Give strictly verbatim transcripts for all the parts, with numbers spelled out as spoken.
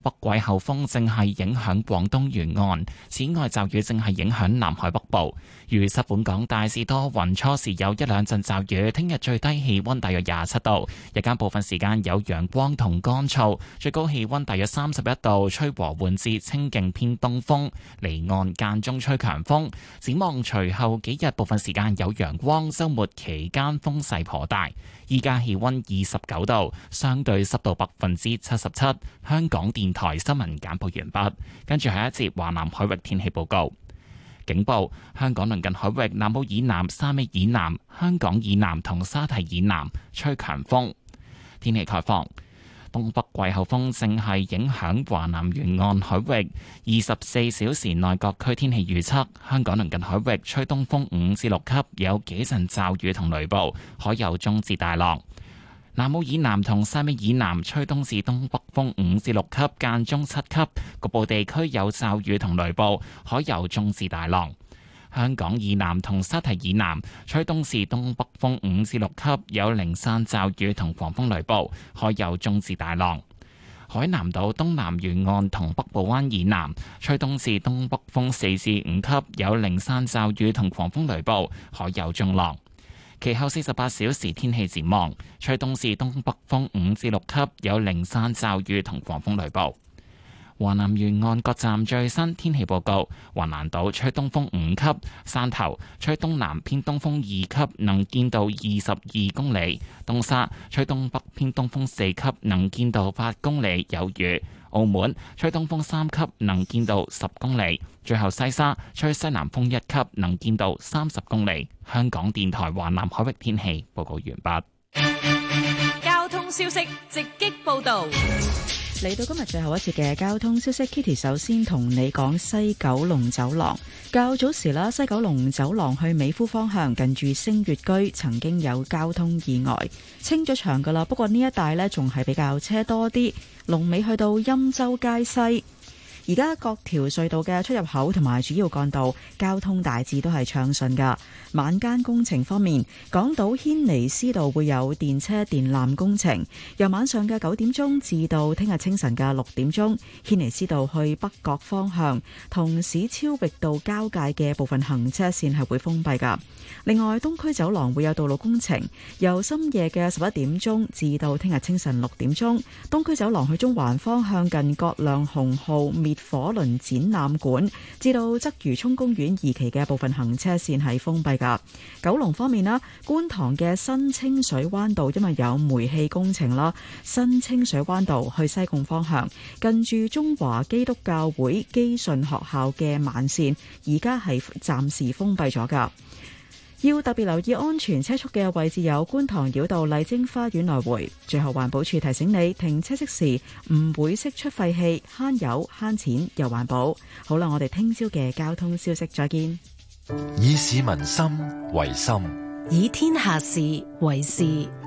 北季候風正係影響廣東沿岸，此外驟雨正係影響南海北部。預測本港大致多雲，初時有一兩陣驟雨。聽日最低氣溫大約廿七度，日間部分時間有陽光同乾燥，最高氣溫大約三十一度，吹和緩至清勁偏東風，離岸間中吹強風。展望隨後幾日部分時間有陽光，週末期間風勢頗大。依家氣溫二十九度，相對濕度百分之七十七。香港電台新聞簡報完畢，跟住係一節華南海域天氣報告。警報：香港鄰近海域南澳以南、沙尾以南、香港以南同沙堤以南吹強風。天氣概況：東北季候風正係影響華南沿岸海域，二十四小時內各區天氣預測：香港鄰近海域吹東風五至六級，有幾陣驟雨同雷暴，海有中至大浪。南澳以南同沙尾以南吹東至東北風五至六級，間中七級，局部地區有驟雨同雷暴，海有中至大浪。香港以南同沙堤以南吹東至東北風五至六級，有零散驟雨同狂風雷暴，海有中至大浪。海南島東南沿岸同北部灣以南吹東至東北風四至五級，有零散驟雨同狂風雷暴，海有中浪。其後四十八小時天氣展望，吹東至東北風五至六級，有零散驟雨同狂風雷暴。華南沿岸各站最新天氣報告：華南島吹東風五級，汕頭吹東南偏東風二級，能見度二十二公里；東沙吹東北偏東風四級，能見度八公里，有雨。澳門吹東風三級，能見度十公里。最後西沙吹西南風一級，能見度三十公里。香港電台華南海域天氣報告完畢。 交通消息直擊報道。 嚟到今日最後一節嘅交通消息 ，Kitty 首先同你講西九龍走廊。較早時啦，西九龍走廊去美孚方向近住星月居曾經有交通意外，清咗場噶啦。不過呢一帶呢，仲係比較車多啲，龍尾去到欽州街西。而家各條隧道嘅出入口同埋主要幹道交通大致都係暢順噶。晚間工程方面，港島軒尼詩道會有電車電纜工程，由晚上嘅九點鐘至到聽日清晨嘅六點鐘，軒尼詩道去北角方向同史超域道交界嘅部分行車線係會封閉噶。另外，東區走廊會有道路工程，由深夜嘅十一點鐘至到聽日清晨六點鐘，東區走廊去中環方向近葛量洪號滅火輪展覽館至到鰂魚涌公園二期嘅部分行車線係封閉噶。九龍方面啦，觀塘嘅新清水灣道因為有煤氣工程啦，新清水灣道去西貢方向近住中華基督教會基順學校嘅慢線而家係暫時封閉咗噶。要特別留意安全車速嘅位置有觀塘繞道麗晶花園來回。最後環保署提醒你，停車熄時唔會釋出廢氣，慳油慳錢又環保。好啦，我哋聽朝嘅交通消息再見。 以市民心為心， 以天下事為事。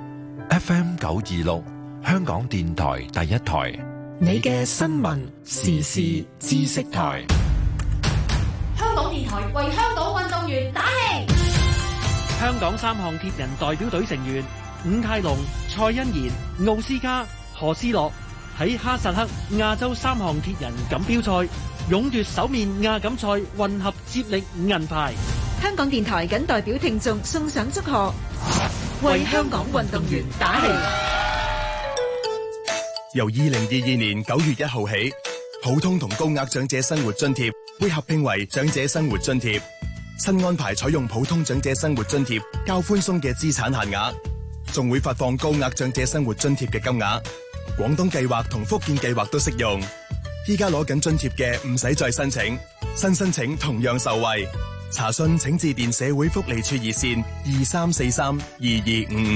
F M 九二六，香港電台第一台， 你嘅新聞時事知識台。 香港電台為香港運動員打氣。 香港三項鐵人代表隊成員伍泰龍、蔡欣然、奧斯卡、何思樂喺哈薩克亞洲三項鐵人錦標賽勇奪首面亞錦賽混合接力銀牌。 香港電台謹代表聽眾送上祝賀，為香港運動員打氣。 由二零二二年九月一號起，普通同高額長者生活津貼會合併為長者生活津貼。新安排採用普通長者生活津貼較寬鬆嘅資產限額，仲會發放高額長者生活津貼嘅金額。廣東計劃同福建計劃都適用。依家攞緊津貼嘅唔使再申請，新申請同樣受惠。查詢請致電社會福利處熱線二三四三二二五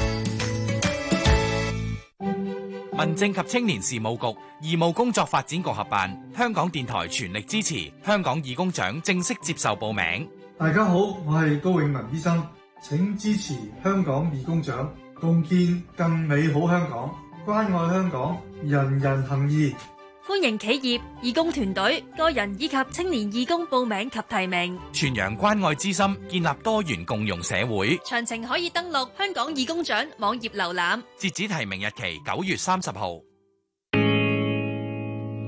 五。 民政及青年事務局義務工作發展局合辦，香港電台全力支持香港義工獎正式接受報名。 大家好，我係高永文醫生，請支持香港義工獎，共建更美好香港，關愛香港，人人行義。 歡迎企業、義工團隊、個人以及青年義工報名及提名， 傳揚關愛之心，建立多元共融社會。 詳情可以登錄香港義工獎網頁瀏覽。 截止提名日期九月三十號。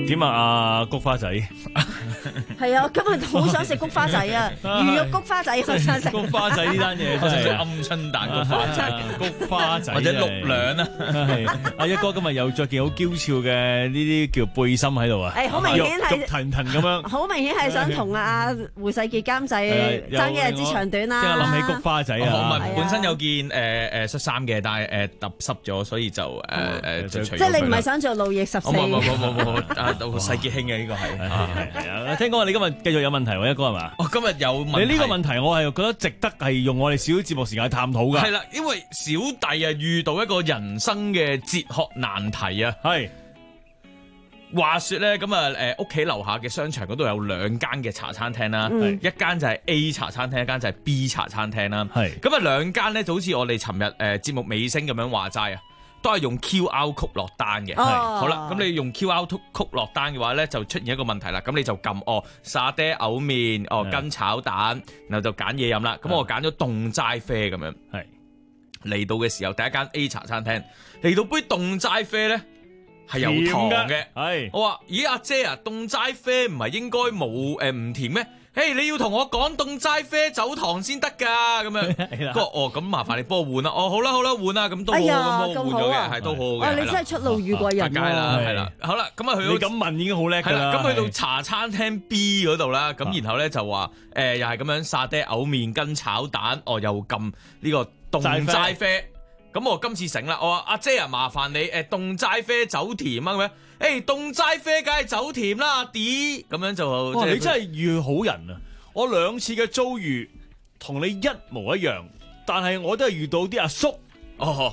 點啊？阿菊花仔係啊，我今日好想食菊花仔啊，魚肉菊花仔我想食。 菊花仔呢單嘢真係鵪鶉蛋菊花仔， 菊花仔或者六兩啊。 阿一哥今日又着件好嬌俏嘅呢啲叫背心喺度啊！ 誒，好明顯係肉騰騰咁樣， 好明顯係想同阿胡世傑監製爭一日之長短啦。 即係諗起菊花仔啊！ 我本身有件誒誒恤衫嘅，但係誒揼濕咗，所以就誒誒就除。 即係你唔係想做路易十四？ 冇冇冇冇冇，阿世傑興嘅呢個係係啊！聽講你今日繼續有問題喎，一哥係嘛？ 我今日有問題。 你呢個問題我係覺得值得係用我哋少少節目時間去探討㗎。 係啦，因為小弟啊遇到一個人生嘅哲學難題啊。 係話說咧，咁啊誒屋企樓下嘅商場嗰度有兩間嘅茶餐廳啦， 嗯、 一間就係 A 茶餐廳，一間就係 B 茶餐廳啦。 係咁啊兩間咧就好似我哋尋日誒節目尾聲咁樣話齋啊。都係用 Q R code 落單嘅，係、 哦、 好啦。咁你用 Q R code 落單嘅話咧，就出現一個問題啦。咁你就撳哦沙爹牛麵哦跟炒蛋，然後就揀嘢飲啦。咁我揀咗凍齋啡咁樣。係嚟到嘅時候，第一間 A 茶餐廳嚟到杯凍齋啡咧係有糖嘅。係我話咦阿姐啊，凍齋啡唔係應該冇誒唔甜咩？誒、hey, 你要同我講凍齋啡走糖先得㗎咁樣，佢話哦咁麻煩你幫我換啦，哦好啦好啦換啦，咁都好咁、哎、我換咗嘅，係都好嘅。 哦你真係出路遇過人喎、啊， 係啦，好啦咁啊去到你咁問已經好叻㗎啦。 咁去到茶餐廳 B 嗰度啦，咁然後咧就話誒、呃、又係咁樣沙爹牛麵跟炒蛋，哦又撳呢個凍齋啡。咁我今次醒啦，我話阿姐啊，麻煩你誒凍齋啡走甜啊咁樣，誒凍齋啡梗係走甜啦，阿 D 咁樣就哇你真係遇好人啊！我兩次嘅遭遇同你一模一樣，但係我都係遇到啲阿叔哦，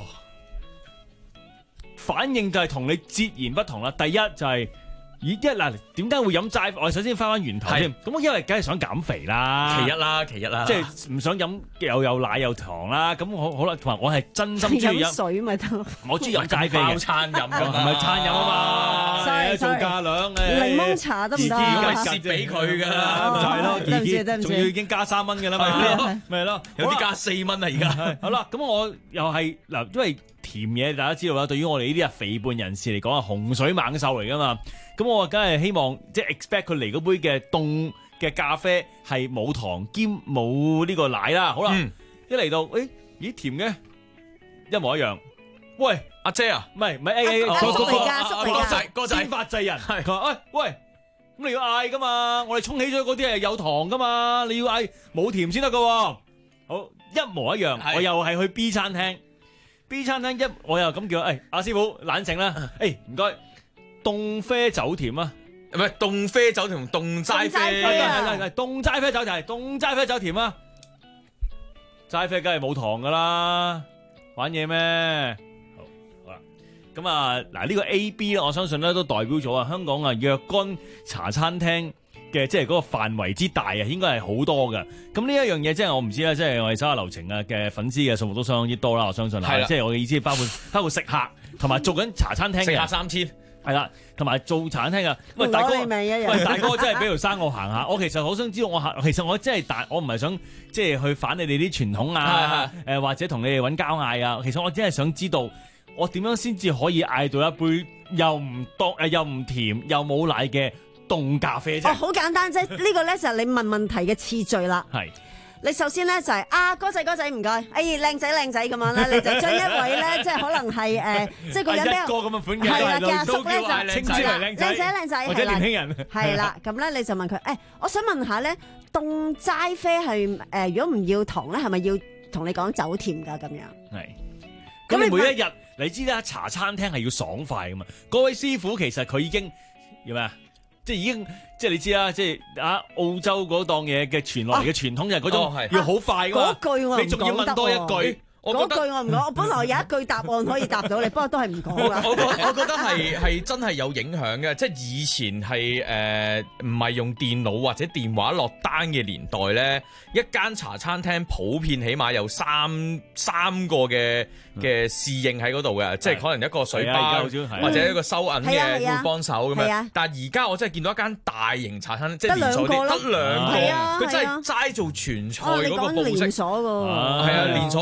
反應就係同你截然不同啦。第一就係、是。咦一嗱點解會飲齋？我首先翻翻源頭先，咁因為梗係想減肥啦， 其一啦，其一啦， 即係唔想飲又有奶有糖啦。咁好好啦，同埋我係真心中意飲水咪得， 我中意飲齋啡嘅， 包餐飲㗎， 唔係餐飲啊嘛， sorry, 做價兩檸檬茶得唔得？ 如果係蝕俾佢㗎啦， 就係咯， 對唔住對唔住， 仲要已經加三蚊㗎啦嘛，咪係咯， 有啲加四蚊啊而家。 好啦，咁我又係嗱，因為甜嘢大家知道啦，對於我哋呢啲啊肥胖人士嚟講係洪水猛獸嚟㗎嘛。咁我梗係希望即係 expect 佢嚟嗰杯嘅凍嘅咖啡係冇糖兼冇呢個奶啦。好啦，嗯、一嚟到，誒、欸，咦甜嘅，一模一樣。喂， 阿姐啊， 唔係唔係，誒誒， 叔嚟㗎，叔嚟㗎， 哥仔哥仔， 先發制人。佢話，喂喂，咁你要嗌㗎嘛？我哋沖起咗嗰啲係有糖㗎嘛？你要嗌冇甜先得㗎。好，一模一樣。我又係去 B 餐廳 ，B 餐廳一我又咁叫，誒、欸，阿師傅冷靜啦，誒唔該。凍啡走甜啊， 唔係凍啡走甜，凍齋啡， 係係係凍齋啡走甜，凍齋啡走甜啊！齋啡梗係冇糖噶啦，玩嘢咩？好，好啦，咁啊嗱呢個 A B 咧，我相信咧都代表咗啊香港啊若干茶餐廳嘅即係嗰個範圍之大啊，應該係好多噶。咁呢一樣嘢即係我唔知啦，即係我哋手下留情啊嘅粉絲嘅數目都相當之多啦，我相信係，即係我嘅意思包括包括食客同埋做緊茶餐廳嘅食客三千。 係啦，同埋做茶餐廳噶。喂大哥， 喂大哥真係俾條生我行下。我其實好想知道我行，其實我真係大，我唔係想即係去反你哋啲傳統啊，誒或者同你哋揾交嗌啊。其實我真係想知道，我點樣先至可以嗌到一杯又唔凍誒又唔甜又冇奶嘅凍咖啡啫。 哦，好簡單啫，呢個咧就係你問問題嘅次序啦。係。你首先咧就係、是、啊哥仔哥仔唔該，哎靚仔靚仔咁樣啦，你就將一位咧即係可能係誒、呃、即係個人比較一個咁嘅款嘅， 係啦嘅阿叔咧就稱之為靚仔靚仔靚仔或者年輕人係啦，咁咧你就問佢誒、欸，我想問下咧凍齋啡係誒、呃、如果唔要糖咧係咪要同你講走甜㗎咁樣？係。 咁你每一日你知啦，茶餐廳係要爽快㗎嘛？嗰位師傅其實佢已經要咩啊？即係已經，即係你知啦，即係啊澳洲嗰檔嘢嘅傳落嚟嘅傳統就係嗰種要好快㗎嘛。 嗰句我唔講得喎。 你仲要問多一句， 嗰句我唔講。我本來有一句答案可以答到你，不過都係唔講啦。 我覺我覺得係係真係有影響嘅，即係以前係誒唔係用電腦或者電話落單嘅年代咧，一間茶餐廳普遍起碼有三三個嘅嘅侍應喺嗰度嘅，即係可能一個水吧或者一個收銀嘅會幫手咁樣。但係而家我真係見到一間大型茶餐廳，即係連鎖啲得兩個，佢真係齋做全菜嗰個布式。 連鎖㗎， 係啊，連鎖連鎖。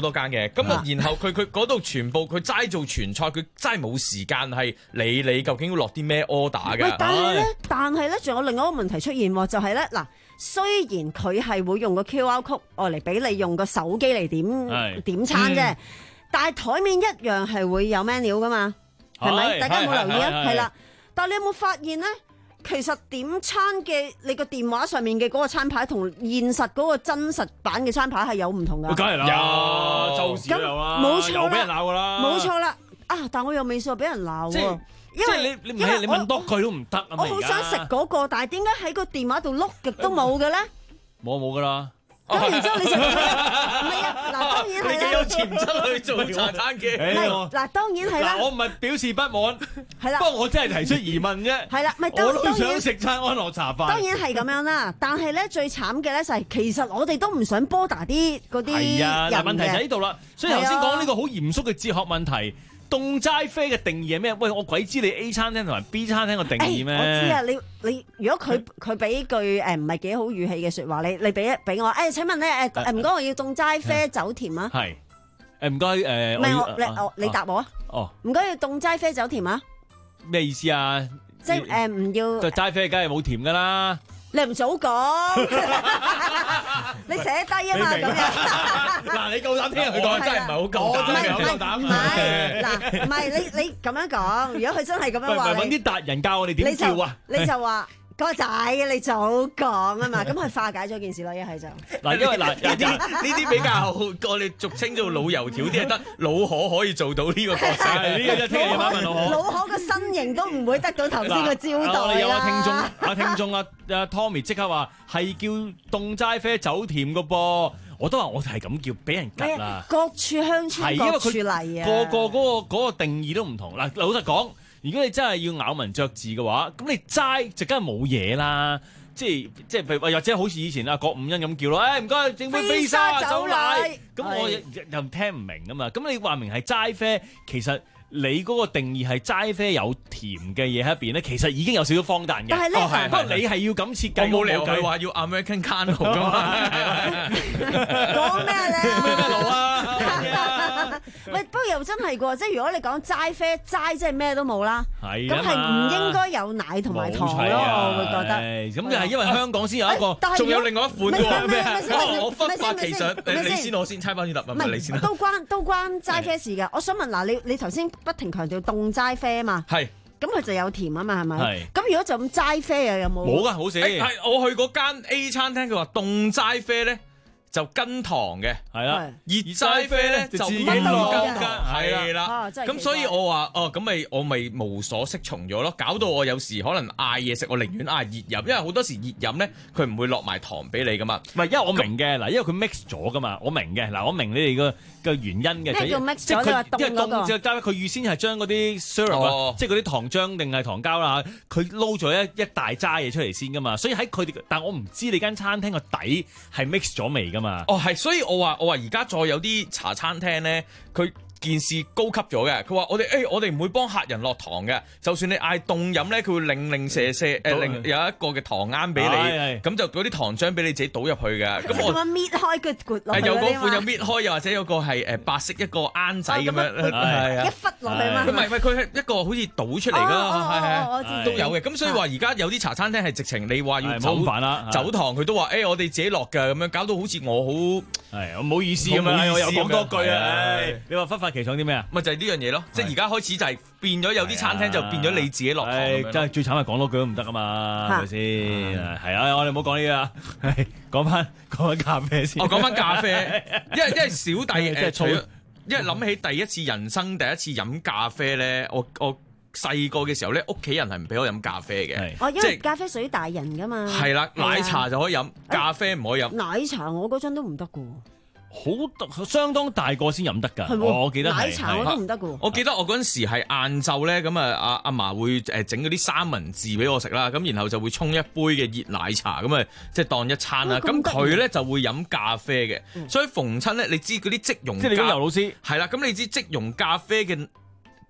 多間嘅，咁啊，然後佢佢嗰度全部佢齋做傳菜，佢真係冇時間係理你究竟要落啲咩 order 嘅。 喂，但係咧，但係咧，仲有另外一個問題出現喎，就係咧嗱，雖然佢係會用個 Q R code 愛嚟俾你用個手機嚟點點餐啫，但係台面一樣係會有 menu 噶嘛，係咪？大家有冇留意啊？係啦，但係你有冇發現咧？其實點餐嘅你個電話上面嘅嗰個餐牌同現實嗰個真實版嘅餐牌係有唔同㗎。 梗係啦，周時都有啦， 冇錯啦， 又俾人鬧㗎啦， 冇錯啦。啊，但我又未試過俾人鬧喎。 即係你你唔係你問多句都唔得啊嘛。 我好想食嗰個，但係點解喺個電話度碌極都冇嘅咧？ 冇冇㗎啦。 咁然之後你就唔係啊，嗱當然係啦， 你有潛質去做茶餐嘅。 嗱當然係啦。 我唔係表示不滿， 係啦。 不過我真係提出疑問啫。 係啦，咪我都想食餐安樂茶飯。 當然係咁樣啦，但係咧最慘嘅咧就係其實我哋都唔想波打啲嗰啲人嘅。係啊，嗱問題就喺呢度啦。所以頭先講呢個好嚴肅嘅哲學問題。凍齋啡嘅定義係咩？喂，我鬼知你 A 餐廳同埋 B 餐廳嘅定義咩？我知啊，你你如果佢佢俾句誒唔係幾好語氣嘅説話，你你俾一俾我誒？請問咧誒誒唔該，我要凍齋啡走甜啊？ 係誒唔該誒， 唔係我你我你答我啊？哦，唔該要凍齋啡走甜啊？ 咩意思啊？ 即係誒唔要齋啡，梗係冇甜噶啦。 你唔早講，你寫低啊嘛咁樣。 嗱，你夠膽聽佢講，真係唔係好夠膽嘅，好夠膽。 唔係，嗱，唔係你你咁樣講，如果佢真係咁樣話， 揾啲達人教我哋點叫啊？ 你就話哥仔，你早講啊嘛，咁佢化解咗件事咯，一係就嗱，因為嗱呢啲呢啲比較我哋俗稱做老油條啲，係得老可可以做到呢個角色。 呢個就聽日夜晚問老可。 老可個身形都唔會得到頭先個招待啦。 我哋有個聽眾，阿聽眾阿阿 Tommy 即刻話係叫凍齋啡走甜個噃，我都話我係咁叫，俾人吉啦。 各處鄉村各處例啊， 個個嗰個嗰個定義都唔同。嗱，老實講。如果你真係要咬文嚼字嘅話，咁你齋就梗係冇嘢啦。即係即係，或者好似以前阿郭五欣咁叫咯，誒唔該，整杯飛沙走奶。咁我又聽唔明啊嘛。咁你話明係齋啡，其實你嗰個定義係齋啡有甜嘅嘢喺入邊咧，其實已經有少少荒誕嘅。 但係咧， 不過你係要咁設計， 我冇理由佢話要 American Candle 㗎嘛。 講咩咧？ 咩咩佬啊？ 喂，不過又真係喎，即係如果你講齋啡，齋即係咩都冇啦， 咁係唔應該有奶同埋糖咯，我會覺得。 咁就係因為香港先有一個， 仲有另外一款喎咩？我忽發奇想， 你你先我先猜翻啲答案，唔係你先啦。 都關都關齋啡事㗎。我想問嗱，你你頭先不停強調凍齋啡啊嘛， 係， 咁佢就有甜啊嘛，係咪？ 係。 咁如果就咁齋啡又有冇？ 冇㗎，好少。 係我去嗰間 A 餐廳，佢話凍齋啡咧。就跟糖嘅，係啦，熱齋啡咧就唔跟嘅，係啦，咁所以我話哦，咁咪我咪無所適從咗咯，搞到我有時可能嗌嘢食，我寧願嗌熱飲，因為好多時熱飲咧佢唔會落埋糖俾你噶嘛。唔係，因為我明嘅嗱，因為佢 mix 咗噶嘛，我明嘅嗱，我明你哋個嘅原因嘅， 咩叫 mix 咗？你話凍嗰個， 即係佢預先係將嗰啲 syrup 啊，即係嗰啲糖漿定係糖膠啦，佢撈咗一一大揸嘢出嚟先噶嘛，所以喺佢哋，但我唔知你間餐廳個底係 mix 咗未噶嘛。 哦，係，所以我話我話而家再有啲茶餐廳咧，佢件事高級咗嘅。佢話我哋誒、欸，我哋唔會幫客人落糖嘅，就算你嗌凍飲咧，佢會零零舍舍誒，另、呃、有一個嘅糖罌俾你，咁就嗰啲糖漿俾你自己倒入去嘅。咁我搣開佢攰落去， 有嗰款有搣開，又或者有個係誒白色一個罌仔咁樣，係啊， 一忽落去嘛。 佢唔係唔係，佢係一個好似倒出嚟噶，係係係都有嘅。咁所以話而家有啲茶餐廳係直情你話要走走糖，佢都話誒我哋自己落嘅，咁樣搞到好似我好係我唔好意思咁樣，我又講多句啊！你話忽發奇想啲咩啊？ 咪就係呢樣嘢咯，即係而家開始就係變咗有啲餐廳就變咗你自己落糖， 真係最慘係講多句都唔得啊嘛，係咪先？係啊，我哋唔好講呢啲啊，講翻講翻咖啡先。 我講翻咖啡，因為因為小弟誒，除咗因為諗起第一次人生第一次飲咖啡咧，我我細個嘅時候咧，屋企人係唔俾我飲咖啡嘅。 哦，因為咖啡屬於大人噶嘛。 係啦，奶茶就可以飲，咖啡唔可以飲。 奶茶我嗰陣都唔得噶。 好相當大個先飲得㗎，我記得係。 奶茶我都唔得㗎。 我記得我嗰陣時係晏晝咧，咁啊阿阿嫲會誒整嗰啲三文治俾我食啦，咁然後就會沖一杯嘅熱奶茶，咁啊即係當一餐啦。咁佢咧就會飲咖啡嘅，嗯、所以逢親咧，你知嗰啲即溶，即係你講尤老師係啦。咁你知即溶咖啡嘅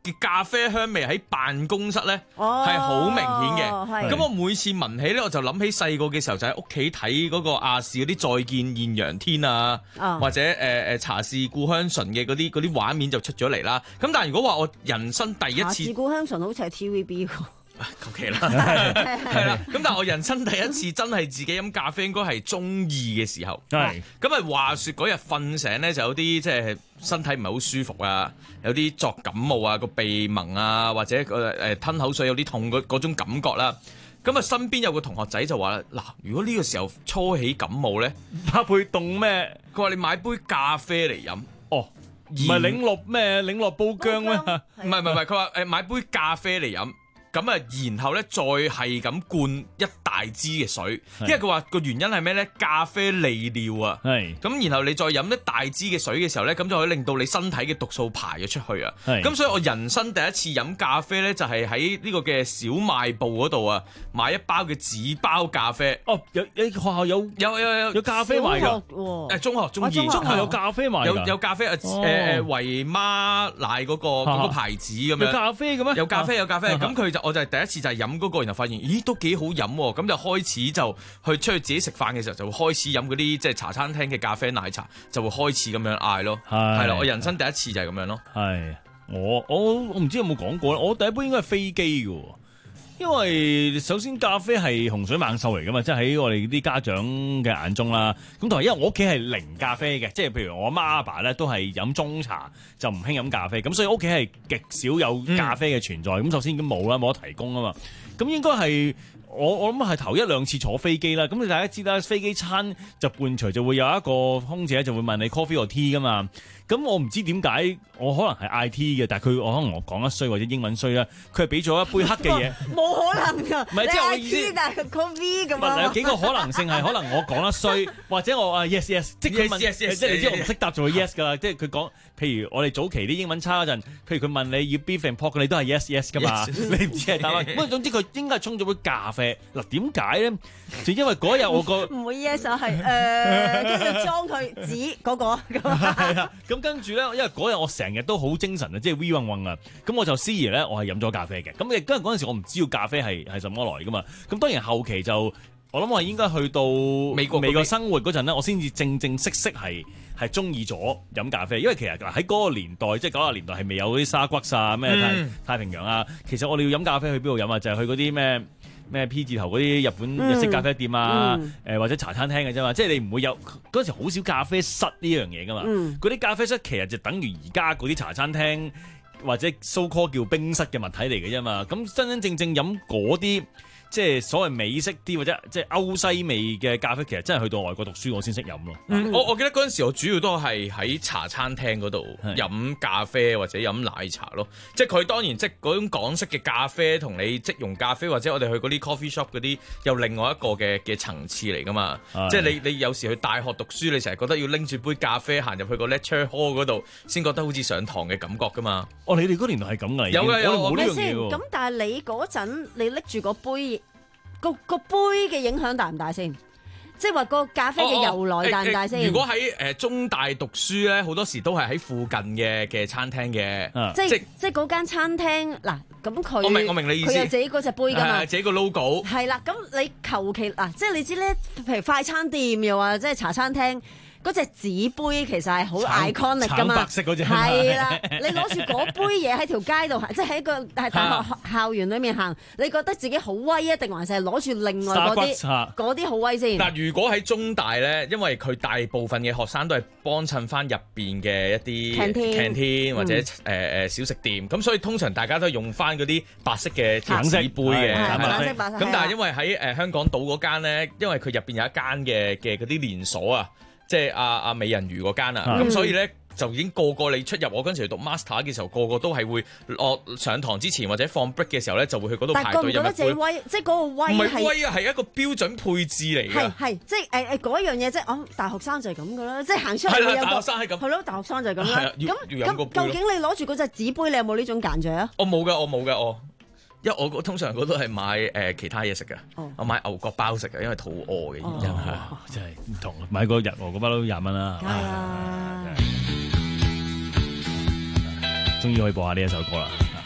嘅咖啡香味喺辦公室咧哦係好明顯嘅。 係咁我每次聞起咧，我就諗起細個嘅時候就喺屋企睇嗰個亞視嗰啲再見豔陽天啊， 啊或者誒誒、呃、茶是故鄉醇嘅嗰啲嗰啲畫面就出咗嚟啦。咁但係如果話我人生第一茶次是故鄉醇好似係 T V B 喎。 求其啦，係啦。咁但係我人生第一次真係自己飲咖啡，應該係中二嘅時候。 係咁啊，話説嗰日瞓醒咧，就有啲即係身體唔係好舒服啊，有啲作感冒啊，個鼻濛啊，或者誒誒吞口水有啲痛嗰嗰種感覺啦。咁啊，身邊有個同學仔就話啦：嗱，如果呢個時候初起感冒咧， 搭配凍咩？ 佢話你買杯咖啡嚟飲。 哦，唔係檸樂咩？檸樂煲薑咩？ 唔係唔係唔係，佢話誒買杯咖啡嚟飲。咁啊，然後咧再係咁灌一大支嘅水，因為佢話個原因係咩咧？咖啡利尿啊， 係咁然後你再飲一大支嘅水嘅時候咧，咁就可以令到你身體嘅毒素排咗出去啊。 係咁所以我人生第一次飲咖啡咧，就係喺呢個嘅小賣部嗰度啊，買一包嘅紙包咖啡。 哦，有你學校有有有有有咖啡賣㗎？ 誒中學中二中學有咖啡賣㗎？ 有有咖啡誒誒誒維媽奶嗰個嗰個牌子咁樣。 有咖啡嘅咩？ 有咖啡有咖啡，咁佢就我就係第一次就係飲嗰個，然後發現咦都幾好飲喎，咁就開始就去出去自己食飯嘅時候就會開始飲嗰啲即係茶餐廳嘅咖啡奶茶，就會開始咁樣嗌咯。係啦，我人生第一次就係咁樣咯。 係我我我唔知有冇講過咧，我第一杯應該係飛機嘅。因為首先咖啡係洪水猛獸嚟噶嘛，即係喺我哋啲家長嘅眼中啦。咁同埋因為我屋企係零咖啡嘅，即係譬如我阿媽阿爸咧都係飲中茶，就唔興飲咖啡。咁所以屋企係極少有咖啡嘅存在。咁、嗯、首先已經冇啦，冇得提供啊嘛。咁應該係我我諗係頭一兩次坐飛機啦。咁你大家知啦，飛機餐就伴隨就會有一個空姐就會問你 coffee or tea 噶嘛。咁我唔知點解，我可能係 I T 嘅，但係佢我可能我講得衰或者英文衰啦，佢係俾咗一杯黑嘅嘢， 冇可能㗎。 唔係即係我意思， 但係佢 coffee 咁唔係有幾個可能性係可能我講得衰，或者我啊 yes yes，即係佢問 yes, yes, yes, 即係你知我唔識答就會 yes 㗎啦，即係佢講，譬如我哋早期啲英文差嗰陣，譬如佢問你要 beef and pork，你都係 yes yes 㗎嘛， yes, 你唔知係答乜，不過總之佢應該係沖咗杯咖啡。嗱點解咧？就因為嗰日我個唔會 yes 啊，係誒，跟住裝佢紙嗰個咁。 係啊，咁跟住咧，因為嗰日我成日都好精神啊，即係 we 運運啊，咁我就思疑咧，我係飲咗咖啡嘅。咁亦都係嗰陣時我唔知道咖啡係係什麼來噶嘛。咁當然後期就我諗我應該去到美國美國生活嗰陣咧，我先至正正式式係係中意咗飲咖啡。因為其實喺嗰個年代，即係九十年代係未有嗰啲沙骨啊咩太、嗯、太平洋啊。其實我哋要飲咖啡去邊度飲啊？就係、是、去嗰啲咩咩 P 字頭嗰啲日本日式咖啡店啊，誒、嗯呃、或者茶餐廳嘅啫嘛。即係你唔會有嗰陣時好少咖啡室呢樣嘢噶嘛。嗰啲、嗯、咖啡室其實就等於而家嗰啲茶餐廳或者 so call 叫冰室嘅物體嚟嘅啫嘛。咁真真正正飲嗰啲即係所謂美式啲或者即係歐西味嘅咖啡，其實真係去到外國讀書我先識飲咯。 嗯、我我記得嗰陣時我主要都係喺茶餐廳嗰度飲咖啡或者飲奶茶咯。即係佢當然即係嗰種港式嘅咖啡同你即溶咖啡或者我哋去嗰啲 coffee shop 嗰啲有另外一個嘅嘅層次嚟噶嘛。的即係你你有時去大學讀書，你成日覺得要拎住杯咖啡行入去個 lecture hall 嗰度，先覺得好似上堂嘅感覺噶嘛。 哦，你哋嗰年代係咁噶？ 有嘅有。 冇呢樣嘢喎。 咁但係你嗰陣你拎住個杯。個個杯嘅影響大唔大先？即係話個咖啡嘅由來大唔大先？ 哦哦欸欸、如果喺誒、呃、中大讀書咧，好多時都係喺附近嘅嘅餐廳嘅、啊，即係即係嗰間餐廳嗱，咁佢我明我明你意思， 佢有自己嗰隻杯㗎嘛， 自己個 logo 係啦。咁你求其嗱，即係你知咧，譬如快餐店又話即係茶餐廳。嗰隻紙杯其實係好 iconic 㗎嘛， 白色嗰隻係啦。你攞住嗰杯嘢喺條街度行，即係喺個係大學校園裏面行，你覺得自己好威啊？定還是係攞住另外嗰啲嗰啲好威先？ 嗱，如果喺中大咧，因為佢大部分嘅學生都係幫襯翻入邊嘅一啲 canteen 或者誒誒、嗯呃、小食店，咁所以通常大家都用翻嗰啲白色嘅紙杯嘅， 白色白色。 咁但係因為喺誒香港島嗰間咧，因為佢入邊有一間嘅嘅嗰啲連鎖啊。即係阿阿美人魚嗰間啊，咁、嗯、所以咧就已經個個你出入，我嗰陣時讀 master 嘅時候，個個都係會落上堂之前或者放 break 嘅時候咧，就會去嗰度排隊飲一杯。但係覺唔覺得自己威？即係嗰個威係唔係威啊？係一個標準配置嚟嘅。 係係即係誒誒嗰樣嘢，即係我大學生就係咁噶啦，即係行出嚟會有個大學生係咁。係咯，大學生就係咁啦。咁咁究竟你攞住嗰隻紙杯，你有冇呢種間著啊？ 我冇㗎，我冇㗎，我。因為我通常嗰度係買誒、呃、其他嘢食嘅，哦、我買牛角包食嘅，因為肚餓嘅原因係、 哦，真係唔同。買個日鵝嗰包都廿蚊啦，終於可以播下呢一首歌啦。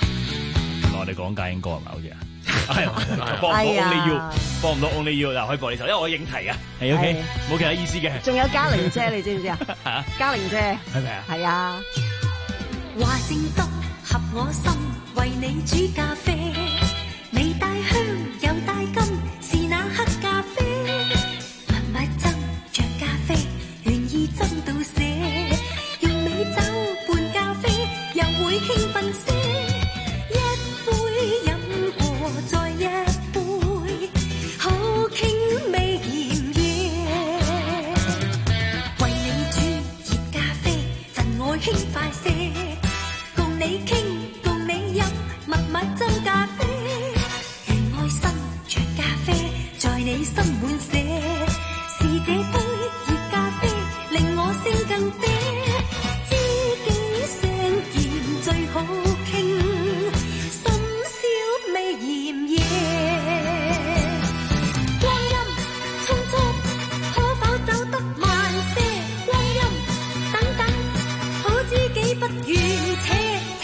我哋講家英歌係咪好似啊？係播唔到 Only You， 播唔到 Only You 嗱，可以播呢首，因為我應題啊，係 OK，冇其他意思嘅。 仲有嘉玲姐，你知唔知啊？嘉玲姐係咪啊？ 係啊。 話正當合我心，為你煮咖啡，未帶香又帶金，是那黑咖啡，密密斟着咖啡，願意斟到瀉，用美酒伴咖啡，又會興奮些，一杯飲過再一杯，好傾味炎夜，為你煮熱咖啡，贈我輕快些。你傾共你飲，密密斟咖啡，願愛心着咖啡，在你心滿瀉，是這杯熱咖啡令我聲更嗲，知己相見最好傾，深宵未嫌夜，光陰匆匆，可否走得慢些？光陰等等，好知己不願且。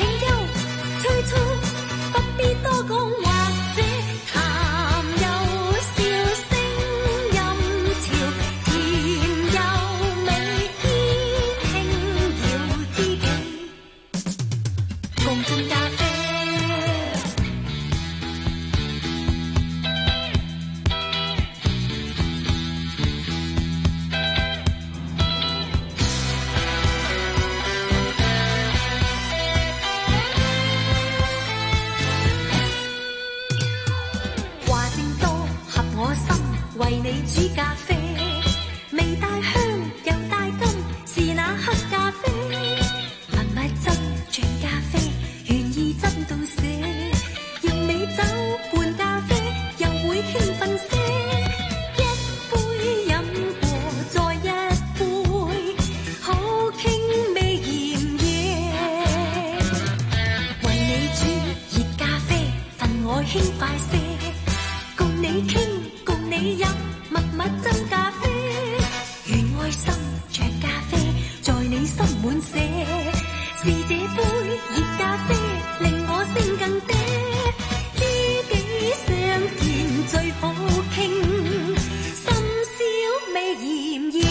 不必多講，或者談又笑聲音潮，甜又美，煙輕搖知己，共進咖啡。為你煮咖啡，未帶香又帶金，是那黑咖啡，密密斟着咖啡，願意斟到瀉，用美酒伴咖啡，又會興奮些，一杯飲過再一杯，好傾味炎夜，為你煮熱咖啡，份愛輕快些，共你傾你飲密密斟咖啡，願愛心着咖啡，在你心滿瀉，是這杯熱咖啡令我聲更嗲，知己相見最好傾，深宵未嫌夜，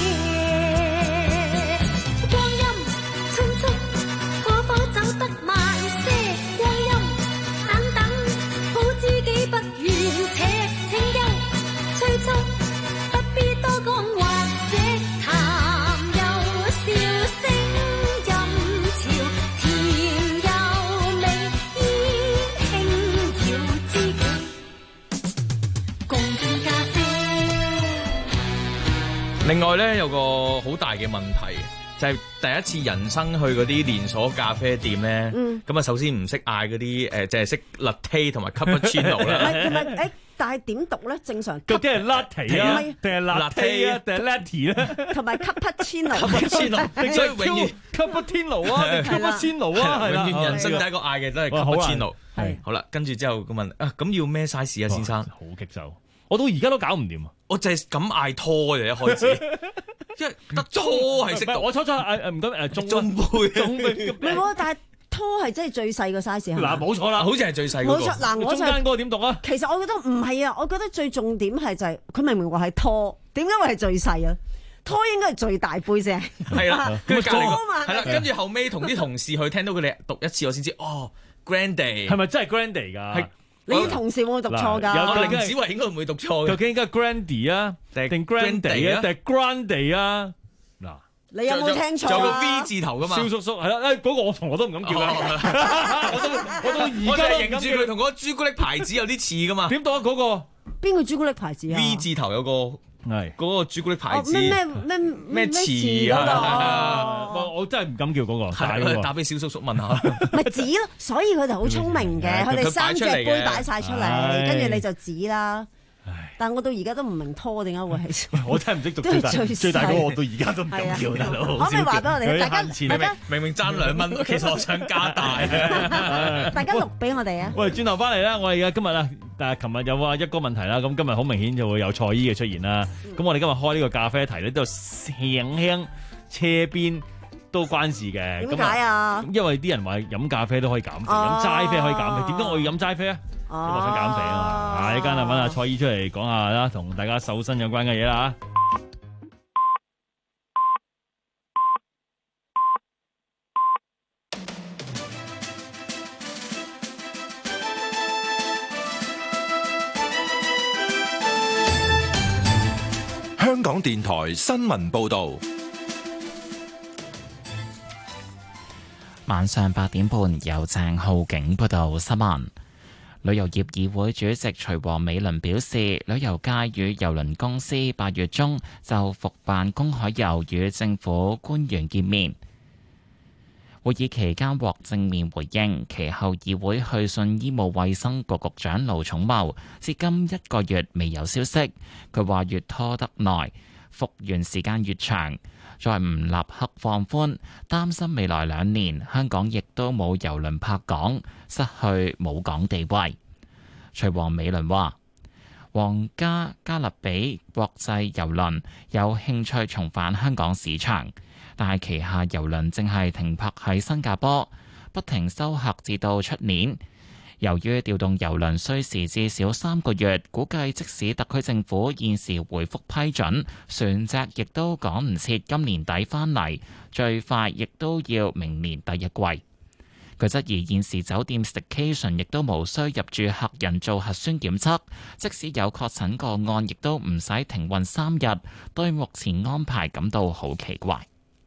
光陰匆匆，可否走得慢些？光陰等等，好知己不願且，請休催促，不必多講，或者談又笑聲音潮，甜又美，煙輕搖知己，共進咖啡。 另外咧，有個好大嘅問題，就係、是、第一次人生去嗰啲連鎖咖啡店咧，咁啊、嗯、首先唔識嗌嗰啲誒，淨係識 latte 同埋 cappuccino 啦。 唔係唔係誒。但係點讀咧？正常究竟係 latte 啊，定係 latte 啊，定係 latte 咧？ 同埋 cappuccino，cappuccino， 所以永遠 cappuccino 啊 ，cappuccino 啊， 永遠人生第一個嗌嘅都係 cappuccino。 係好啦，跟住之後佢問啊，咁要咩 size 啊，先生？ 好棘手，我到而家都搞唔掂啊！ 我就係咁嗌拖嘅一開始，因為得拖係識讀。 我初初誒誒唔該誒中中杯中杯， 唔係喎，但係。拖係真係最細個 size 嗱，冇錯啦， 好似係最細嗰個。 冇錯，嗱，我中間嗰個點讀啊？ 其實我覺得唔係啊，我覺得最重點係就係佢明明話係拖，點解會係最細啊？拖應該係最大杯啫。 係啦，跟住隔離個係啦，跟住後尾同啲同事去聽到佢哋讀一次，我先知哦 ，Grande 係咪真係 Grande 㗎？係你啲同事會唔會讀錯㗎？ 有林子維應該唔會讀錯嘅。 究竟應該 Grande 啊，定 Grande 啊，定 Grande 啊？嗱。 你有冇聽錯啊？ 仲有個 V 字頭噶嘛？ 蕭叔叔係啦，誒嗰個我從來都唔敢叫嘅，我都我到而家認住佢同嗰個朱古力牌子有啲似噶嘛？ 點讀啊？嗰個邊個朱古力牌子啊 ？V 字頭有個係嗰個朱古力牌子。 咩咩咩咩詞啊？我真係唔敢叫嗰個，打打俾蕭叔叔問下。 咪指咯，所以佢哋好聰明嘅，佢哋三隻杯擺晒出嚟，跟住你就指啦。但我到而家都唔明拖點解會係， 我真係唔識讀最大最大嗰個，我到而家都唔敢叫大佬。 可唔可以話俾我哋？大家大家明明爭兩蚊，其實我想加大。 大家錄俾我哋啊！ 喂，轉頭翻嚟啦，我哋而家今日啊，但係琴日有話一個問題啦，咁今日好明顯就會有蔡姨嘅出現啦。咁我哋今日開呢個咖啡題咧，都輕輕車邊都關事嘅。 點解啊？ 因為啲人話飲咖啡都可以減肥，飲齋啡可以減肥，點解我要飲齋啡啊？因為我想減肥啊嘛。啊，一間啊揾阿蔡姨出嚟講下啦，同大家瘦身有關嘅嘢啦嚇。 香港電台新聞報導， 晚上八點半由鄭浩景報道新聞。旅遊業議會主席徐王美倫表示，旅遊界與郵輪公司八月中就復辦公海遊與政府官員見面，會議期間獲正面回應。其後議會去信醫務衛生局局長盧寵茂，至今一個月未有消息。佢話越拖得耐，復原時間越長，再唔立刻放寬，擔心未來兩年香港亦都冇郵輪泊港，失去母港地位。徐王美倫話，皇家加勒比國際郵輪有興趣重返香港市場，但係旗下郵輪正係停泊喺新加坡，不停收客至到出年。由於調動郵輪需時至少三個月，估計即使特區政府現時回覆批准，船隻亦都趕唔切今年底返嚟，最快亦都要明年第一季。佢質疑現時酒店 staycation 亦都無需入住客人做核酸檢測，即使有確診個案，亦都唔使停運三日，對目前安排感到好奇怪。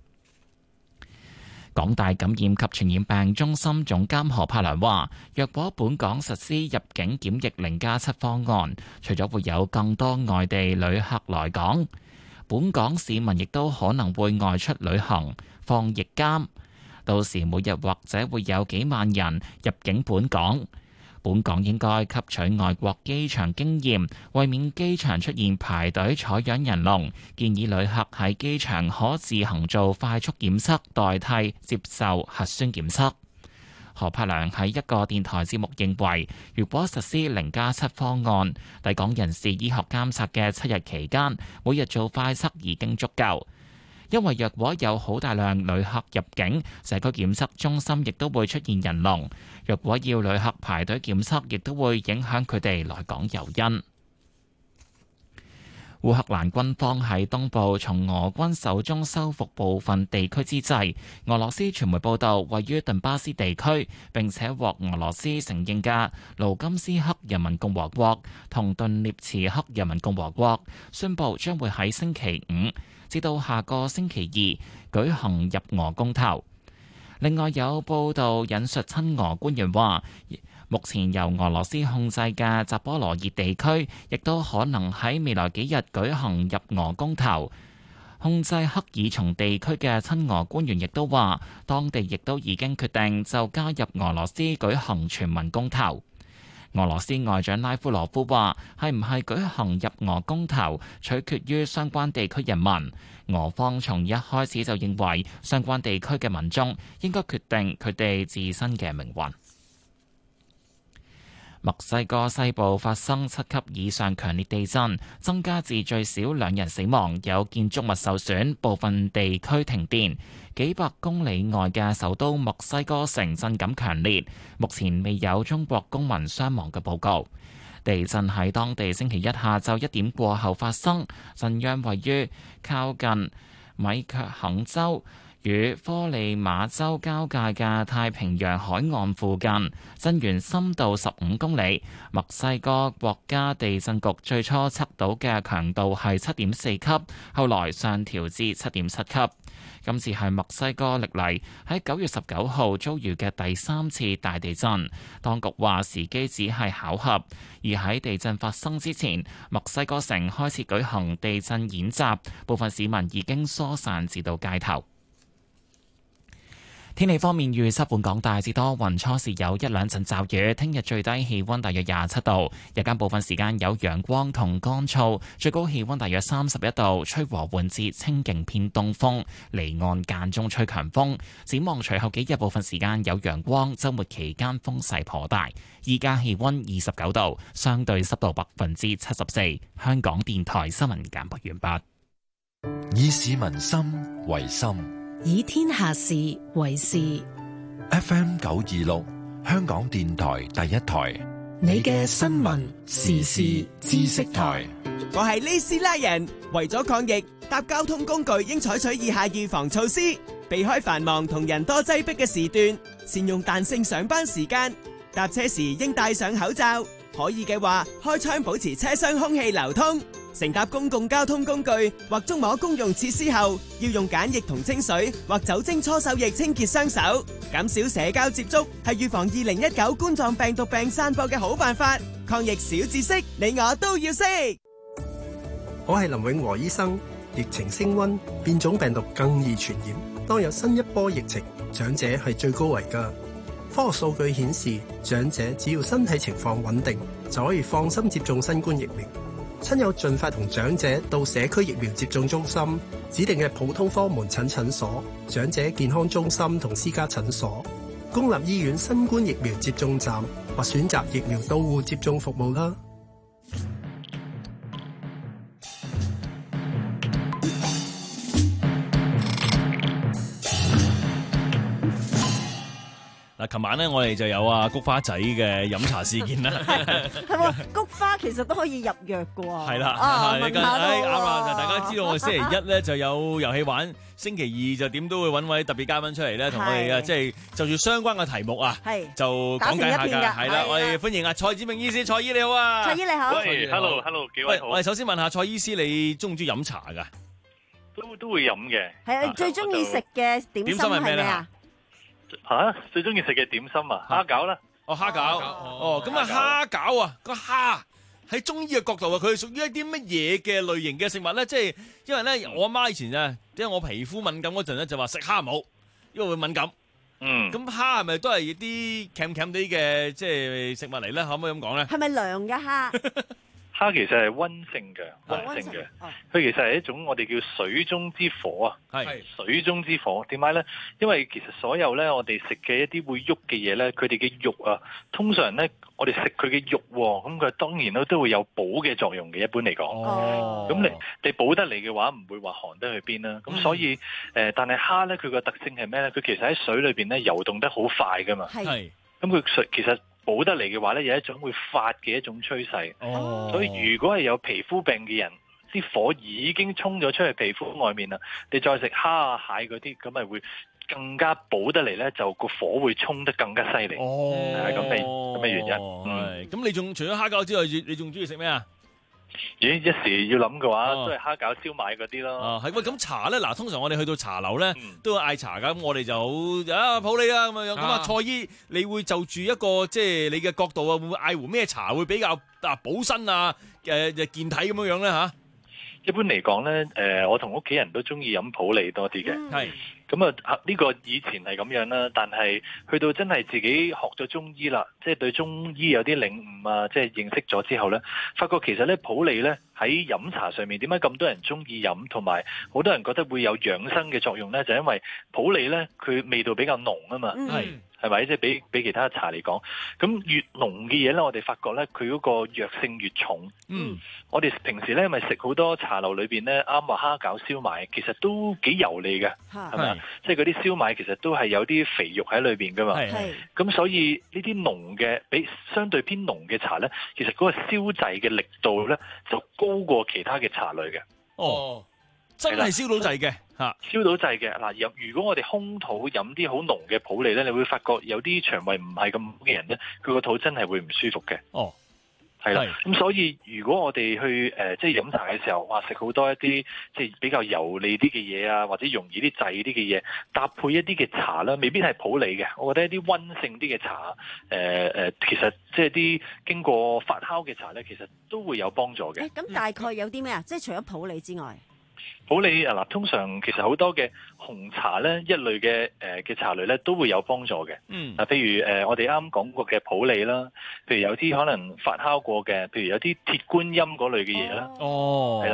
港大感染及傳染病中心總監何柏良話，若果本港實施入境檢疫零加七方案，除咗會有更多外地旅客來港，本港市民亦都可能會外出旅行、放疫監，到時每日或者會有幾萬人入境本港。本港應該吸取外國機場經驗，為免機場出現排隊採樣人龍，建議旅客喺機場可自行做快速檢測，代替接受核酸檢測。何柏良喺一個電台節目認為，如果實施零加七方案，抵港人士醫學監察嘅七日期間，每日做快測已經足夠。因為若果有好大量旅客入境，社區檢測中心亦都會出現人龍。若果要旅客排隊檢測，亦都會影響佢哋來港誘因。烏克蘭軍方喺東部從俄軍手中收復部分地區之際，俄羅斯傳媒報道，位於頓巴斯地區並且獲俄羅斯承認嘅盧甘斯克人民共和國同頓涅茨克人民共和國宣布將會喺星期五至到下個星期二舉行入俄公投。另外有報道引述親俄官員話，目前由俄羅斯控制嘅扎波羅熱地區亦都可能喺未來幾日舉行入俄公投。控制克爾松地區嘅親俄官員亦都話，當地亦都已經決定就加入俄羅斯舉行全民公投。俄羅斯外長拉夫羅夫話，係唔係舉行入俄公投，取決於相關地區人民。俄方從一開始就認為，相關地區嘅民眾應該決定佢哋自身嘅命運。墨西哥西部發生七級以上強烈地震，增加至最少兩人死亡，有建築物受損，部分地區停電。幾百公里外嘅首都墨西哥城震感強烈，目前未有中國公民傷亡嘅報告。地震喺當地星期一下晝一點過後發生，震央位於靠近米卻肯州與科利馬州交界嘅太平洋海岸附近，震源深度十五公里。墨西哥國家地震局最初測到嘅強度係七點四級，後來上調至七點七級。今次係墨西哥歷嚟喺九月十九號遭遇嘅第三次大地震。當局話時機只係巧合，而喺地震發生之前，墨西哥城開始舉行地震演習，部分市民已經疏散至到街頭。天氣方面預測，本港大致多雲，初時有一兩陣驟雨。聽日最低氣溫大約廿七度，日間部分時間有陽光同乾燥，最高氣溫大約三十一度，吹和緩至清勁偏東風，離岸間中吹強風。展望隨後幾日部分時間有陽光，週末期間風勢頗大。依家氣溫二十九度，相對濕度百分之七十四。香港電台新聞簡報完畢。 以市民心為心， 以天下事為事。 F M 九二六，香港電台第一台， 你嘅新聞時事知識台。 我係呢斯拉人，為咗抗疫，搭交通工具應採取以下預防措施：避開繁忙同人多擠迫嘅時段，善用彈性上班時間，搭車時應戴上口罩，可以嘅話開窗保持車廂空氣流通。乘搭公共交通工具或觸摸公用設施後，要用梘液同清水或酒精搓手液清潔雙手，減少社交接觸係預防二零一九冠狀病毒病散播嘅好辦法。抗疫小知識，你我都要識。 我係林永和醫生。疫情升溫，變種病毒更易傳染。當有新一波疫情，長者係最高危㗎。科學數據顯示，長者只要身體情況穩定，就可以放心接種新冠疫苗。親友盡快同長者到社區疫苗接種中心、指定嘅普通科門診診所、長者健康中心同私家診所、公立醫院新冠疫苗接種站或選擇疫苗到戶接種服務啦。 嗱，琴晚咧我哋就有啊菊花仔嘅飲茶事件啦， 係喎，菊花其實都可以入藥㗎喎。 係啦， 啊，問下啱啦， 咯喎。 大家知道我星期一咧就有遊戲玩，星期二就點都會揾位特別嘉賓出嚟咧，同我哋啊即係就住相關嘅題目啊，就講解下㗎。係啦，我哋歡迎啊蔡子明醫師，蔡醫你好啊。 蔡醫你好。 喂 ，hello hello，幾位好。 我哋首先問下蔡醫師，你中唔中意飲茶㗎？ 都都會飲嘅。 係啊，最中意食嘅點心係咩啊？ 吓，最中意食嘅點心啊，蝦餃啦。 哦，蝦餃。哦，咁啊，蝦餃啊，個蝦喺中醫嘅角度啊，佢係屬於一啲乜嘢嘅類型嘅食物咧？即係因為咧，我阿媽以前啊，即係我皮膚敏感嗰陣咧，就話食蝦唔好，因為會敏感。 嗯。 咁蝦係咪都係啲鉗鉗啲嘅即係食物嚟咧？可唔可以咁講咧？ 係咪涼嘅蝦？ 蝦其實係溫性嘅，溫性嘅。佢其實係一種我哋叫水中之火啊。係水中之火，點解咧？因為其實所有咧，我哋食嘅一啲會喐嘅嘢咧，佢哋嘅肉啊，通常咧，我哋食佢嘅肉，咁佢當然咧都會有補嘅作用嘅。一般嚟講，哦，咁你你補得嚟嘅話，唔會話寒得去邊啦。咁所以誒、呃，但係蝦咧，佢個特性係咩咧？佢其實喺水裏邊咧游動得好快噶嘛。係。咁佢水其實。補得嚟嘅話咧，有一種會發嘅一種趨勢。哦，所以如果係有皮膚病嘅人，啲火已經衝咗出去皮膚外面啦，你再食蝦啊蟹嗰啲，咁咪會更加補得嚟咧，就個火會衝得更加犀利。哦，係咁嘅咁嘅原因。嗯， 咁你仲除咗蝦餃之外，你仲中意食咩啊？ 咦，一時要諗嘅話，哦、都係蝦餃、燒賣嗰啲咯。 啊，係喂，咁茶咧，嗱，通常我哋去到茶樓咧，嗯、都會嗌茶噶。咁我哋就好啊，普洱啊咁樣。咁啊，蔡醫，你會就住一個即係你嘅角度啊，會唔會嗌壺咩茶會比較啊補身啊誒誒健體咁樣樣咧嚇？ 一般嚟講咧，誒、呃，我同屋企人都中意飲普洱多啲嘅。係、嗯。咁啊，呢個以前係咁樣啦，但係去到真係自己學咗中醫啦，即係對中醫有啲領悟啊，即係認識咗之後咧，發覺其實咧普洱咧喺飲茶上面點解咁多人中意飲，同埋好多人覺得會有養生嘅作用咧，就因為普洱咧佢味道比較濃啊嘛。係。係咪？即係比比其他茶嚟講，咁越濃嘅嘢咧，我哋發覺咧，佢嗰個藥性越重。嗯，我哋平時咧咪食好多茶樓裏邊咧，啱話蝦餃、燒賣，其實都幾油膩嘅，係咪？即係嗰啲燒賣其實都係有啲肥肉喺裏邊噶嘛。係。咁所以呢啲濃嘅，比相對偏濃嘅茶咧，其實嗰個燒滯嘅力度咧，就高過其他嘅茶類嘅。哦。 真係燒到滯嘅嚇， 燒到滯嘅嗱。如果我哋空肚飲啲好濃嘅普洱咧，你會發覺有啲腸胃唔係咁好嘅人咧，佢個肚真係會唔舒服嘅。哦，係啦。咁所以如果我哋去誒、呃、即係飲茶嘅時候，話食好多一啲即係比較油膩啲嘅嘢啊，或者容易啲滯啲嘅嘢，搭配一啲嘅茶啦，未必係普洱嘅。我覺得一啲溫性啲嘅茶，誒、呃、誒、呃，其實即係啲經過發酵嘅茶咧，其實都會有幫助嘅。 咁、欸、大概有啲咩啊？即係除咗普洱之外。 普洱啊嗱，通常其實好多嘅紅茶咧，一類嘅誒嘅茶類咧，都會有幫助嘅。嗯，嗱，譬如誒、呃、我哋啱講過嘅普洱啦，譬如有啲可能發酵過嘅，譬如有啲鐵觀音嗰類嘅嘢啦。哦，係啦，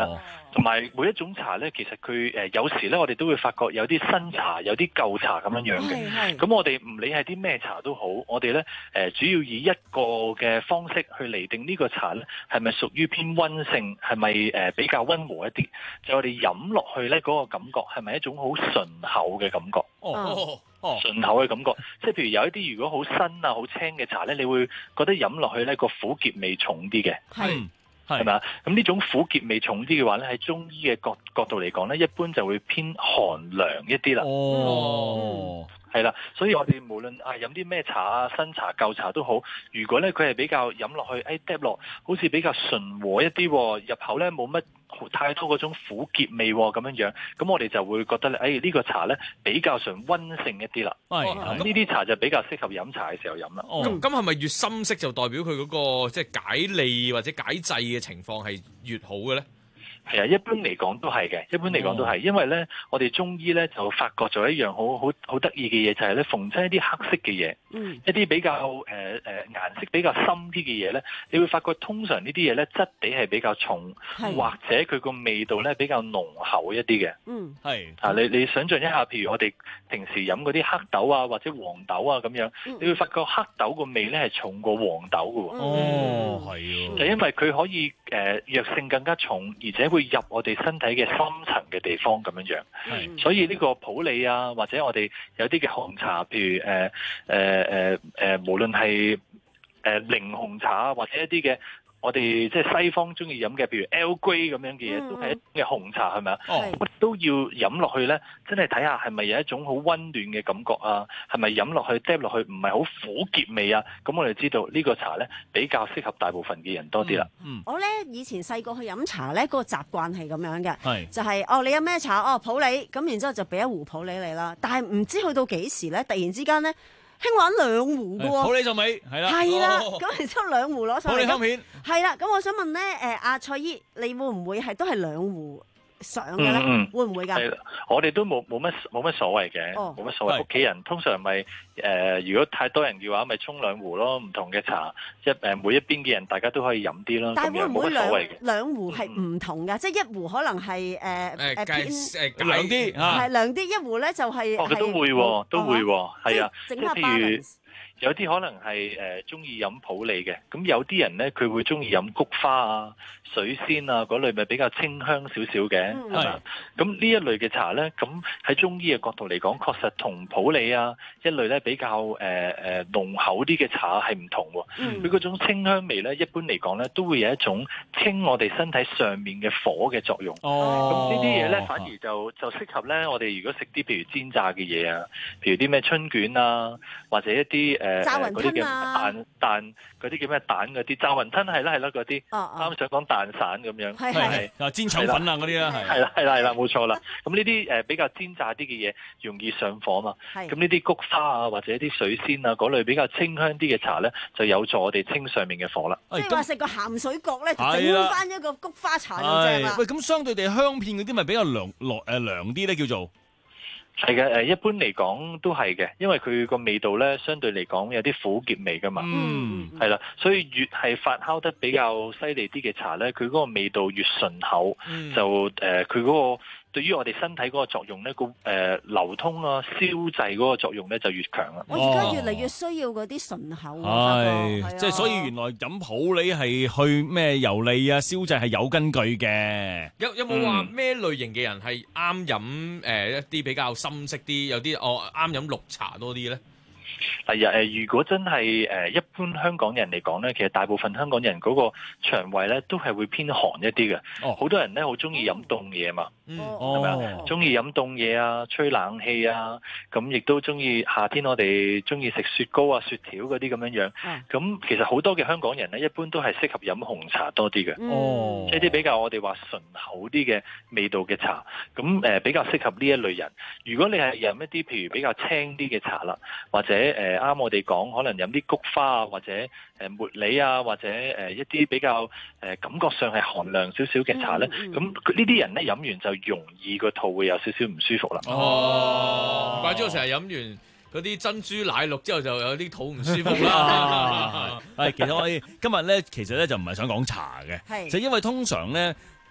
同埋每一種茶咧，其實佢誒、呃、有時咧，我哋都會發覺有啲新茶，有啲舊茶咁樣樣嘅。咁我哋唔理係啲咩茶都好，我哋咧誒主要以一個嘅方式去釐定呢個茶咧係咪屬於偏溫性，係咪誒比較溫和一啲？就我哋飲落去咧嗰個感覺係咪一種好順口嘅感覺？ 哦哦， 順口嘅感覺，即係譬如有一啲如果好新啊、好青嘅茶咧，你會覺得飲落去咧個苦澀味重啲嘅。 係。 係咪啊？咁呢種苦澀味重啲嘅話咧，喺中醫嘅角角度嚟講咧，一般就會偏寒涼一啲啦。 哦， 係啦，所以我哋無論啊飲啲咩茶啊，新茶舊茶都好，如果咧佢係比較飲落去，誒嗒落好似比較順和一啲，入口咧冇乜太多嗰種苦澀味咁樣樣，咁我哋就會覺得咧，誒、哎、呢、呢個茶咧比較上溫性一啲啦。係，咁呢啲茶就比較適合飲茶嘅時候飲啦。 咁咁係咪越深色就代表佢嗰、嗰個即係、即係、解膩或者解滯嘅情況係越好嘅咧？ 係啊，一般嚟講都係嘅，一般嚟講都係，因為咧，我哋中醫咧就發覺咗一樣好好好得意嘅嘢，就係咧，逢親一啲黑色嘅嘢，嗯，一啲比較誒誒、呃、顏色比較深啲嘅嘢咧，你會發覺通常呢啲嘢咧質地係比較重，或者佢個味道咧比較濃厚一啲嘅，嗯，係啊，你你想象一下，譬如我哋平時飲嗰啲黑豆啊或者黃豆啊咁樣，嗯、你會發覺黑豆個味咧係重過黃豆嘅喎，哦，係啊，就因為佢可以誒、呃、藥性更加重，而且會入我哋身體嘅深層嘅地方咁樣樣，嗯、所以呢個普洱啊，或者我哋有啲嘅紅茶，譬如誒誒誒誒，無論係誒檸紅茶或者一啲嘅我哋即係西方中意飲嘅，譬如 Earl Grey 咁樣嘅嘢，嗯、都係一種嘅紅茶，係咪啊？我都要飲落去咧，真係睇下係咪有一種好溫暖嘅感覺啊？係咪飲落去嗒落去唔係好苦澀味啊？咁我哋知道呢個茶咧比較適合大部分嘅人多啲啦。 嗯嗯、我咧以前細個去飲茶咧，嗰、嗰個習慣係咁樣嘅，就係、是、哦你飲咩茶？哦普洱，咁然之後就俾一壺普洱你啦。但係唔知去到幾時咧，突然之間咧。興玩兩壺嘅喎， 普洱就尾係啦， 係啦，咁然之後兩壺攞上嚟， 普洱香片係啦，咁我想問咧，誒阿蔡姨，你會唔會係都係兩壺上嘅咧？嗯、會唔會㗎？ 係，我哋都冇冇乜冇乜所謂嘅，冇乜、哦、所謂。屋企人通常咪誒、呃，如果太多人嘅話，咪沖兩壺咯，唔同嘅茶，一誒每一邊嘅人大家都可以飲啲咯。 但係會唔會兩兩壺係唔同㗎？嗯、即係一壺可能係誒誒偏誒涼啲， 係涼啲，一壺咧就係、是、 哦，佢都會喎，都會喎，係啊， 即係譬如。有啲可能係誒中意飲普洱嘅，咁有啲人咧佢會中意飲菊花啊、水仙啊嗰類，咪比較清香少少嘅，係嘛？咁呢一類嘅茶咧，咁喺中醫嘅角度嚟講，確實同普洱啊一類咧比較誒誒、呃、濃厚啲嘅茶係唔同喎。佢嗰、嗯、種清香味咧，一般嚟講咧都會有一種清我哋身體上面嘅火嘅作用。哦，咁呢啲嘢咧反而就就適合咧，我哋如果食啲譬如煎炸嘅嘢啊，譬如啲咩春卷啊，或者一啲誒。 炸雲吞啊， 蛋蛋嗰啲叫咩蛋嗰啲炸雲吞係啦係啦嗰啲，啱想講蛋散咁樣， 係係啊煎腸粉啊嗰啲啦，係係啦係啦係啦冇錯啦。咁呢啲誒比較煎炸啲嘅嘢容易上火嘛，咁呢啲菊花啊或者啲水仙啊嗰類比較清香啲嘅茶咧，就有助我哋清上面嘅火啦。 即係話食個鹹水角咧，整翻一個菊花茶就正啦。 喂，咁相對地香片嗰啲咪比較涼落誒涼啲咧叫做？ 係嘅，誒一般嚟講都係嘅，因為佢個味道咧，相對嚟講有啲苦澀味噶嘛，嗯，係啦，所以越係發酵得比較犀利啲嘅茶咧，佢嗰個味道越順口，嗯、就誒佢嗰個對於我哋身體嗰個作用咧，個誒、呃、流通啊、消滯嗰個作用咧就越強啦。 我而家越嚟越需要嗰啲順口， 係即係所以原來飲普洱係去咩油膩啊、消滯係有根據嘅。 有有冇話咩類型嘅人係啱飲誒一啲比較深色啲，有啲哦啱飲綠茶多啲咧？ 係啊，誒，如果真係誒一般香港人嚟講咧，其實大部分香港人嗰個腸胃咧都係會偏寒一啲嘅。哦，好多人咧好中意飲凍嘢嘛，嗯，係咪啊？中意飲凍嘢啊，吹冷氣啊，咁亦都中意夏天我哋中意食雪糕啊、雪條嗰啲咁樣樣。咁、嗯、其實好多嘅香港人咧，一般都係適合飲紅茶多啲嘅。哦、嗯，即係啲比較我哋話順口啲嘅味道嘅茶，咁誒比較適合呢一類人。如果你係飲一啲譬如比較清啲嘅茶啦，或者誒啱、呃、我哋講，可能飲啲菊花啊，或者誒茉莉啊，或者誒、呃、一啲比較誒、呃、感覺上係寒涼少少嘅茶咧，咁呢啲人咧飲完就容易個肚會有少少唔舒服啦。 哦，怪之我成日飲完嗰啲珍珠奶綠之後就有啲肚唔舒服啦。 係，其實我哋今日咧，其實咧就唔係想講茶嘅，就因為通常咧。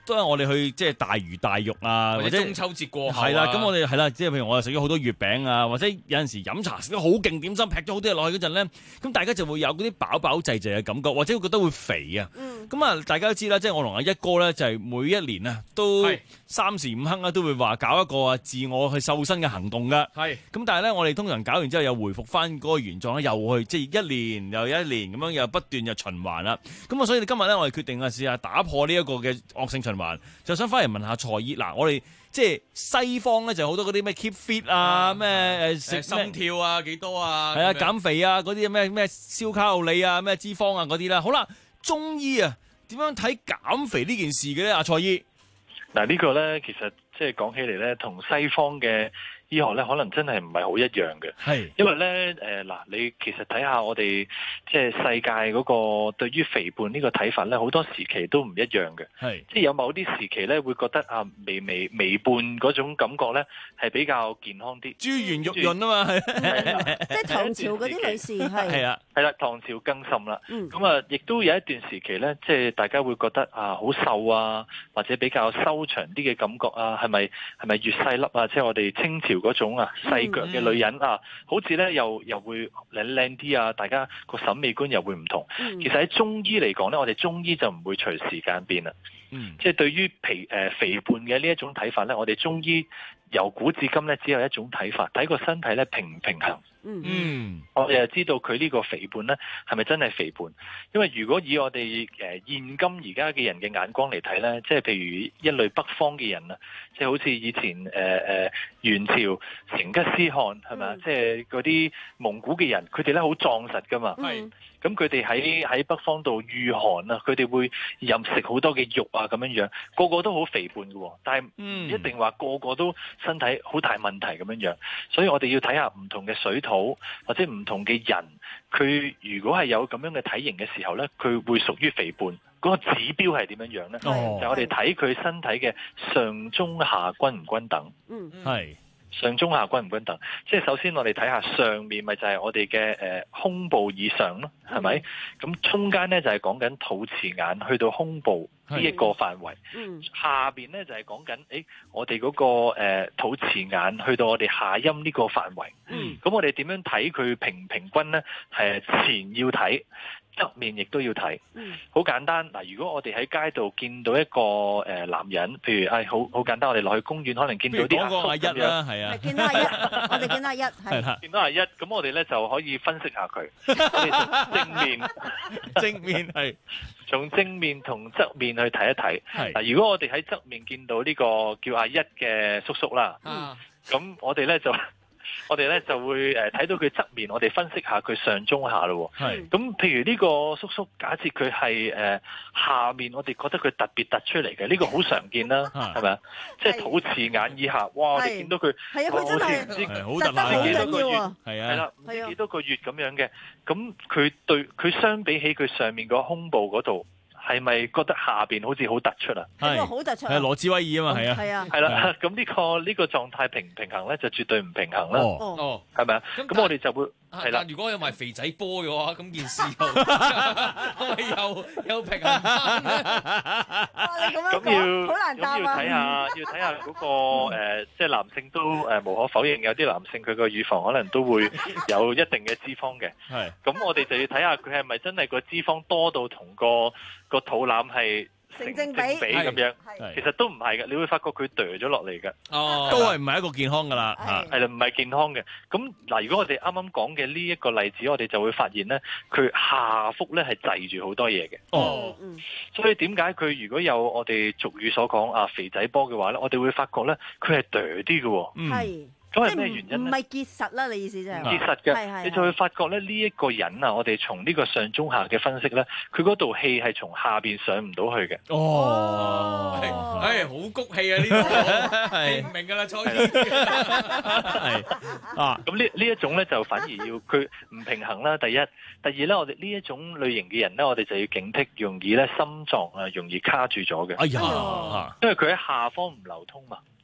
都係我哋去即係大魚大肉啊， 或者中秋節過後啊係啦，咁我哋係啦，即係譬如我哋食咗好多月餅啊，或者有陣時飲茶食得好勁點心，劈咗好多嘢落去嗰陣咧，咁大家就會有嗰啲飽飽滯滯嘅感覺，或者會覺得會肥啊。咁啊、嗯，大家都知啦，即係我同阿一哥咧，就係每一年啊，都三時五刻啊，都會話搞一個啊自我去瘦身嘅行動噶。係。咁但係咧，我哋通常搞完之後又回復翻嗰個原狀咧，又去即係一年又一年咁樣又不斷又循環啦。咁啊，所以今日咧，我哋決定啊試下打破呢一個嘅惡性循環，就想翻嚟問下蔡姨嗱，我哋即係西方咧就好多嗰啲咩 keep fit 啊，咩誒食心跳啊幾多啊， 係啊減肥啊嗰啲咩咩燒卡路里啊咩脂肪啊嗰啲啦。好啦，中醫啊點樣睇減肥呢件事嘅咧？阿蔡姨， 嗱呢個咧其實即係講起嚟咧，同西方嘅醫學咧可能真係唔係好一樣嘅，係因為咧誒嗱，你其實睇下我哋即係世界嗰個對於肥胖呢個睇法咧，好多時期都唔一樣嘅，係即係有某啲時期咧會覺得啊微微微胖嗰種感覺咧係比較健康啲，珠圓玉潤啊嘛， 即係唐朝嗰啲女士係係啊係啦，唐朝更甚啦，咁啊亦都有一段時期咧，即係大家會覺得啊好瘦啊，或者比較修長啲嘅感覺啊，係咪係咪越細粒啊？即係我哋清朝嗰種啊細腳嘅女人啊，好似咧又又會靚靚啲啊，大家個審美觀又會唔同。其實喺中醫嚟講咧，我哋中醫就唔會隨時間變啦。嗯，即係對於肥誒肥胖嘅呢一種睇法咧，我哋中醫由古至今咧只有一種睇法，睇個身體咧平唔平衡。嗯嗯，我哋就知道佢呢個肥胖咧係咪真係肥胖？因為如果以我哋誒現今而家嘅人嘅眼光嚟睇咧，即係譬如一類北方嘅人啊，即係好似以前誒誒、呃、元朝成吉思汗係咪啊？即係嗰啲蒙古嘅人，佢哋咧好壯實噶嘛。係。咁佢哋喺喺北方度御寒啊，佢哋會飲食好多嘅肉啊咁樣樣，個個都好肥胖嘅喎，但係唔一定話個個都身體好大問題咁樣樣，所以我哋要睇下唔同嘅水土或者唔同嘅人，佢如果係有咁樣嘅體型嘅時候咧，佢會屬於肥胖。嗰個指標係點樣樣咧？哦、就係我哋睇佢身體嘅上中下均唔均等。嗯，係。上中下均唔均等，即係首先我哋睇下上面咪就係我哋嘅誒胸部以上咯，係咪？咁中間咧就係講緊肚臍眼去到胸部呢一個範圍，嗯、下邊咧就係講緊誒我哋嗰、那個誒、呃、肚臍眼去到我哋下陰呢個範圍。嗯，咁我哋點樣睇佢平唔平均咧？係前要睇。側面亦都要睇，好簡單嗱。如果我哋喺街度見到一個誒男人，譬如誒好好簡單，我哋落去公園可能見到啲阿叔咁樣，係啊， 見到阿一，我哋見到阿一，係見到阿一，咁我哋咧就可以分析下佢，我哋從正面，正面係從正面同側面去睇一睇。嗱，如果我哋喺側面見到呢個叫阿一嘅叔叔啦，咁我哋咧就。我哋咧就會誒睇到佢側面，我哋分析下佢上中下咯。係咁，譬如呢個叔叔，假設佢係誒下面，我哋覺得佢特別突出嚟嘅，呢、這個好常見啦，係咪啊？即係肚臍眼以下，哇！我哋見到佢，係啊，佢真係唔知好突出幾多個月，係啊，係啦，唔知幾多個月咁樣嘅。咁佢對佢相比起佢上面個胸部嗰度。係咪覺得下邊好似好突出啊？係，好突出。係羅茲威爾啊嘛，係啊，係啊，係啦。咁呢個呢個狀態平唔平衡咧，就絕對唔平衡啦。哦，係咪啊？咁我哋就會係啦。 如果有埋肥仔波嘅話，咁件事又又又平衡翻。 你咁樣講好難答啊！ 咁要睇下，要睇下嗰個誒，即係男性都誒無可否認，有啲男性佢個乳房可能都會有一定嘅脂肪嘅。係。咁我哋就要睇下佢係咪真係個脂肪多到同個個肚腩係成正比咁樣，其實都唔係嘅，你會發覺佢墮咗落嚟嘅， 哦，都係唔係一個健康噶啦， 係啦，唔係健康嘅。咁嗱，如果我哋啱啱講嘅呢一個例子，我哋就會發現咧，佢下腹咧係滯住好多嘢嘅。哦，所以點解佢如果有我哋俗語所講啊肥仔波嘅話咧，我哋會發覺咧佢係墮啲嘅。係。咁係咩原因咧？ 唔係結實啦，你意思就係結實嘅，你就會發覺咧呢一個人啊，我哋從呢個上中下嘅分析咧，佢嗰道氣係從下邊上唔到去嘅。 哦，係，好谷氣啊！呢個係唔明㗎啦，蔡醫係啊。咁呢呢一種咧就反而要佢唔平衡啦。第一，第二咧，我哋呢一種類型嘅人咧，我哋就要警惕，容易咧心臟啊容易卡住咗嘅。哎呀，因為佢喺下方唔流通嘛。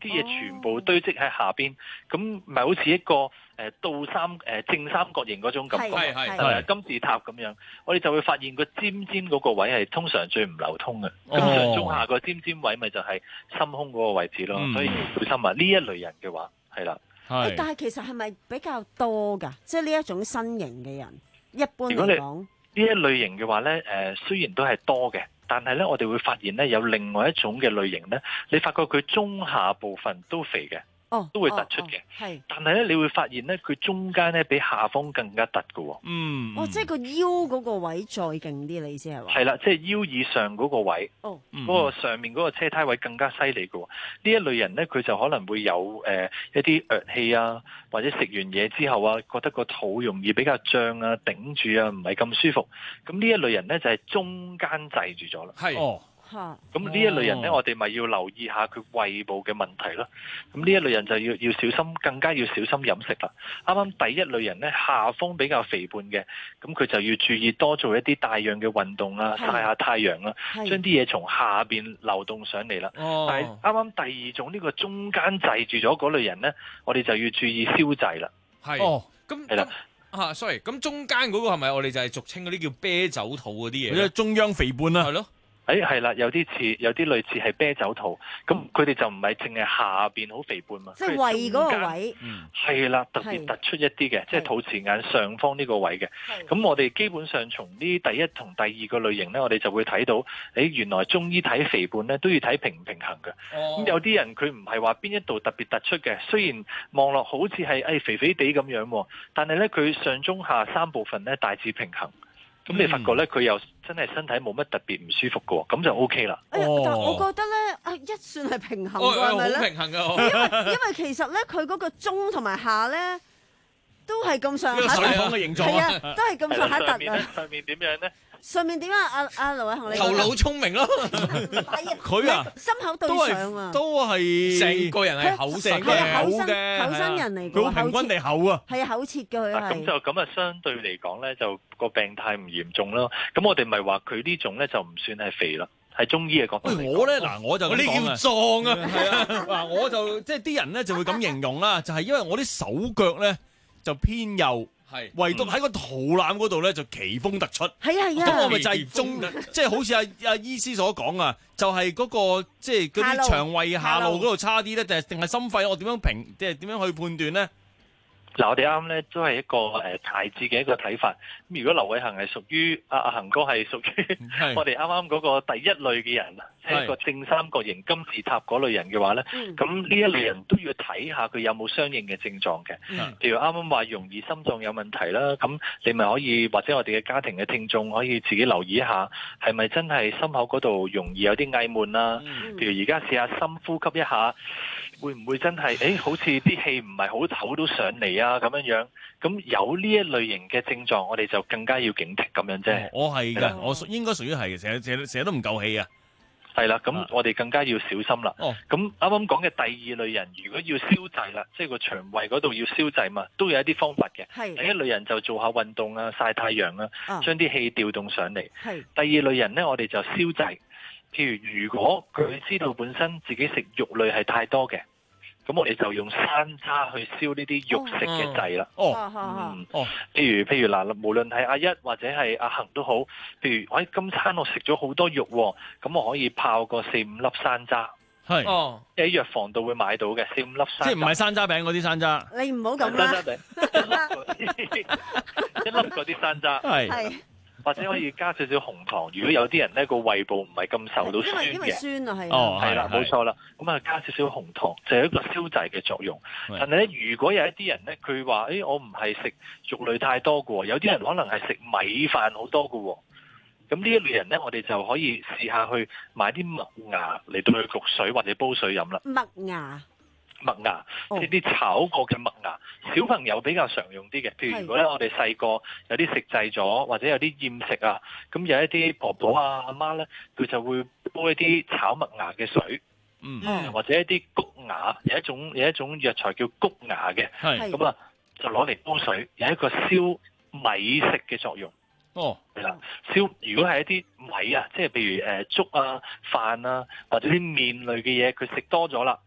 啲嘢全部堆積喺下邊，咁咪好似一個誒倒三誒正三角形嗰種感覺， 係係係金字塔咁樣。我哋就會發現個尖尖嗰個位係通常最唔流通嘅，咁上中下個尖尖位咪就係心胸嗰個位置咯，所以小心啊！呢一類人嘅話係啦， 但係其實係咪比較多㗎？即係呢一種身形嘅人，一般嚟講， 呢一類型嘅話咧，誒雖然都係多嘅。但係咧，我哋會發現咧，有另外一種嘅類型咧，你發覺佢中下部分都肥嘅， 哦， 都會突出嘅。係、哦哦，但係咧，你會發現咧，佢中間咧比下方更加突嘅喎。嗯， 哦，即係個腰嗰個位再勁啲，你意思係話？ 係啦，即係腰以上嗰個位，哦，嗰、嗰個上面嗰個車胎位更加犀利嘅喎。呢一類人咧，佢就可能會有誒、呃、一啲噯氣啊，或者食完嘢之後啊，覺得個肚容易比較脹啊，頂住啊，唔係咁舒服。咁呢一類人咧就係、是、中間滯住咗啦。係。哦。咁呢一類人咧，我哋咪要留意下佢胃部嘅問題咯。咁呢一類人就要要小心，更加要小心飲食啦。啱啱第一類人咧，下方比較肥胖嘅，咁佢就要注意多做一啲帶氧嘅運動啊，曬下太陽啦，將啲嘢從下邊流動上嚟啦。哦、但係啱啱第二種呢個中間滯住咗嗰類人咧，我哋就要注意消滯啦。 係哦，咁係啦。啊，sorry，咁中間嗰個係咪我哋就係俗稱嗰啲叫啤酒肚嗰啲嘢？ 即係中央肥胖啊，係咯。 誒係啦，有啲似，有啲類似係啤酒肚，咁佢哋就唔係淨係下邊好肥胖嘛， 即係胃嗰個位， 係啦，特別突出一啲嘅，即係肚臍眼上方呢個位嘅。咁我哋基本上從呢第一同第二個類型咧，我哋就會睇到，誒原來中醫睇肥胖咧都要睇平唔平衡嘅。咁、哦、有啲人佢唔係話邊一度特別突出嘅，雖然望落好似係誒肥肥地咁樣，但係咧佢上中下三部分咧大致平衡。咁你發覺咧，佢又真係身體冇乜特別唔舒服嘅喎，咁就 O K 啦。 哎呀，但係我覺得咧，啊一算係平衡嘅，係咪咧？好平衡嘅，因為因為其實咧，佢嗰個中同埋下咧，都係咁上下。 水桶嘅形狀係啊，都係咁上下突啊。 上面點樣咧？ 上面點啊？阿阿盧偉雄，你頭腦聰明咯。 佢啊， 心口對上啊， 都係成個人係厚實嘅， 厚嘅厚身人嚟嘅， 佢好平均地厚啊。 係啊，厚切嘅佢係。 咁就咁啊，相對嚟講咧，就個病態唔嚴重咯。咁我哋咪話佢呢種咧就唔算係肥啦，係中醫嘅角度。 我咧嗱，我就呢叫壯啊。 係啊，嗱，我就即係啲人咧就會咁形容啦，就係因為我啲手腳咧就偏右。係，唯獨喺個肚腩嗰度咧就奇峰突出。係啊係啊，咁我咪就係中，即係好似阿阿醫師所講啊，就係嗰個即係嗰啲腸胃下路嗰度差啲咧，定係定係心肺？我點樣評？即係點樣去判斷咧？ 嗱，我哋啱咧都係一個誒大致嘅一個睇法。咁如果劉偉恒係屬於阿阿恒哥係屬於我哋啱啱嗰個第一類嘅人，即係一個正三角形金字塔嗰類人嘅話咧，咁呢一類人都要睇下佢有冇相應嘅症狀嘅。譬如啱啱話容易心臟有問題啦，咁你咪可以或者我哋嘅家庭嘅聽眾可以自己留意一下，係咪真係心口嗰度容易有啲翳悶啦？譬如而家試下深呼吸一下，會唔會真係誒好似啲氣唔係好唞到上嚟啊？咁樣樣，咁有呢一類型嘅症狀，我哋就更加要警惕咁樣啫。 我係㗎，我應該屬於係嘅，成日成日成日都唔夠氣啊。 係啦，咁我哋更加要小心啦。哦，咁啱啱講嘅第二類人，如果要消滯啦，即係個腸胃嗰度要消滯嘛，都有一啲方法嘅。係。第一類人就做下運動啊，曬太陽啊，將啲氣調動上嚟。係。第二類人咧，我哋就消滯。譬如如果佢知道本身自己食肉類係太多嘅。咁我哋就用山楂去燒呢啲肉食嘅滯啦。哦，嗯，哦，譬如譬如嗱，無論係阿一或者係阿恒都好，譬如我喺今餐我食咗好多肉，咁我可以泡個四五粒山楂。係，哦，喺藥房度會買到嘅四五粒山楂。即係唔係山楂餅嗰啲山楂？ 你唔好咁啦。 山楂餅，一粒嗰啲山楂。係。係。或者可以加少少紅糖，如果有啲人咧個胃部唔係咁受到酸嘅， 因為酸啊係， 哦係啦冇錯啦，咁啊加少少紅糖就係一個消滯嘅作用。但係咧，如果有一啲人咧，佢話誒我唔係食肉類太多嘅喎，有啲人可能係食米飯好多嘅喎，咁呢一類人咧，我哋就可以試下去買啲麥芽嚟到去焗水或者煲水飲啦。 麥芽。 麥芽，即係啲炒過嘅麥芽，小朋友比較常用啲嘅。譬如如果咧，我哋細個有啲食滯咗，或者有啲厭食啊，咁有一啲婆婆啊、阿媽咧，佢就會煲一啲炒麥芽嘅水，嗯，或者一啲谷芽，有一種有一種藥材叫谷芽嘅，係咁啊，就攞嚟煲水，有一個消米食嘅作用。哦，係啦，燒如果係一啲米啊，即係譬如誒粥啊、飯啊，或者啲麵類嘅嘢，佢食多咗啦。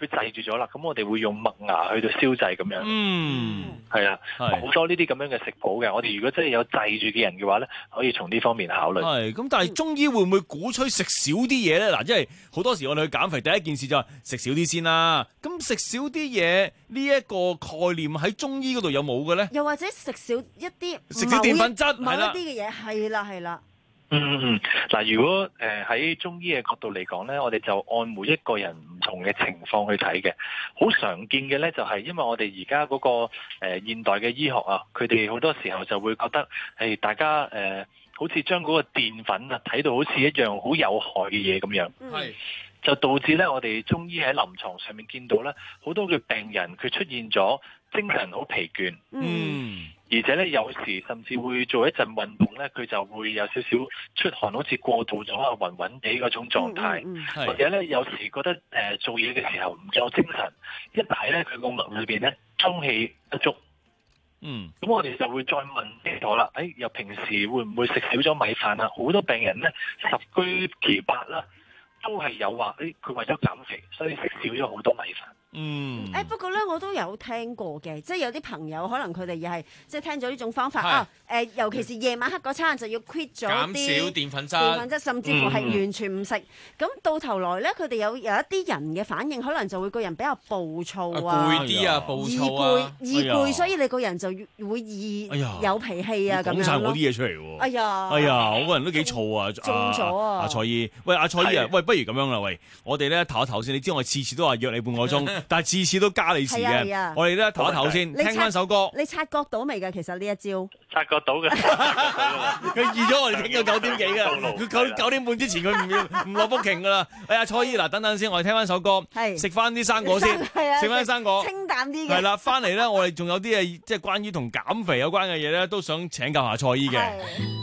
佢滯住咗啦，咁我哋會用麥芽去到燒製咁樣。 嗯， 係啊，好多呢啲咁樣嘅食譜嘅。我哋如果真係有滯住嘅人嘅話咧，可以從呢方面考慮。 係，咁但係中醫會唔會鼓吹食少啲嘢咧？嗱，即係好多時我哋去減肥，第一件事就係食少啲先啦。咁食少啲嘢呢一個概念喺中醫嗰度有冇嘅咧？ 又或者食少一啲食少澱粉質， 某一啲嘅嘢，係啦係啦。 嗯嗯嗯，嗱，如果誒喺、呃、中醫嘅角度嚟講咧，我哋就按每一個人唔同嘅情況去睇嘅。好常見嘅咧，就係、是、因為我哋而家嗰個誒、呃、現代嘅醫學啊，佢哋好多時候就會覺得係大家誒、呃、好似將嗰個澱粉啊睇到好似一樣好有害嘅嘢咁樣。係、嗯。就導致咧，我哋中醫喺臨床上面見到咧，好多嘅病人佢出現咗精神好疲倦，嗯，而且咧有時甚至會做一陣運動咧，佢就會有少少出汗，好似過度咗啊，暈暈地嗰種狀態，嗯嗯、或者咧有時覺得誒、呃、做嘢嘅時候唔夠精神，一嚟咧佢個脈裏邊咧中氣不足，嗯，咁我哋就會再問清楚啦，誒、哎，又平時會唔會食少咗米飯啊？好多病人咧十居其八啦。都係有話，誒佢為咗減肥，所以食少咗好多米飯。嗯， 誒、欸、不過咧，我都有聽過嘅，即係有啲朋友可能佢哋又係即係聽咗呢種方法啊。誒、呃，尤其是夜晚黑嗰餐就要 quit 咗啲減少澱粉質， 澱粉質甚至乎係完全唔食。咁、嗯、到頭來咧，佢哋有有一啲人嘅反應，可能就會個人比較暴躁啊， 攰啲啊，暴躁啊， 易攰，所以你個人就會易有脾氣啊咁樣咯。講曬我啲嘢出嚟喎！ 哎呀， 哎呀，我個人都幾燥啊！ 中咗啊！ 阿蔡姨，喂，阿蔡姨啊，喂，不如咁樣啦，喂，我哋咧唞一唞先。你知我次次都話約你半個鐘，但係次次都加你時嘅。我哋咧唞一唞先，聽翻首歌。 你察覺到未㗎？其實呢一招察覺到嘅。 佢預咗我哋聽到九點幾㗎，佢九九點半之前佢唔要唔落 booking 㗎啦。哎呀，蔡姨嗱，等等先，我哋聽翻首歌，食翻啲生果先，食翻啲生果， 清淡啲嘅。 係啦，翻嚟咧，我哋仲有啲誒，即係關於同減肥有關嘅嘢咧，都想請教下蔡姨嘅。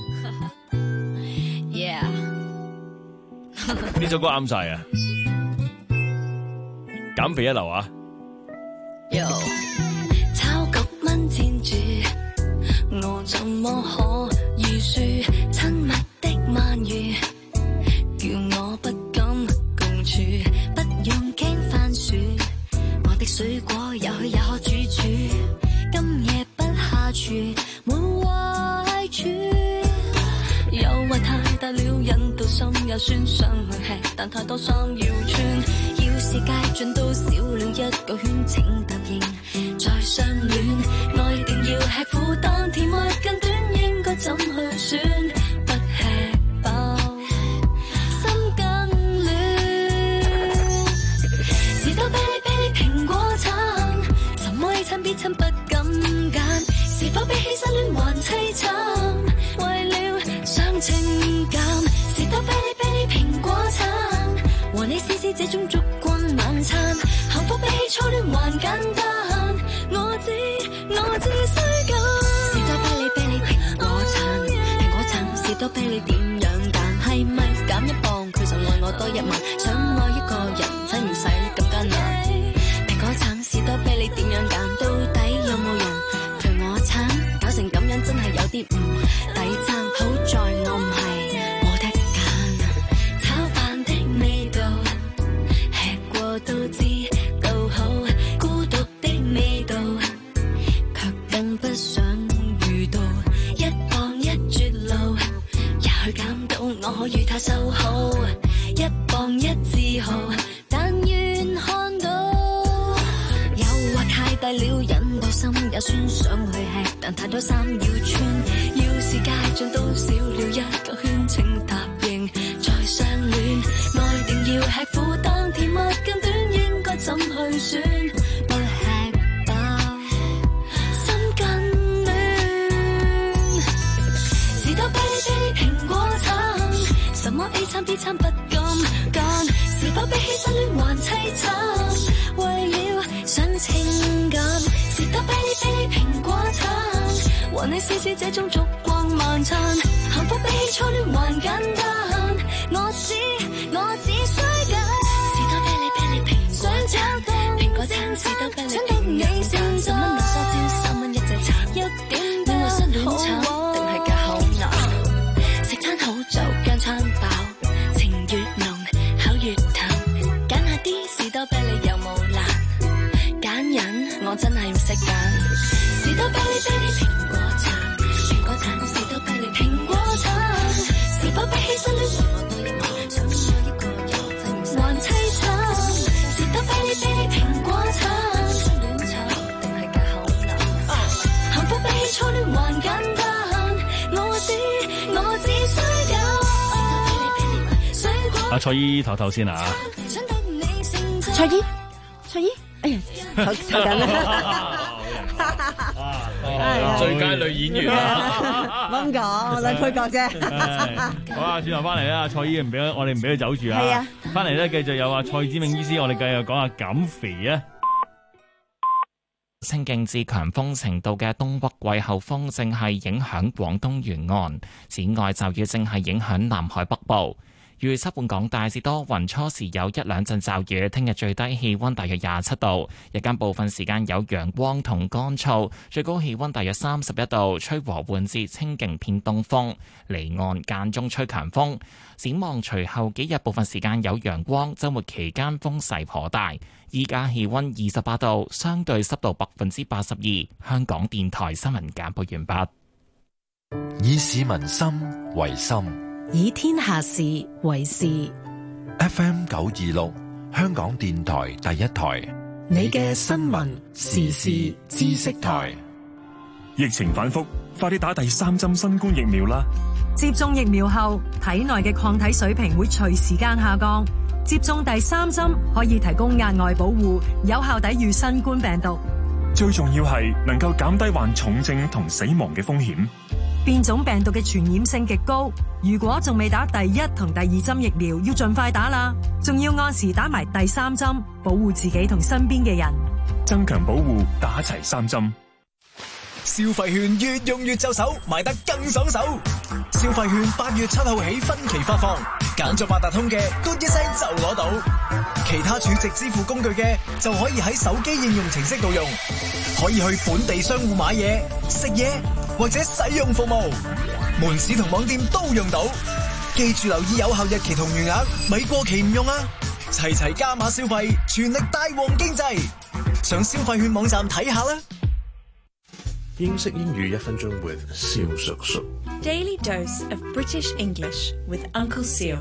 呢首歌啱晒啊！減肥一流啊！ 炒局蚊纏住，我怎麼可預説親密的鰻魚，叫我不敢共處，不用驚番薯。我的水果也許也可煮煮，今夜不下廚沒壞處。誘惑太大了，引到心也酸，想去吃，但太多衫要穿。要是界盡都少了一個圈，請答應再相戀。愛定要吃苦，但甜蜜更短，應該怎去選？不吃飽，心更亂。士多啤梨啤梨蘋果橙，什麼 A 餐 B 餐不敢揀，是否比起失戀還凄慘？為了想情感，士多啤梨啤梨蘋果橙，和你試試這種燭光晚餐，幸福比起初戀還簡單。我知我只需咁，士多啤梨啤梨蘋果橙，蘋果橙士多啤梨點樣揀？係咪減一磅佢就愛我多一萬？想愛一個人使唔使咁艱難？蘋果橙士多啤梨點樣揀？到底有冇人陪我撐？搞成咁樣真係有啲唔抵爭，好在我唔係冇得揀。炒飯的味道吃過都知道好，孤獨的味道卻更不想遇到。一磅一絕路，也許減到我可與他修好。一磅一自豪，但願看到。誘惑太大了，引到心也酸，想去吃，但太多衫要穿。要是界盡都少了一個圈，請答應再相戀。愛定要吃苦，但甜蜜更短，應該怎去選？不吃飽，心更亂。士多啤梨啤梨蘋果橙，什麼 A 餐 B 餐不敢揀，是否比起失戀還凄慘？為了想情感，士多啤梨啤梨蘋果橙，和你試試這種燭光晚餐，幸福比起初戀還簡單。我知我只需揀士多啤梨啤梨蘋果橙，蘋果橙士多啤梨蘋果橙，十蚊麥梳蕉，三蚊一隻橙，一點都愛失戀橙，定係假好難？食餐好就將餐飽，情越濃口越淡，揀下啲士多啤梨有冇辣？ 我真係唔識揀。士多啤梨啤梨蘋果橙，蘋果橙士多啤梨蘋果橙，是否比起失戀為我對我想我一個人還悽慘？士多啤梨啤梨蘋果橙，初戀橙定係隔口難？幸福比起初戀還簡單，我知我只需有。 阿蔡姨唞唞先啊！ 蔡姨，蔡姨，哎呀，唞唞緊啦！ 最佳女演員啊！ 冇咁講，女配角啫。 好啊，轉頭翻嚟啦，蔡姨唔俾我哋唔俾佢走住啊！ 係啊， 翻嚟咧繼續有啊蔡志明醫師，我哋繼續講下減肥啊！ 清勁至強風程度嘅東北季候風正係影響廣東沿岸，此外驟雨正係影響南海北部。預測本港大致多雲，初時有一兩陣驟雨。聽日最低氣溫大約廿七度，日間部分時間有陽光同乾燥，最高氣溫大約三十一度，吹和緩至清勁偏東風，離岸間中吹強風。展望隨後幾日部分時間有陽光，週末期間風勢頗大。依家氣溫二十八度，相對濕度百分之八十二。香港電台新聞簡報完畢。 以市民心為心， 以天下事為事。 F M 九二六，香港電台第一台， 你嘅新聞時事知識台。 疫情反覆，快啲打第三針新冠疫苗啦！ 接種疫苗後，體內嘅抗體水平會隨時間下降。接種第三針可以提供額外保護，有效抵禦新冠病毒。 最重要係能夠減低患重症同死亡嘅風險。 變種病毒嘅傳染性極高，如果仲未打第一同第二針疫苗，要盡快打啦。仲要按時打埋第三針，保護自己同身邊嘅人。 增強保護，打齊三針。 消費券越用越就手，買得更爽手。消費券八月七號起分期發放，揀咗八達通嘅，嘟一聲就攞到；其他儲值支付工具嘅，就可以喺手機應用程式度用，可以去本地商戶買嘢、食嘢或者使用服務，門市同網店都用到。記住留意有效日期同餘額，咪過期唔用啊！齊齊加碼消費，全力帶旺經濟，上消費券網站睇下啦。 英式英語一分鐘 with 蕭叔叔。 Daily dose of British English with Uncle Seal。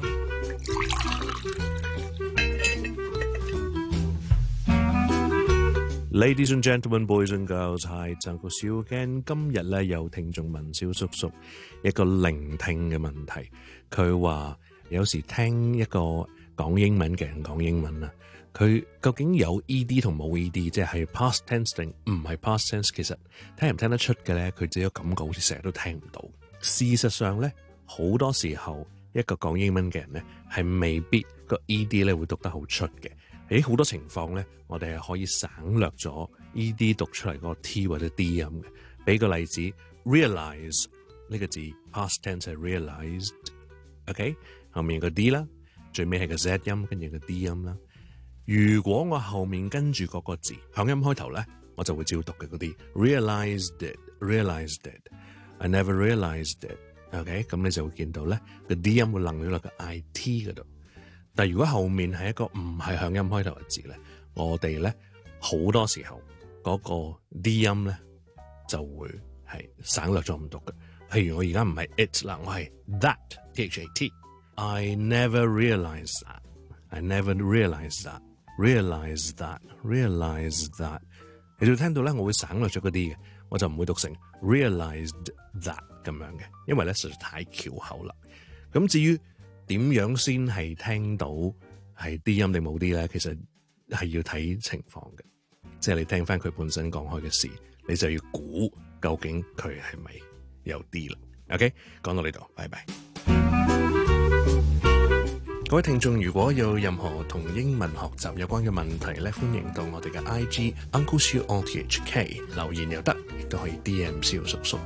Ladies and gentlemen, boys and girls, hi, Uncle Seal again。今日咧有聽眾問蕭叔叔一個聆聽嘅問題，佢話有時聽一個講英文嘅人講英文啊，佢究竟有 E D 同冇 E D， 即係 past tense 定唔係 past tense？ 其實聽唔聽得出嘅咧，佢自己感覺好似成日都聽唔到。事實上咧，好多時候一個講英文嘅人咧，係未必個 E D 咧會讀得好出嘅。喺好多情況咧，我哋係可以省略咗 E D 讀出嚟個 T 或者 D 音嘅。俾個例子 ，realize 呢個字 past tense 係 realized，OK， 後面個 D 啦，最尾係個 Z 音，跟住個 D 音啦。如果我後面跟住嗰個字響音開頭咧，我就會照讀嘅嗰啲 realized it，realized it，I never realized it，OK， 咁你就會見到咧個 D 音會楞咗落個 I T 嗰度。但係如果後面係一個唔係響音開頭嘅字咧，我哋咧好多時候嗰個 D 音咧就會係省略咗唔讀嘅。譬如我而家唔係 it 啦，我係 that，T H A T。I never realized that，I never realized that，realize that，realize that。你就聽到咧，我會省略咗嗰啲嘅，我就唔會讀成 realized that 咁樣嘅，因為咧實在太翹口啦。咁至於點樣先係聽到係 D 音定冇 D 咧？其實係要睇情況嘅，即係你聽翻佢本身講開嘅事，你就要估究竟佢係咪有 D 啦。OK， 講到呢度，拜拜。各位聽眾，如果有任何同英文學習有關嘅問題咧，歡迎到我哋嘅 I G Uncle Siu O T H K 留言又得，亦都可以 D M 蕭叔叔。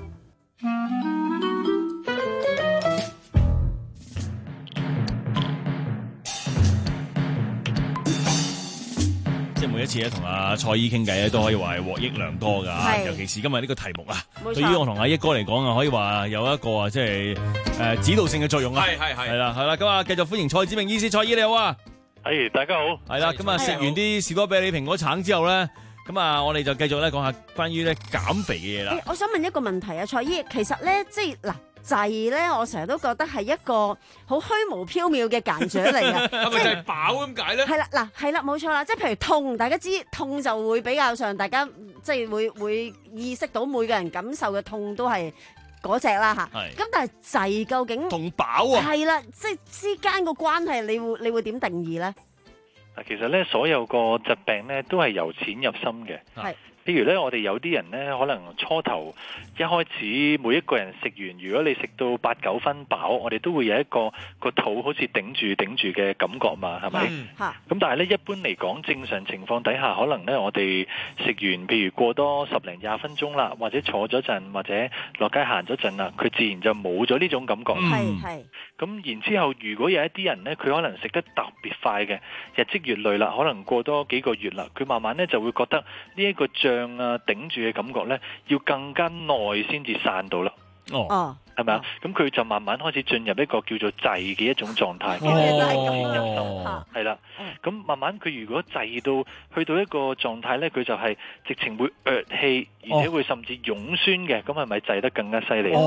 每一次咧同阿蔡姨傾偈咧，都可以話係獲益良多㗎。尤其是今日呢個題目啊，對於我同阿益哥嚟講啊，可以話有一個啊，即係誒指導性嘅作用啊。係係係。係啦係啦，咁啊繼續歡迎蔡志明醫師，蔡姨你好啊。 係大家好。 係啦，咁啊食完啲士多啤梨蘋果橙之後咧， 咁啊，我哋就繼續咧講下關於咧減肥嘅嘢啦。 誒，我想問一個問題啊，蔡姨，其實咧，即係嗱。滯咧，我成日都覺得係一個好虛無縹緲嘅間諜嚟嘅， 係咪就係飽咁解咧？ 係啦，嗱，係啦，冇錯啦，即係譬如痛，大家知痛就會比較上，大家即係會會意識到每個人感受嘅痛都係嗰隻啦嚇。咁但係滯究竟痛飽啊？ 係啦，即係之間個關係，你會你會點定義咧？ 嗱，其實咧，所有個疾病咧都係由淺入深嘅。 係。 譬如咧，我哋有啲人咧，可能初頭一開始每一個人食完，如果你食到八九分飽，我哋都會有一個個肚好似頂住頂住嘅感覺嘛，係咪？咁、嗯、但係咧，一般嚟講，正常情況底下，可能咧我哋食完，譬如過多十零廿分鐘啦，或者坐咗陣，或者落街行咗陣啦，佢自然就冇咗呢種感覺。 係係。 咁然之後，如果有一啲人咧，佢可能食得特別快嘅，日積月累啦，可能過多幾個月啦，佢慢慢咧就會覺得呢一個脹啊頂住嘅感覺咧，要更加耐先至散到啦。 哦， 係咪啊？咁佢就慢慢開始進入一個叫做滯嘅一種狀態。 哦， 係啦。咁慢慢佢如果滯到去到一個狀態咧，佢就係直情會噯氣，而且會甚至湧酸嘅。咁係咪滯得更加犀利？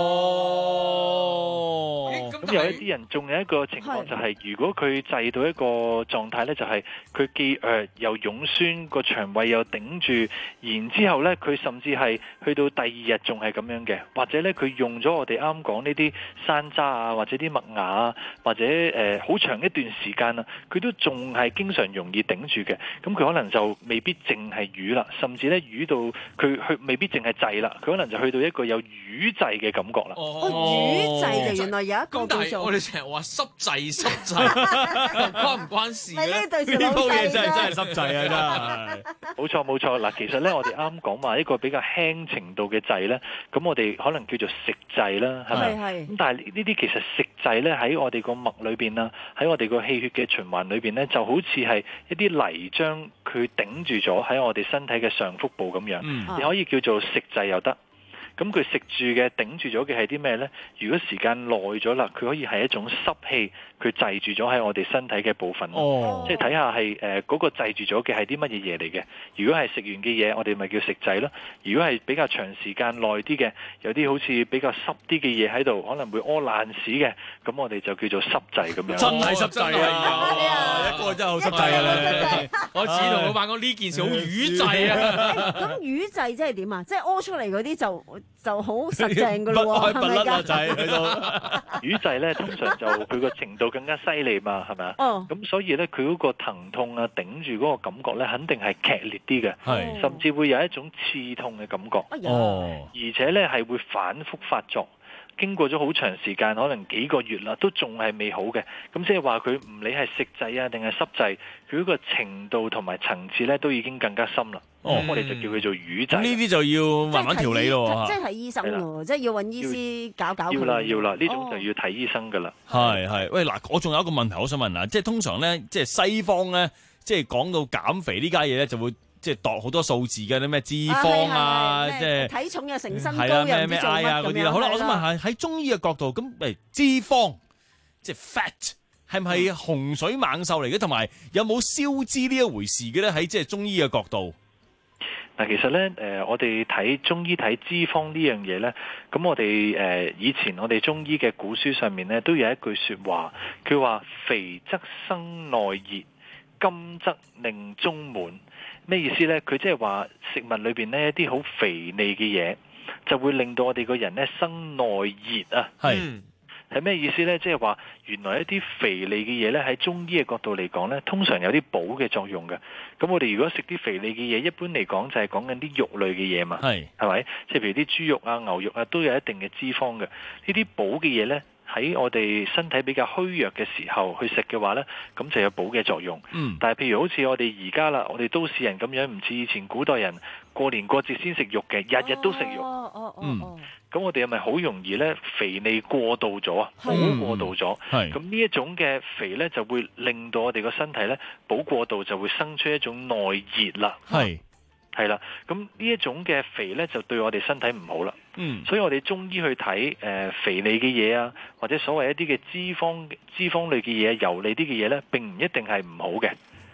哦。 咁有一啲人仲有一個情況就係，如果佢滯到一個狀態咧，就係佢既噯又湧酸，個腸胃又頂住，然之後咧佢甚至係去到第二日仲係咁樣嘅，或者咧佢用咗我哋啱講呢啲山楂啊，或者啲麥芽啊，或者誒好、呃、長一段時間啊，佢都仲係經常容易頂住嘅。咁佢可能就未必淨係瘀啦，甚至咧瘀到佢去未必淨係滯啦，佢可能就去到一個有瘀滯嘅感覺啦。 哦，瘀滯就原來有一個。 但係我哋成日話濕滯濕滯，關唔關事咧？ 呢對呢煲嘢真係真係濕滯啊！真係。 冇錯冇錯，嗱，其實咧我哋啱講話一個比較輕程度嘅滯咧，咁我哋可能叫做食滯啦，係咪？係。咁但係呢啲其實食滯咧喺我哋個脈裏邊啦，喺我哋個氣血嘅循環裏邊咧，就好似係一啲泥漿佢頂住咗喺我哋身體嘅上腹部咁樣，嗯、你可以叫做食滯又得。咁佢食住嘅頂住咗嘅係啲咩呢？如果時間耐咗啦，佢可以係一種濕氣，佢滯住咗喺我哋身體嘅部分。哦，即係睇下係誒嗰個滯住咗嘅係啲乜嘢嘢嚟嘅。如果係食完嘅嘢，我哋咪叫食滯咯。如果係比較長時間耐啲嘅，有啲好似比較濕啲嘅嘢喺度，可能會屙爛屎嘅，咁我哋就叫做濕滯咁樣。 真係濕滯啊！一個真係好濕滯啊！ 我只同老闆講呢件事好瘀滯啊！ 咁瘀滯即係點啊？即係屙出嚟嗰啲就就好實淨噶咯喎，係咪㗎？ 瘀滯咧，通常就佢個程度更加犀利嘛，係咪啊？哦。咁所以咧，佢嗰個疼痛啊，頂住嗰個感覺咧，肯定係劇烈啲嘅，係，甚至會有一種刺痛嘅感覺。哦。而且咧係會反覆發作。經過咗好長時間，可能幾個月啦，都仲係未好嘅。咁即係話佢唔理係食滯啊定係濕滯，佢嗰個程度同埋層次咧都已經更加深啦。哦，咁我哋就叫佢做瘀滯。 呢啲就要慢慢調理咯。 即係睇醫生喎，即係要揾醫師搞搞。 要啦要啦，呢種就要睇醫生噶啦。 係係，喂嗱，我仲有一個問題，我想問啊，即係通常咧，即係西方咧，即係講到減肥呢家嘢咧，就會。即係度好多數字嘅啲咩脂肪啊，即係體重又成身高又咩咩 I 啊嗰啲啦。好啦，我想問下喺中醫嘅角度，咁誒脂肪即係 fat 係唔係洪水猛獸嚟嘅？同埋有冇消脂呢一回事嘅咧？喺即係中醫嘅角度。 嗱，其實咧誒，我哋睇中醫睇脂肪呢樣嘢咧，咁我哋誒以前我哋中醫嘅古書上面咧都有一句説話，佢話肥則生內熱，甘則令中滿。咩意思呢？佢即係話食物裏邊呢一啲好肥膩嘅嘢，就會令到我哋個人呢生內熱啊。係係咩意思呢？即係話原來一啲肥膩嘅嘢呢，喺中醫嘅角度嚟講呢，通常有啲補嘅作用嘅。咁我哋如果食啲肥膩嘅嘢，一般嚟講就係講緊啲肉類嘅嘢嘛。係係咪？即係譬如啲豬肉啊、牛肉啊，都有一定嘅脂肪嘅。呢啲補嘅嘢呢，喺我哋身體比較虛弱嘅時候去食嘅話呢，咁就有補嘅作用。嗯。但係譬如好似我哋而家啦，我哋都市人咁樣，唔似以前古代人過年過節先食肉嘅，日日都食肉。哦哦哦。嗯。咁我哋係咪好容易呢？肥膩過度咗啊？補過度咗。係。咁呢一種嘅肥呢，就會令到我哋個身體呢，補過度就會生出一種內熱啦。係。係啦，咁呢一種嘅肥呢，就對我哋身體唔好啦。嗯，所以我哋中醫去睇誒、呃、肥膩嘅嘢啊，或者所謂一啲嘅脂肪脂肪類嘅嘢、油膩啲嘅嘢呢，並唔一定係唔好嘅。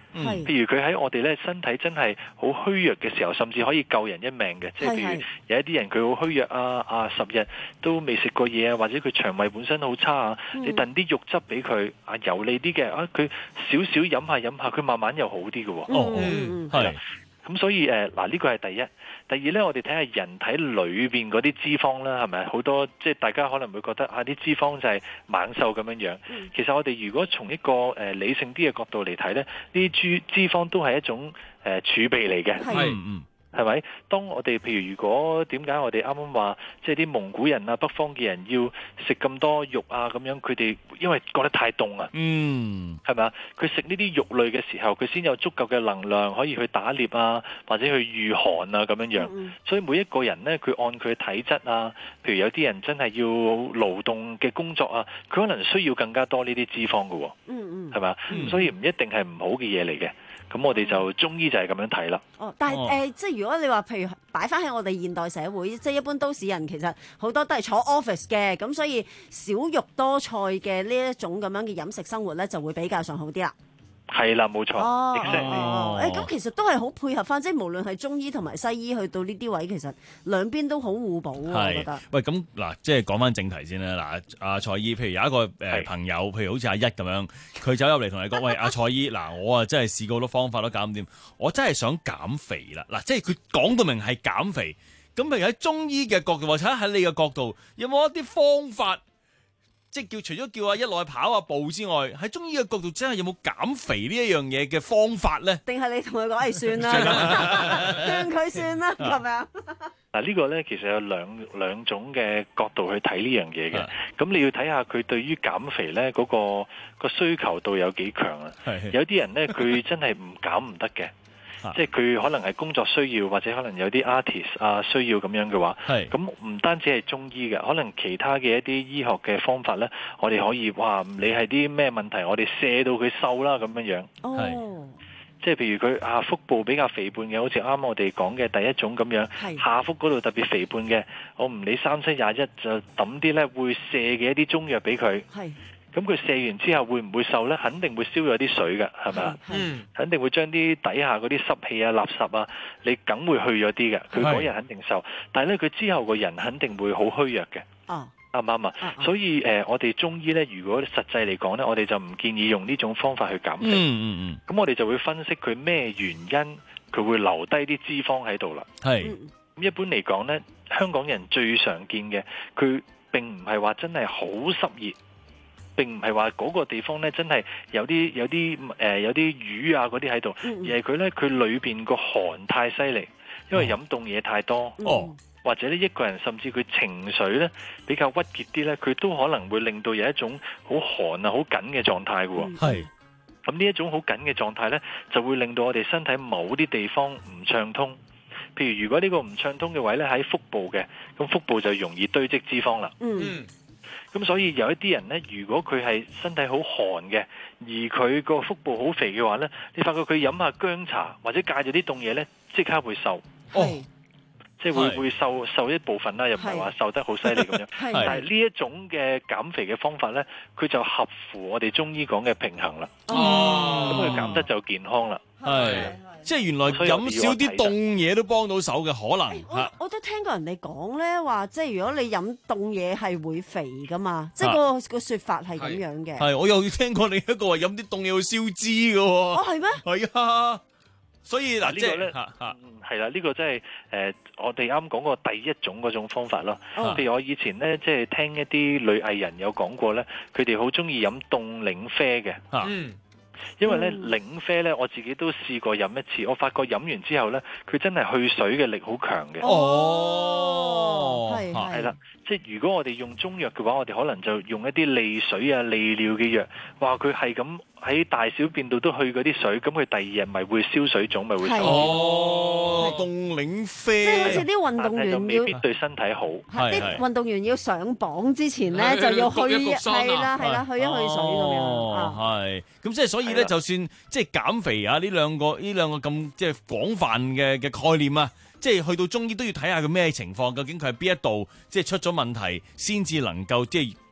嗯、譬如佢喺我哋咧身體真係好虛弱嘅時候，甚至可以救人一命嘅。即係譬如有一啲人佢好虛弱啊，啊十日都未食過嘢啊，或者佢腸胃本身好差啊，嗯、你燉啲肉汁俾佢啊，油膩啲嘅啊，佢少少飲下飲下，佢慢慢又好啲嘅喎。 哦，嗯，係。 咁所以誒嗱呢個係第一，第二咧我哋睇下人體裏邊嗰啲脂肪啦，係咪好多即係大家可能會覺得啊啲脂肪就係猛獸咁樣樣。嗯、其實我哋如果從一個誒、呃、理性啲嘅角度嚟睇咧，呢啲脂脂肪都係一種誒、呃、儲備嚟嘅。係嗯。係咪？當我哋譬如如果點解我哋啱啱話，即係啲蒙古人啊、北方嘅人要食咁多肉啊咁樣，佢哋因為覺得太凍啊， 嗯， 係咪啊？佢食呢啲肉類嘅時候，佢先有足夠嘅能量可以去打獵啊，或者去御寒啊咁樣樣。嗯、所以每一個人呢，佢按佢嘅體質啊，譬如有啲人真係要勞動嘅工作啊，佢可能需要更加多呢啲脂肪㗎喎。嗯嗯，係咪啊？嗯、所以唔一定係唔好嘅嘢嚟嘅。咁我哋就中醫就係咁樣睇啦。 哦，但係誒、呃，即係如果你話譬如擺翻喺我哋現代社會，即係一般都市人其實好多都係坐 office 嘅，咁所以少肉多菜嘅呢一種咁樣嘅飲食生活咧，就會比較上好啲啦。 係啦，冇錯。 哦，誒 exactly 哦，咁、欸、其實都係好配合翻，即係無論係中醫同埋西醫去到呢啲位，其實兩邊都好互補喎。我覺得。 喂，咁嗱，即係講翻正題先啦。嗱，阿蔡醫，譬如有一個誒朋友，譬如好似阿一咁樣，佢走入嚟同你講，喂，阿蔡醫，嗱，我啊真係試過好多方法都搞唔掂，我真係想減肥啦。嗱，即係佢講到明係減肥，咁譬如喺中醫嘅角度，或者喺你嘅角度，有冇一啲方法？即係叫除咗叫阿一落去跑下步之外，喺中醫嘅角度真係有冇減肥呢一樣嘢嘅方法咧？ 定係你同佢講係算啦，勸佢算啦，係咪啊？ 嗱呢個咧其實有兩兩種嘅角度去睇呢樣嘢嘅，咁你要睇下佢對於減肥咧嗰個個需求度有幾強啊？有啲人咧佢真係唔減唔得嘅。即係佢可能係工作需要，或者可能有啲 artist 啊需要咁樣嘅話，咁唔單止係中醫嘅，可能其他嘅一啲醫學嘅方法呢，我哋可以哇，你係啲咩問題，我哋射到佢瘦啦咁樣樣。哦，即係譬如佢啊腹部比較肥胖嘅，好似啱我哋講嘅第一種咁樣，下腹嗰度特別肥胖嘅，我唔理三七廿一就抌啲呢會射嘅一啲中藥俾佢。咁佢射完之後會唔會瘦呢？肯定會燒咗啲水㗎，係咪啊？嗯，肯定會將啲底下嗰啲濕氣啊、垃圾啊，你梗會去咗啲嘅。佢嗰日肯定瘦，但係咧佢之後個人肯定會好虛弱嘅。哦，啱唔啱啊？所以誒、呃，我哋中醫咧，如果實際嚟講咧，我哋就唔建議用呢種方法去減肥。嗯嗯嗯。咁我哋就會分析佢咩原因，佢會留低啲脂肪喺度啦。係。咁一般嚟講咧，香港人最常見嘅，佢並唔係話真係好濕熱。並唔係話嗰個地方咧，真係有啲有啲誒、呃、有啲魚啊嗰啲喺度，而係佢咧佢裏邊個寒太犀利，因為飲凍嘢太多，哦、或者呢一個人甚至佢情緒咧比較鬱結啲咧，佢都可能會令到有一種好寒啊好緊嘅狀態嘅喎。係、嗯，咁呢一種好緊嘅狀態咧，就會令到我哋身體某啲地方唔暢通。譬如如果呢個唔暢通嘅位咧喺腹部嘅，咁腹部就容易堆積脂肪啦。嗯。咁所以有一啲人呢，如果佢係身體好寒嘅，而佢個腹部好肥嘅話呢，你發覺佢飲下薑茶或者戒咗啲凍嘢呢，即刻會瘦。哦，即係會會瘦瘦一部分啦，又唔係話瘦得好犀利咁樣。但係呢一種嘅減肥嘅方法呢，佢就合乎我哋中醫講嘅平衡啦。哦，咁佢減得就健康啦。係。 即係原來飲少啲凍嘢都幫到手嘅可能。 欸、我我都聽過人哋講咧，話即係如果你飲凍嘢係會肥噶嘛，即係、嗰個、嗰個說法係咁樣嘅。係， 我又聽過另一個話飲啲凍嘢會燒脂嘅。哦， 係咩？ 係啊，所以嗱， 呢個咧，係啦，呢個真係誒，我哋啱講過第一種嗰種方法咯。哦、譬如我以前咧，即係聽一啲女藝人有講過咧，佢哋好中意飲凍檸啡嘅。嗯。因為咧檸啡咧，我自己都試過飲一次，我發覺飲完之後咧，佢真係去水嘅力好強嘅。哦，係係啦，即係如果我哋用中藥嘅話，我哋可能就用一啲利水啊、利尿嘅藥，話佢係咁喺大小便度都去嗰啲水，咁佢第二日咪會消水腫，咪會瘦。 哦，凍檸啡， 即係好似啲運動員要未必對身體好。 啲運動員要上磅之前咧，就要去係啦係啦，去一去水咁樣。 哦，係，咁即係所以咧，就算即係減肥啊，呢兩個呢兩個咁即係廣泛嘅嘅概念啊，即係去到中醫都要睇下佢咩情況，究竟佢係邊一度即係出咗問題，先至能夠即係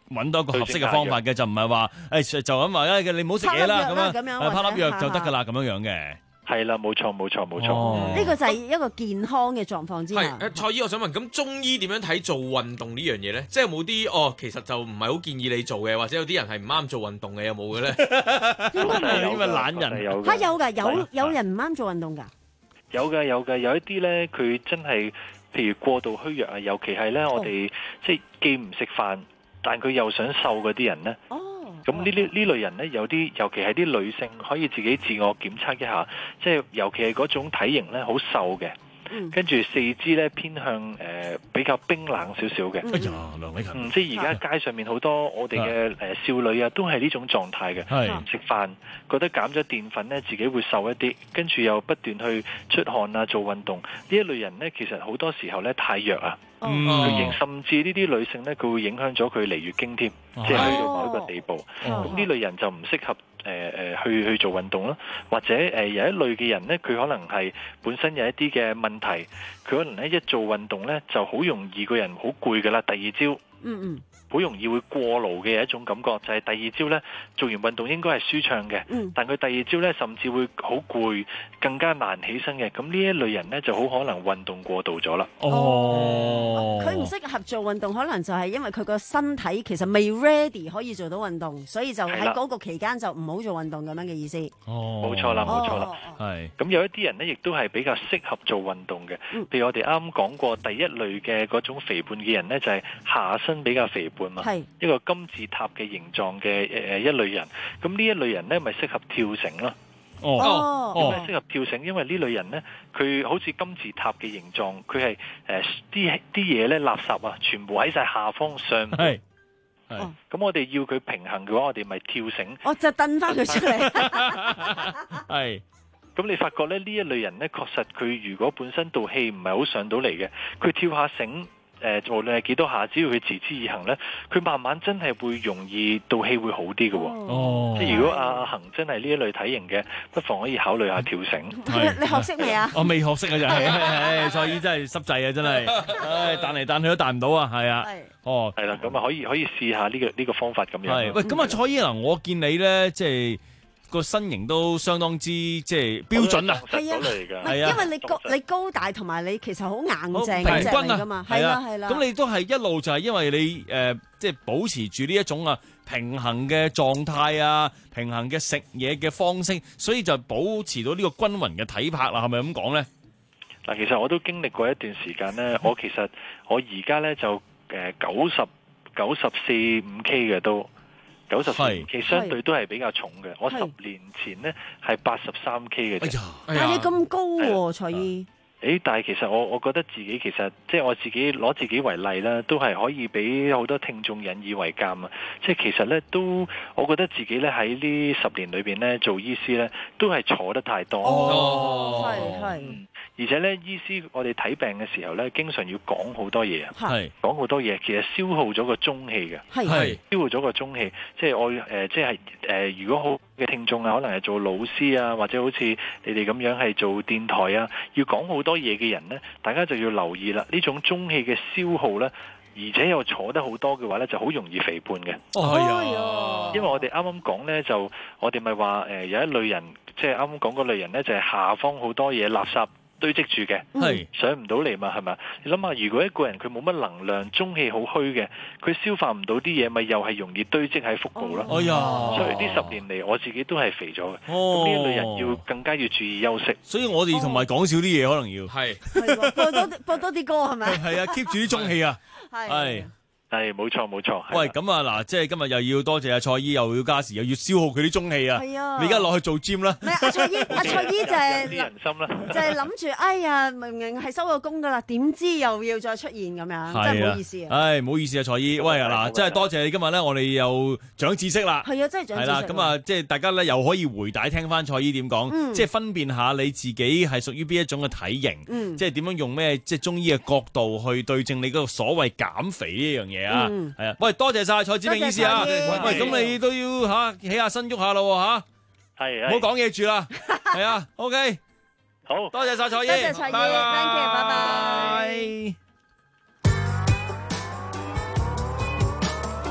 揾到一個合適嘅方法嘅，就唔係話誒就咁話誒你唔好食嘢啦咁樣，誒拋粒藥就得㗎啦咁樣樣嘅。 係啦，冇錯冇錯冇錯。 呢個就係一個健康嘅狀況之下。 係誒，蔡醫，我想問，咁中醫點樣睇做運動呢樣嘢咧？即係有冇啲哦，其實就唔係好建議你做嘅，或者有啲人係唔啱做運動嘅，有冇嘅咧？ 應該冇， 因為懶人有嚇有㗎，有有人唔啱做運動㗎。 有㗎有㗎，有一啲咧佢真係譬如過度虛弱啊，尤其係咧我哋即係既唔食飯，但佢又想瘦嗰啲人咧。哦。咁呢啲呢類人呢，有啲尤其係啲女性可以自己自我檢測一下，即係尤其係嗰種體型呢，好瘦嘅，嗯、跟住四肢呢偏向誒、呃、比較冰冷少少嘅。哎呀，梁偉勤，嗯，即係而家街上面好多我哋嘅誒少女啊，都係呢種狀態嘅，唔食飯，覺得減咗澱粉呢，自己會瘦一啲，跟住又不斷去出汗啊，做運動。呢一類人呢，其實好多時候呢，太弱啊。佢影、嗯、甚至呢啲女性呢，佢會影響咗佢嚟月經添，哦、即係去到某一個地步。咁呢、哦、類人就唔適合誒誒、呃、去去做運動啦。或者誒、呃、有一類嘅人呢，佢可能係本身有一啲嘅問題，佢可能咧一做運動呢，就好容易個人好攰噶啦。第二朝，嗯嗯。好容易會過勞嘅一種感覺，就係、是、第二朝呢，做完運動應該係舒暢嘅，嗯、但佢第二朝呢，甚至會好攰，更加難起身嘅。咁呢一類人呢，就好可能運動過度咗啦。 哦，佢唔適合做運動，可能就係因為佢個身體其實未 ready 可以做到運動，所以就喺嗰個期間就唔好做運動咁樣嘅意思。 哦，冇錯啦，冇錯啦，係。咁有一啲人呢，亦都係比較適合做運動嘅。嗯、譬如我哋啱啱講過，第一類嘅嗰種肥胖嘅人呢，就係、是、下身比較肥胖。係一個金字塔嘅形狀嘅誒一類人，咁呢一類人咧咪適合跳繩咯。哦，點解適合跳繩？因為呢類人咧，佢好似金字塔嘅形狀，佢係誒啲啲嘢咧垃圾啊，全部喺晒下方上。係係。咁我哋要佢平衡嘅話，我哋咪跳繩。 我就蹬翻佢出嚟。 係。咁你發覺咧，呢一類人咧，確實佢如果本身道氣唔係好上到嚟嘅，佢跳下繩。誒，無論係幾多下，只要佢持之以恆咧，佢慢慢真係會容易道氣會好啲嘅。哦，即係如果阿阿恆真係呢一類體型嘅，不妨可以考慮下跳繩。 你學識未啊？ 我未學識啊，就係，係蔡醫真係濕滯啊，真係，唉，彈嚟彈去都彈唔到啊，係啊，哦， 係啦，咁啊可以可以試下呢個呢個方法咁樣。 係，喂，咁啊蔡醫嗱，我見你咧，即係。個身形都相當之即係標準啊， 係啊，係啊，因為你高你高大同埋你其實好硬淨平均啊㗎嘛，係啦係啦。 咁你都係一路就係因為你誒即係保持住呢一種啊平衡嘅狀態啊，平衡嘅食嘢嘅方式，所以就保持到呢個均勻嘅體魄啦，係咪咁講咧？ 嗱，其實我都經歷過一段時間咧，我其實我而家咧就誒九十九十四五 K 嘅都。九十四 K 相對都係比較重嘅，我十年前呢係八十三 K 嘅啫。 但係你咁高喎，蔡醫。 誒，但係其實我我覺得自己其實即係我自己攞自己為例啦，都係可以俾好多聽眾引以為鑑啊！即係其實呢，都，我覺得自己呢喺呢十年裏邊呢做醫師呢，都係坐得太多。 哦，係係。 而且咧，醫師我哋睇病嘅時候咧，經常要講好多嘢啊，講好多嘢，其實消耗咗個中氣嘅，係消耗咗個中氣。即係我誒、呃，即係誒、呃，如果好嘅聽眾啊，可能係做老師啊，或者好似你哋咁樣係做電台啊，要講好多嘢嘅人咧，大家就要留意啦。呢種中氣嘅消耗咧，而且又坐得好多嘅話咧，就好容易肥胖嘅。哦，係啊，因為我哋啱啱講咧，就我哋咪話誒有一類人，即係啱啱講嗰類人咧，就係、是、下方好多嘢垃圾堆積住嘅，係上唔到嚟嘛，係咪？你諗下，如果一個人佢冇乜能量，中氣好虛嘅，佢消化唔到啲嘢，咪又係容易堆積喺腹部咯。哎呀，所以呢十年嚟，我自己都係肥咗嘅。哦，咁呢一類人要更加要注意休息。 所以我哋同埋講少啲嘢，可能要係播多播多啲歌係咪？ 係啊 ，keep 住啲中氣啊，係。 係冇錯冇錯。 喂，咁啊嗱，即係今日又要多謝阿蔡醫，又要加時，又要消耗佢啲中氣啊。係啊，你而家落去做 gym 啦。 唔係阿蔡醫，阿蔡醫就係人心啦， 就係諗住，哎呀，明明係收咗工噶啦，點知又要再出現咁樣，真係唔好意思啊。 唉，唔好意思啊，蔡醫。喂嗱，真係多謝你今日咧，我哋又長知識啦。 係啊，真係長知識。係啦， 咁啊，即係大家咧又可以回帶聽翻蔡醫點講，即係分辨下你自己係屬於邊一種嘅體型，即係點樣用咩即係中醫嘅角度去對症你嗰個所謂減肥呢樣嘢啊。係啊。喂，多謝晒蔡梓銘醫師啊！喂，咁你都要吓起下身喐下咯吓，係，唔好講嘢住啦，係啊 ，OK， 好多謝晒蔡醫， 多謝蔡醫 ，thank you，拜拜。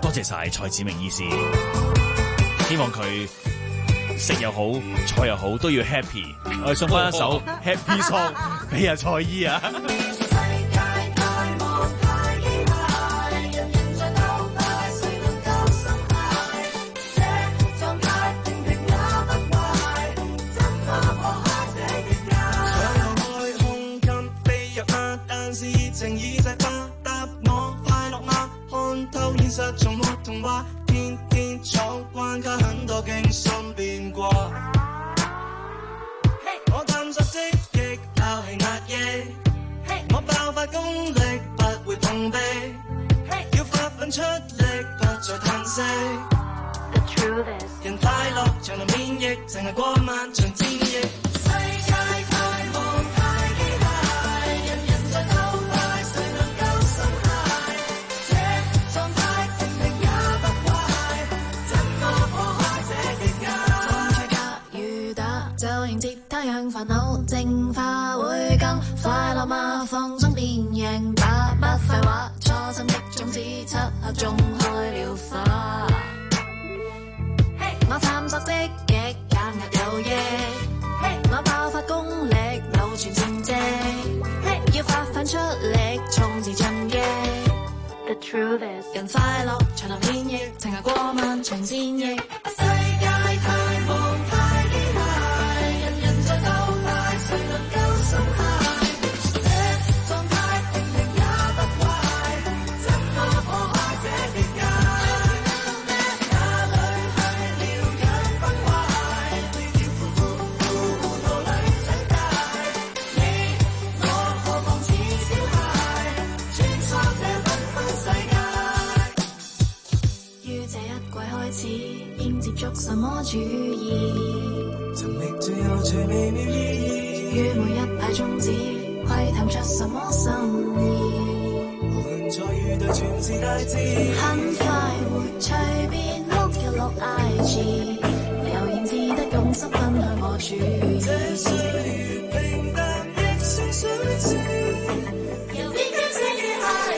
多謝晒蔡子明醫師，希望佢食又好，菜又好，都要 happy。我哋送翻一首 Happy Song 俾阿蔡醫啊！ 從沒童話，天天闖關卡，很多驚心變卦。Hey, 我探索積極，拋棄壓抑。Hey, 我爆發功力，不會碰壁。Hey, 要發奮出力，不再嘆息。The truth is，人快樂，長流免疫，淨係過漫長戰役。世界太忙太機械，人人在鬥快，誰能夠心態？這狀態。煩惱淨化會更快樂嗎？放鬆變贏，把不廢話，初心的種子漆黑中開了花。Hey, 我探索積極，減壓有益。Hey, 我爆發功力，流傳成績。Hey, 要發奮出力，衝刺進擊。The truth is，人快樂，長流免疫，情涯過漫長戰役。世界太忙太機械，人人在鬥。誰能夠心態？這狀態定定也不壞，怎麼破壞這結界？哪裏去療養崩壞？糊塗裏長大，你我何妨似小孩，穿梭這繽紛世界。於這一季開始，應接觸什麼主意？尋覓最有趣微妙意義。於每一派種子，窺探出什麼心意？無論再遇對全是大自然，很快活隨便碌一碌 I G， 留言至得用心分享我主意。這歲月平淡亦算水珠，由邊疆這野孩。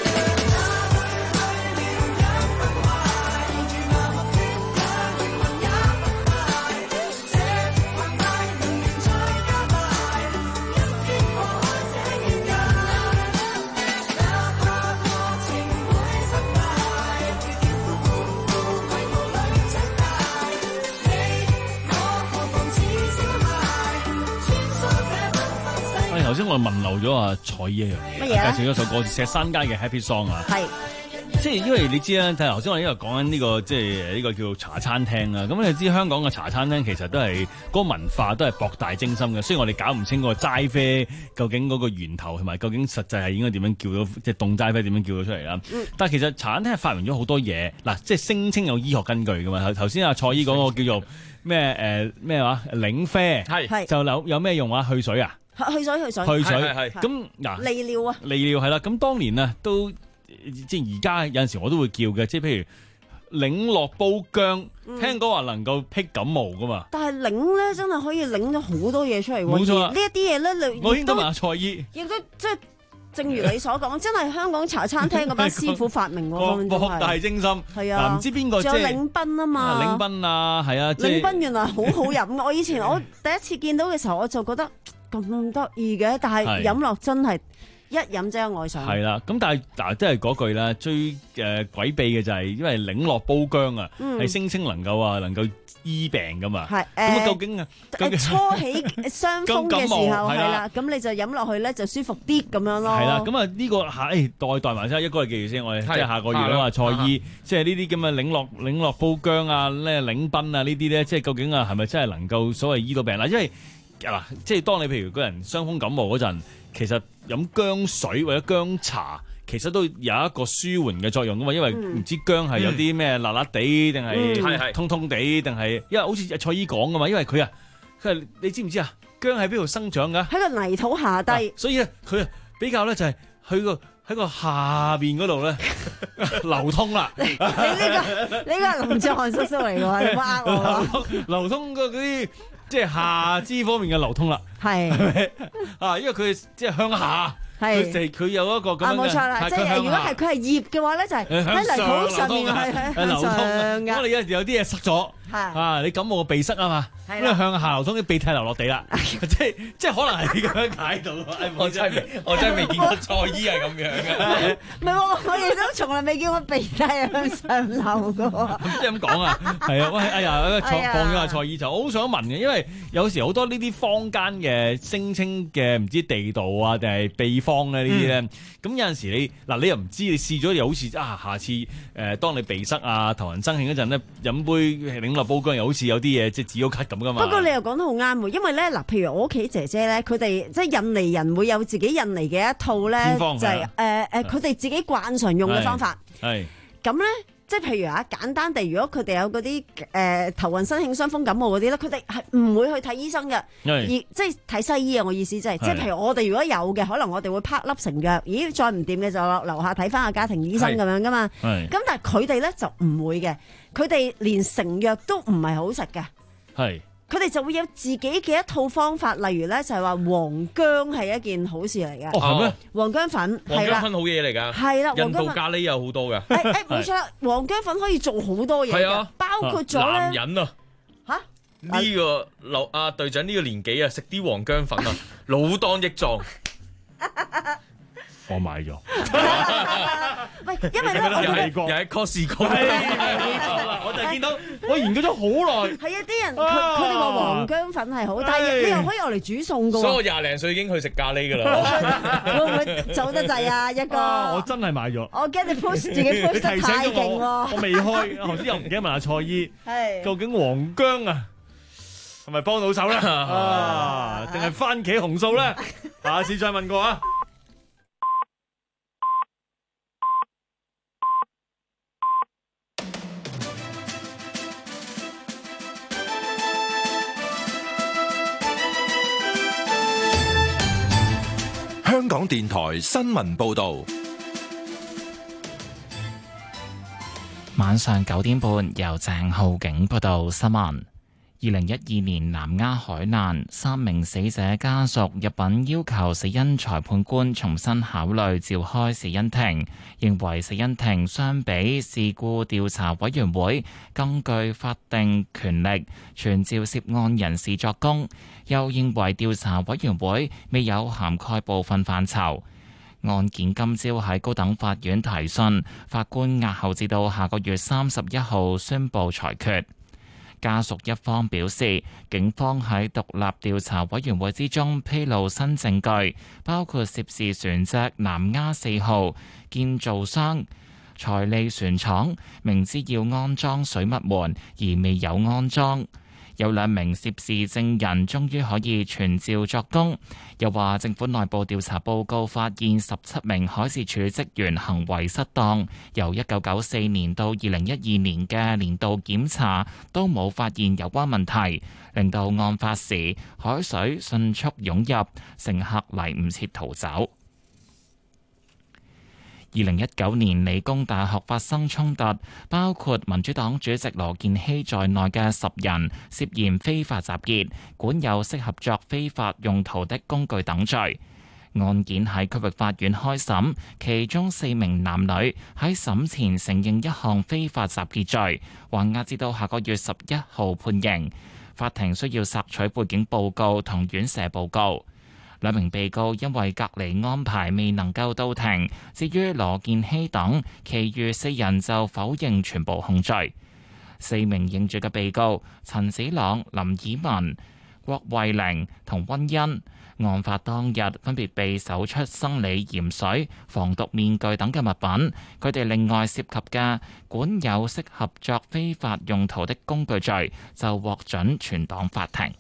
頭先我問漏咗阿蔡依一樣嘢， 乜嘢啊？ 介紹咗首歌《石山街嘅 Happy Song》啊， 係即係因為你知啦，睇頭先我呢度講緊呢個即係呢個叫做茶餐廳啊，咁你知香港嘅茶餐廳其實都係嗰個文化都係博大精深嘅，雖然我哋搞唔清嗰個齋啡究竟嗰個源頭同埋究竟實際係應該點樣叫到即係凍齋啡點樣叫到出嚟啦。嗯、但係其實茶餐廳係發明咗好多嘢，嗱即係聲稱有醫學根據㗎嘛。頭頭先阿蔡依講個叫做咩誒咩話檸啡，係就有有咩用啊？去水啊？ 去水去水去水係咁嗱， 利尿啊， 利尿係啦。咁當年啊，都即係而家有陣時我都會叫嘅，即係譬如檸樂煲薑，嗯、聽講話能夠辟感冒噶嘛。但係檸咧真係可以檸咗好多嘢出嚟喎。冇錯，呢一啲嘢咧，你我應該問下蔡醫，亦都即係正如你所講，真係香港茶餐廳嗰班師傅發明喎，博大精深。係啊，唔知邊個即係仲有檸賓啊嘛，檸賓啊，係啊，檸賓原來好好飲。我以前我第一次見到嘅時候，我就覺得。咁得意嘅，但係飲落真係一飲即係愛上。係啦，咁但係嗱，即係嗰句啦，最誒詭秘嘅就係因為檸樂煲薑啊，係聲稱能夠啊能夠醫病噶嘛。係咁啊，究竟啊，初起傷風嘅時候係啦，咁你就飲落去咧就舒服啲咁樣咯。係啦，咁啊呢個下誒代代埋先，一個嚟記住先，我哋即係下個月啦嘛，蔡醫即係呢啲咁嘅檸樂檸樂煲薑啊，咧檸賓啊呢啲咧，即係究竟啊係咪真係能夠所謂醫到病啦？因為嗱，即係當你譬如個人傷風感冒嗰陣，其實飲薑水或者薑茶，其實都有一個舒緩嘅作用噶嘛。因為唔知薑係有啲咩辣辣地，定係通通地，定係因為好似蔡醫講噶嘛。因為佢啊，佢係你知唔知啊？薑喺邊度生長噶？喺個泥土下低，啊、所以咧佢啊比較咧就係去個喺個下邊嗰度咧流通啦。你呢、這個呢個係林志漢叔叔嚟㗎，你唔好呃我。流通嗰啲。即係下肢方面嘅流通啦，係啊，因為佢即係向下係佢佢有一個咁樣啊， 嘅冇錯啦， 係即係如果佢向下係佢係葉嘅話咧，就係誒向喺泥土上面上係係係流向通啊。 上㗎。 咁你有有啲嘢塞咗啊，你感冒個鼻塞啊嘛，咁係啦你向下流通，啲鼻涕流落地啦，即係即係可能係咁樣解到。 我真係未，我真係未見過蔡醫係咁樣嘅。 唔係喎，我哋都從來未見過鼻涕向上流嘅喎。 即係咁講啊，係啊，喂，哎呀， 哎呀放咗下蔡耳就，我好想問嘅，因為有時好多呢啲坊間嘅聲稱嘅唔知地道啊定係秘方咧呢啲咧，咁有陣時你嗱你又唔知，你試咗又好似啊，下次誒、呃、當你鼻塞啊頭暈身㷫嗰陣咧，飲杯檸樂煲薑又好似有啲嘢即係止咗咳咁噶嘛。 不過你又講得好啱喎，因為咧嗱，譬如我屋企姐姐咧，佢哋即係印尼人會有自己印尼嘅一套咧， 偏方就係誒誒，佢哋自己慣常用嘅方法。 係咁咧。即係譬如啊，簡單地，如果佢哋有嗰啲誒頭暈身㷫、傷風感冒嗰啲咧，佢哋係唔會去睇醫生嘅，而即係睇西醫啊！我意思即係，即係譬如我哋如果有嘅，可能我哋會拍粒成藥，咦，再唔掂嘅就落樓下睇翻個家庭醫生咁樣噶嘛。咁但係佢哋咧就唔會嘅，佢哋連成藥都唔係好食嘅。 係。 佢哋就會有自己嘅一套方法，例如咧就係話黃薑係一件好事嚟嘅。 哦，係咩？ 黃薑粉黃係啦， 薑粉好嘢嚟㗎。 係啦， 印度咖喱有好多㗎。 誒誒，冇錯啦，黃薑粉可以做好多嘢嘅，包括咗咧。 男人啊嚇呢個劉阿隊長呢個年紀啊，食啲黃薑粉啊，老當益壯。 我買咗。 喂，因為咧，我又係又係 Costco。 我就見到我研究咗好耐。 係啊，啲人佢佢哋話黃薑粉係好，但係你又可以攞嚟煮餸㗎喎。 所以我廿零歲已經去食咖喱㗎啦。 會唔會走得滯啊？一個我真係買咗。 我驚你 push 自己 push 得太勁喎。 我未開，頭先又唔記得問下蔡醫，究竟黃薑啊係咪幫到手咧？啊，定係番茄紅素咧？下次再問過啊！ 香港電台新聞報道， 晚上九點半由鄭浩景報道新聞。二零一二年南丫海難，三名死者家屬入稟要求死因裁判官重新考慮召開死因庭，認為死因庭相比事故調查委員會更具法定權力傳召涉案人士作供，又認為調查委員會未有涵蓋部分範疇。案件今朝喺高等法院提訊，法官押後至到下個月三十一號宣布裁決。家屬一方表示，警方喺獨立調查委員會之中披露新證據，包括涉事船隻南丫四號建造商財利船廠明知要安裝水密門而未有安裝。有兩名涉事證人終於可以傳召作供，又話政府內部調查報告發現十七名海事處職員行為失當，由一九九四年到二零一二年嘅年度檢查都冇發現有關問題，令到案發時海水迅速湧入，乘客嚟唔切逃走。二零一九年理工大學發生衝突，包括民主黨主席羅健熙在內嘅十人涉嫌非法集結、管有適合作非法用途的工具等罪。案件喺區域法院開審，其中四名男女喺審前承認一項非法集結罪，還押至到下個月十一號判刑。法庭需要索取背景報告同院舍報告。兩名被告因為隔離安排未能夠到庭，至於羅健熙等，其餘四人就否認全部控罪。四名認罪嘅被告陳子朗、林以文、郭慧玲同温欣，案發當日分別被搜出生理鹽水、防毒面具等嘅物品。佢哋另外涉及嘅管有適合作非法用途的工具罪，就獲准存檔法庭。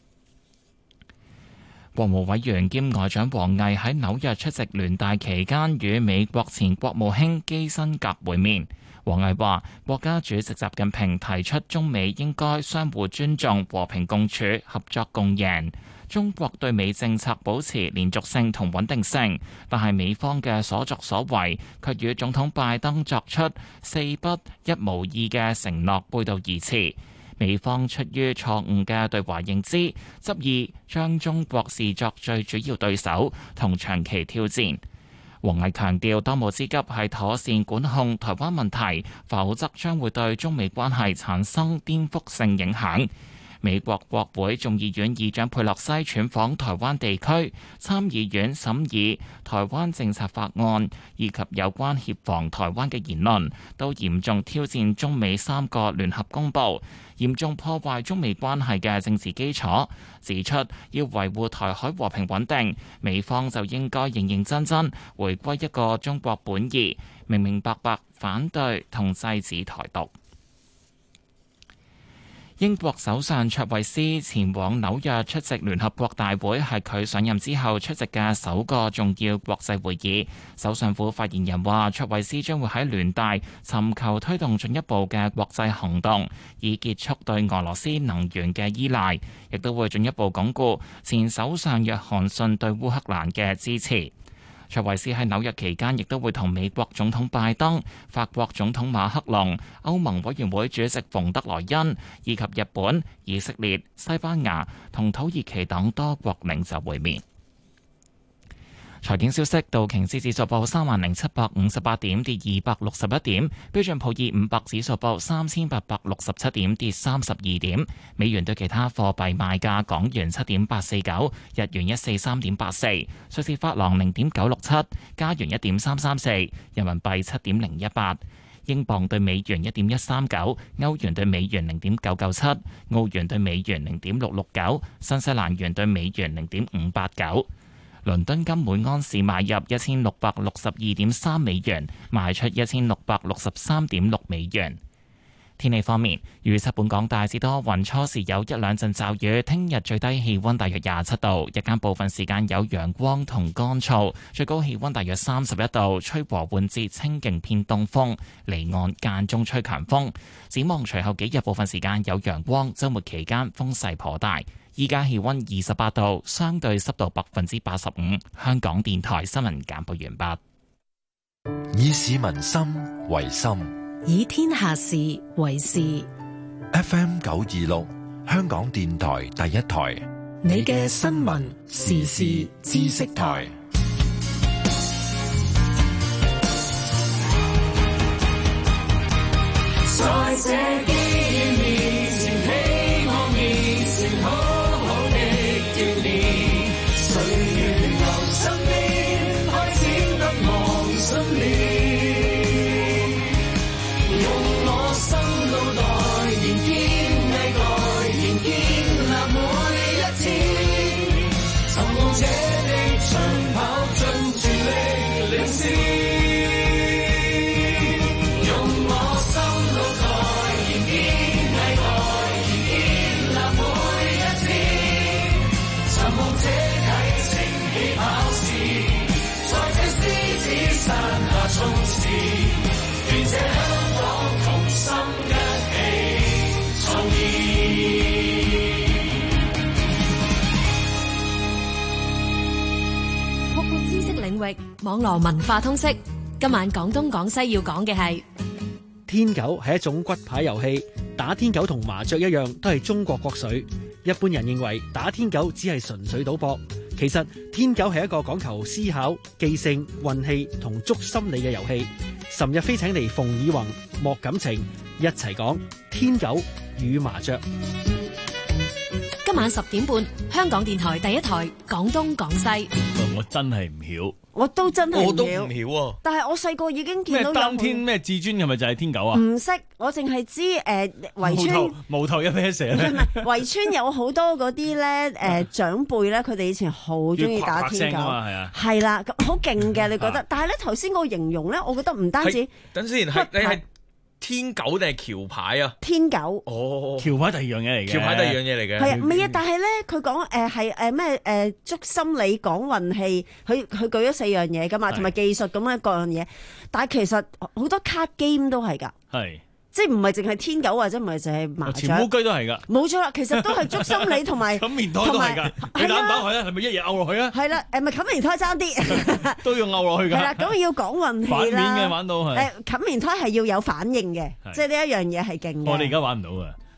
國務委員兼外長王毅喺紐約出席聯大期間，與美國前國務卿基辛格會面。王毅話：國家主席習近平提出中美應該相互尊重、和平共處、合作共贏。中國對美政策保持連續性同穩定性，但係美方嘅所作所為卻與總統拜登作出四不一無意嘅承諾背道而馳。 美方出於錯誤嘅對華認知，執意將中國視作最主要對手同長期挑戰。王毅強調，當務之急係妥善管控台灣問題，否則將會對中美關係產生顛覆性影響。美國國會眾議院議長佩洛西竄訪台灣地區，參議院審議台灣政策法案以及有關協防台灣嘅言論，都嚴重挑戰中美三個聯合公報，嚴重破壞中美關係嘅政治基礎。指出要維護台海和平穩定，美方就應該認認真真回歸一個中國本意，明明白白反對同制止台獨。英國首相卓慧思前往紐約出席聯合國大會，係佢上任之後出席嘅首個重要國際會議。首相府發言人話，卓慧思將會喺聯大尋求推動進一步嘅國際行動，以結束對俄羅斯能源嘅依賴，亦都會進一步鞏固前首相約翰遜對烏克蘭嘅支持。卓慧思喺紐約期間，亦都會同美國總統拜登、法國總統馬克龍、歐盟委員會主席馮德萊恩以及日本、以色列、西班牙同土耳其等多國領袖會面。財經消息：道瓊斯指數報三萬零七百五十八點，跌二百六十一點；標準普爾五百指數報三千八百六十七點，跌三十二點。美元對其他貨幣賣價：港元七點八四九，日元一四三點八四，瑞士法郎零點九六七，加元一點三三四，人民幣七點零一八，英鎊對美元一點一三九，歐元對美元零點九九七，澳元對美元零點六六九，新西蘭元對美元零點五八九。倫敦金每安士買入一千六百六十二點三美元，賣出一千六百六十三點六美元。天氣方面，預測本港大致多雲，初時有一兩陣驟雨。聽日最低氣溫大約廿七度，日間部分時間有陽光同乾燥，最高氣溫大約三十一度，吹和緩至清勁偏東風，離岸間中吹強風。展望隨後幾日部分時間有陽光，週末期間風勢頗大。依家氣溫二十八度，相對濕度百分之八十五。香港電台新聞簡報完畢。 以市民心為心， 以天下事為事。 F M 九二六，香港電台第一台， 你嘅新聞時事知識台。 在這幾年前，希望面前好。 網絡文化通識，今晚廣東廣西要講嘅係天九係一種骨牌遊戲，打天九同麻雀一樣，都係中國國粹。一般人認為打天九只係純粹賭博，其實天九係一個講求思考、記性、運氣同捉心理嘅遊戲。岑日飛請嚟馮以浤、莫錦晴一齊講天九與麻雀。 今晚十點半，香港電台第一台廣東廣西。 我真係唔曉， 我都真係我都唔曉啊！ 但係我細個已經見到有咩當天咩至尊係咪就係天九啊？ 唔識，我淨係知誒圍村無頭一啤蛇咧。 唔係圍村有好多嗰啲咧誒長輩咧，佢哋以前好中意打天九啊，係啊，係啦，咁好勁嘅，你覺得？但係咧頭先個形容咧，我覺得唔單止。 等先，係你係。天九定係橋牌啊？ 天九哦， 橋牌第二樣嘢嚟嘅， 橋牌第二樣嘢嚟嘅。 係啊，唔係啊，但係咧，佢講誒係誒咩誒捉心理講運氣，佢佢舉咗四樣嘢噶嘛，同埋技術咁樣各樣嘢。但係其實好多卡 game 都係㗎。係。即係唔係淨係天九或者唔係淨係麻雀， 潛烏龜都係㗎。 冇錯啦，其實都係捉心理同埋。 冚棉胎都係㗎，你打唔打佢啊？係咪一嘢拗落去啊？ 係啦，誒咪冚棉胎爭啲， 都要拗落去㗎。係啦，咁要講運氣啦。 反面嘅玩到係。 誒冚棉胎係要有反應嘅，即係呢一樣嘢係勁嘅。 我哋而家玩唔到㗎。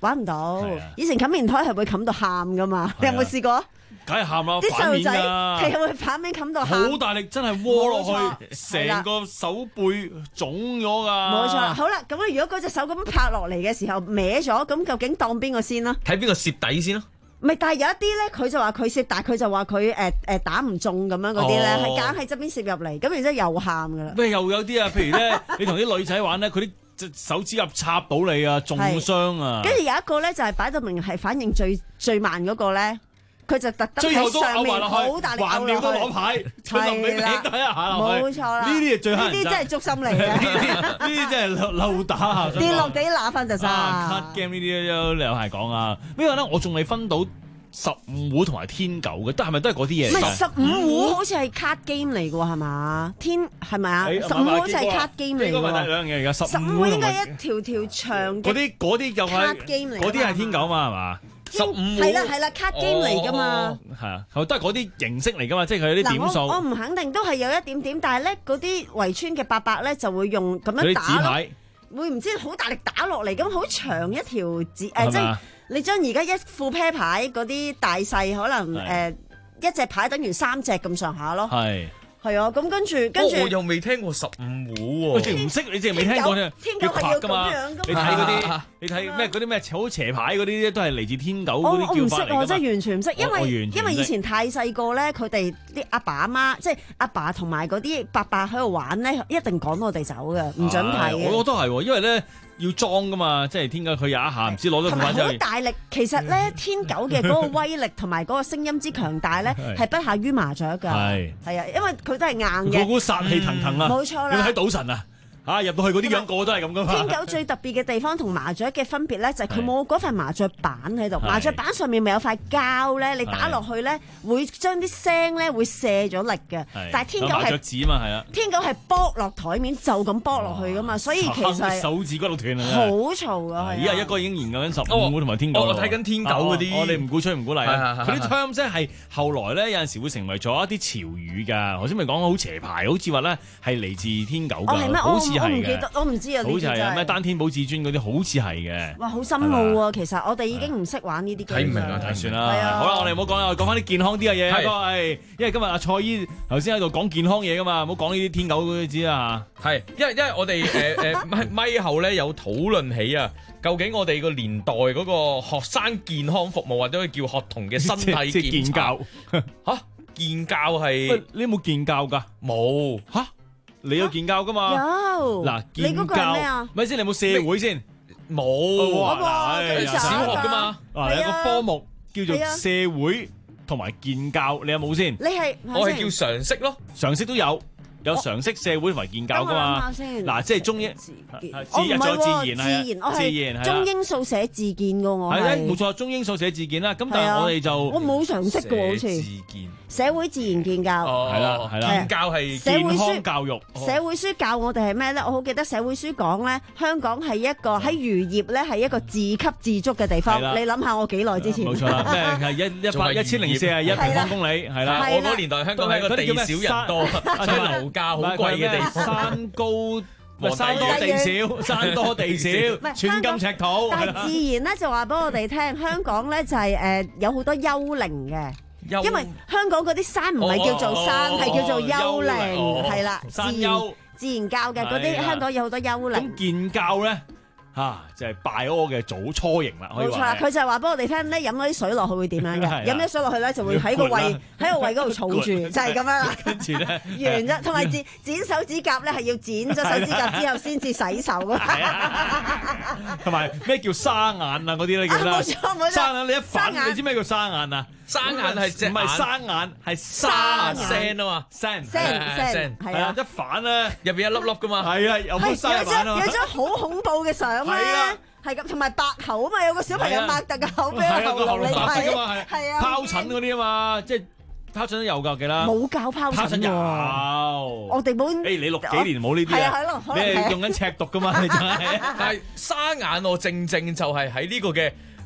玩唔到。以前冚棉胎係會冚到喊噶嘛，你有冇試過？ 梗係喊啦， 啲細路仔係係會反面冚到喊， 好大力，真係窩落去，成個手背腫咗㗎。 冇錯，好啦，咁如果嗰隻手咁拍落嚟嘅時候歪咗，咁究竟當邊個先啦？ 睇邊個攝底先咯。 唔係，但係有一啲咧，佢就話佢攝，但係佢就話佢誒誒打唔中咁樣嗰啲咧，係夾喺側邊攝入嚟，咁然之後又喊㗎啦。 咩又有啲啊？譬如咧，你同啲女仔玩咧，佢啲隻手指甲插到你啊，中傷啊。 跟住有一個咧，就係擺到明係反應最最慢嗰個咧。佢就特登喺上面好大力橫掂都攞牌， 係啦，冇錯啦。 呢啲係最呢啲真係捉心嚟嘅， 呢啲真係漏打下。 跌落地揦翻就晒。 卡 game 呢啲都有係講啊。因為咧，我仲未分到十五糊同埋天九嘅，都係咪都係嗰啲嘢？ 唔係十五糊好似係卡 game 嚟嘅喎，係嘛？天係咪啊？十五糊好似係卡 game 嚟嘅喎。 呢個係兩樣嘢而家十五糊應該一條條長嘅。 嗰啲嗰啲又係卡 game 嚟， 嗰啲係天九嘛係嘛？十五係啦係啦，卡 game 嚟噶嘛， 係啊，都係嗰啲形式嚟噶嘛，即係佢有啲點數。 我唔肯定，都係有一點點，但係咧嗰啲圍村嘅伯伯咧就會用咁樣打咯，會唔知好大力打落嚟，咁好長一條紙誒，即係你將而家一副啤牌嗰啲大細可能誒一隻牌等於三隻咁上下咯。係。係啊，咁跟住跟住， 我又未聽過十五糊喎， 你唔識你淨係未聽過啫。 天九係要咁樣㗎嘛？ 你睇嗰啲，你睇咩嗰啲咩好邪牌嗰啲咧，都係嚟自天九嗰啲叫法嚟㗎嘛。 我唔識，我真係完全唔識，因為因為以前太細個咧，佢哋啲阿爸阿媽，即係阿爸同埋嗰啲伯伯喺度玩咧，一定趕我哋走嘅，唔準睇嘅。 我覺得係喎，因為咧。要裝噶嘛，即係天九佢有一下唔知攞咗個牌之後， 好大力。其實咧，天九嘅嗰個威力同埋嗰個聲音之強大咧，係不下於麻雀㗎。係係啊，因為佢都係硬嘅。 嗰股殺氣騰騰啊！ 冇錯啦。 你睇賭神啊！嚇入到去嗰啲樣個個都係咁噶嘛。 天九最特別嘅地方同麻雀嘅分別咧，就係佢冇嗰塊麻雀板喺度。麻雀板上面咪有塊膠咧，你打落去咧，會將啲聲咧會卸咗力嘅。但係天九係麻雀紙嘛，係啊。天九係剝落台面就咁剝落去噶嘛，所以其實手指骨都斷啦。 好嘈噶， 而家一哥已經研究緊十五糊同埋天九。 我睇緊天九嗰啲， 我哋唔鼓吹唔鼓勵啊。嗰啲 term 即係後來咧有陣時會成為咗一啲潮語㗎。頭先咪講好邪牌，好似話咧係嚟自天九㗎，好似係嘅。唔知啊，好似係啊，咩單天保至尊嗰啲，好似係嘅。 哇，好深奧啊！其實我哋已經唔識玩呢啲嘅。 睇唔明啊，睇算啦。好啦，我哋唔好講啦，講翻啲健康啲嘅嘢。係，因為今日阿蔡姨頭先喺度講健康嘢噶嘛，唔好講呢啲天九嗰啲知啊。 係，因為因為我哋誒誒咪咪後咧有討論起啊，究竟我哋個年代嗰個學生健康服務或者叫學童嘅身體檢查嚇健教係你有冇健教㗎？ 冇嚇。你有健教噶嘛？ 有嗱，健教咪先？你有冇社會先？ 冇。 嗱，小學噶嘛？嗱，有個科目叫做社會同埋健教，你有冇先？ 你係我係叫常識咯， 常識都有。有常識社會同埋健教噶嘛？嗱，即係中英， 我唔係喎， 自然係我係中英數寫字健噶我係。 冇錯，中英數寫字健啦。咁但係我哋就我冇常識噶喎，好似社會自然健教係啦係啦， 健教係健康教育。 社會書教我哋係咩咧？我好記得社會書講咧，香港係一個喺漁業咧係一個自給自足嘅地方。你諗下我幾耐之前？ 冇錯啦，咩係一一百一千零四十一平方公里係啦。 我嗰年代香港係一個地少人多，所以樓價好貴嘅地方。 山高山多地少，山多地少，寸金尺土。 但係自然咧就話俾我哋聽，香港咧就係誒有好多幽靈嘅。因為香港嗰啲山唔係叫做山，係、哦、叫做幽靈，係啦、哦， 山丘自然教嘅嗰啲香港有好多幽靈。 咁健教咧嚇就係、是、拜柯嘅早初型啦，可以話。冇錯啦， 佢就係話俾我哋聽咧，飲嗰啲水落去會點樣嘅？飲啲水落去咧就會喺個胃喺個胃嗰度儲住，就係咁樣啦。 跟住咧完咗，同埋剪剪手指甲咧係要剪咗手指甲之後先至洗手噶。 同埋咩叫沙眼啊？嗰啲咧叫啦。 冇錯冇錯。 沙眼你一反，你知咩叫沙眼啊？ 沙眼係隻唔係沙眼，係沙聲啊嘛，聲聲聲係啊！ 一反咧入邊一粒粒噶嘛， 係啊，有冇沙眼啊？ 有張好恐怖嘅相咧，係咁，同埋白喉啊嘛，有個小朋友擘大個口俾個喉嚨你睇，係啊， 疱疹嗰啲啊嘛，即係疱疹都有㗎，記得冇教疱疹有， 我哋冇。 誒，你六幾年冇呢啲啊？你係用緊赤毒㗎嘛？你真係， 但係沙眼我正正就係喺呢個嘅。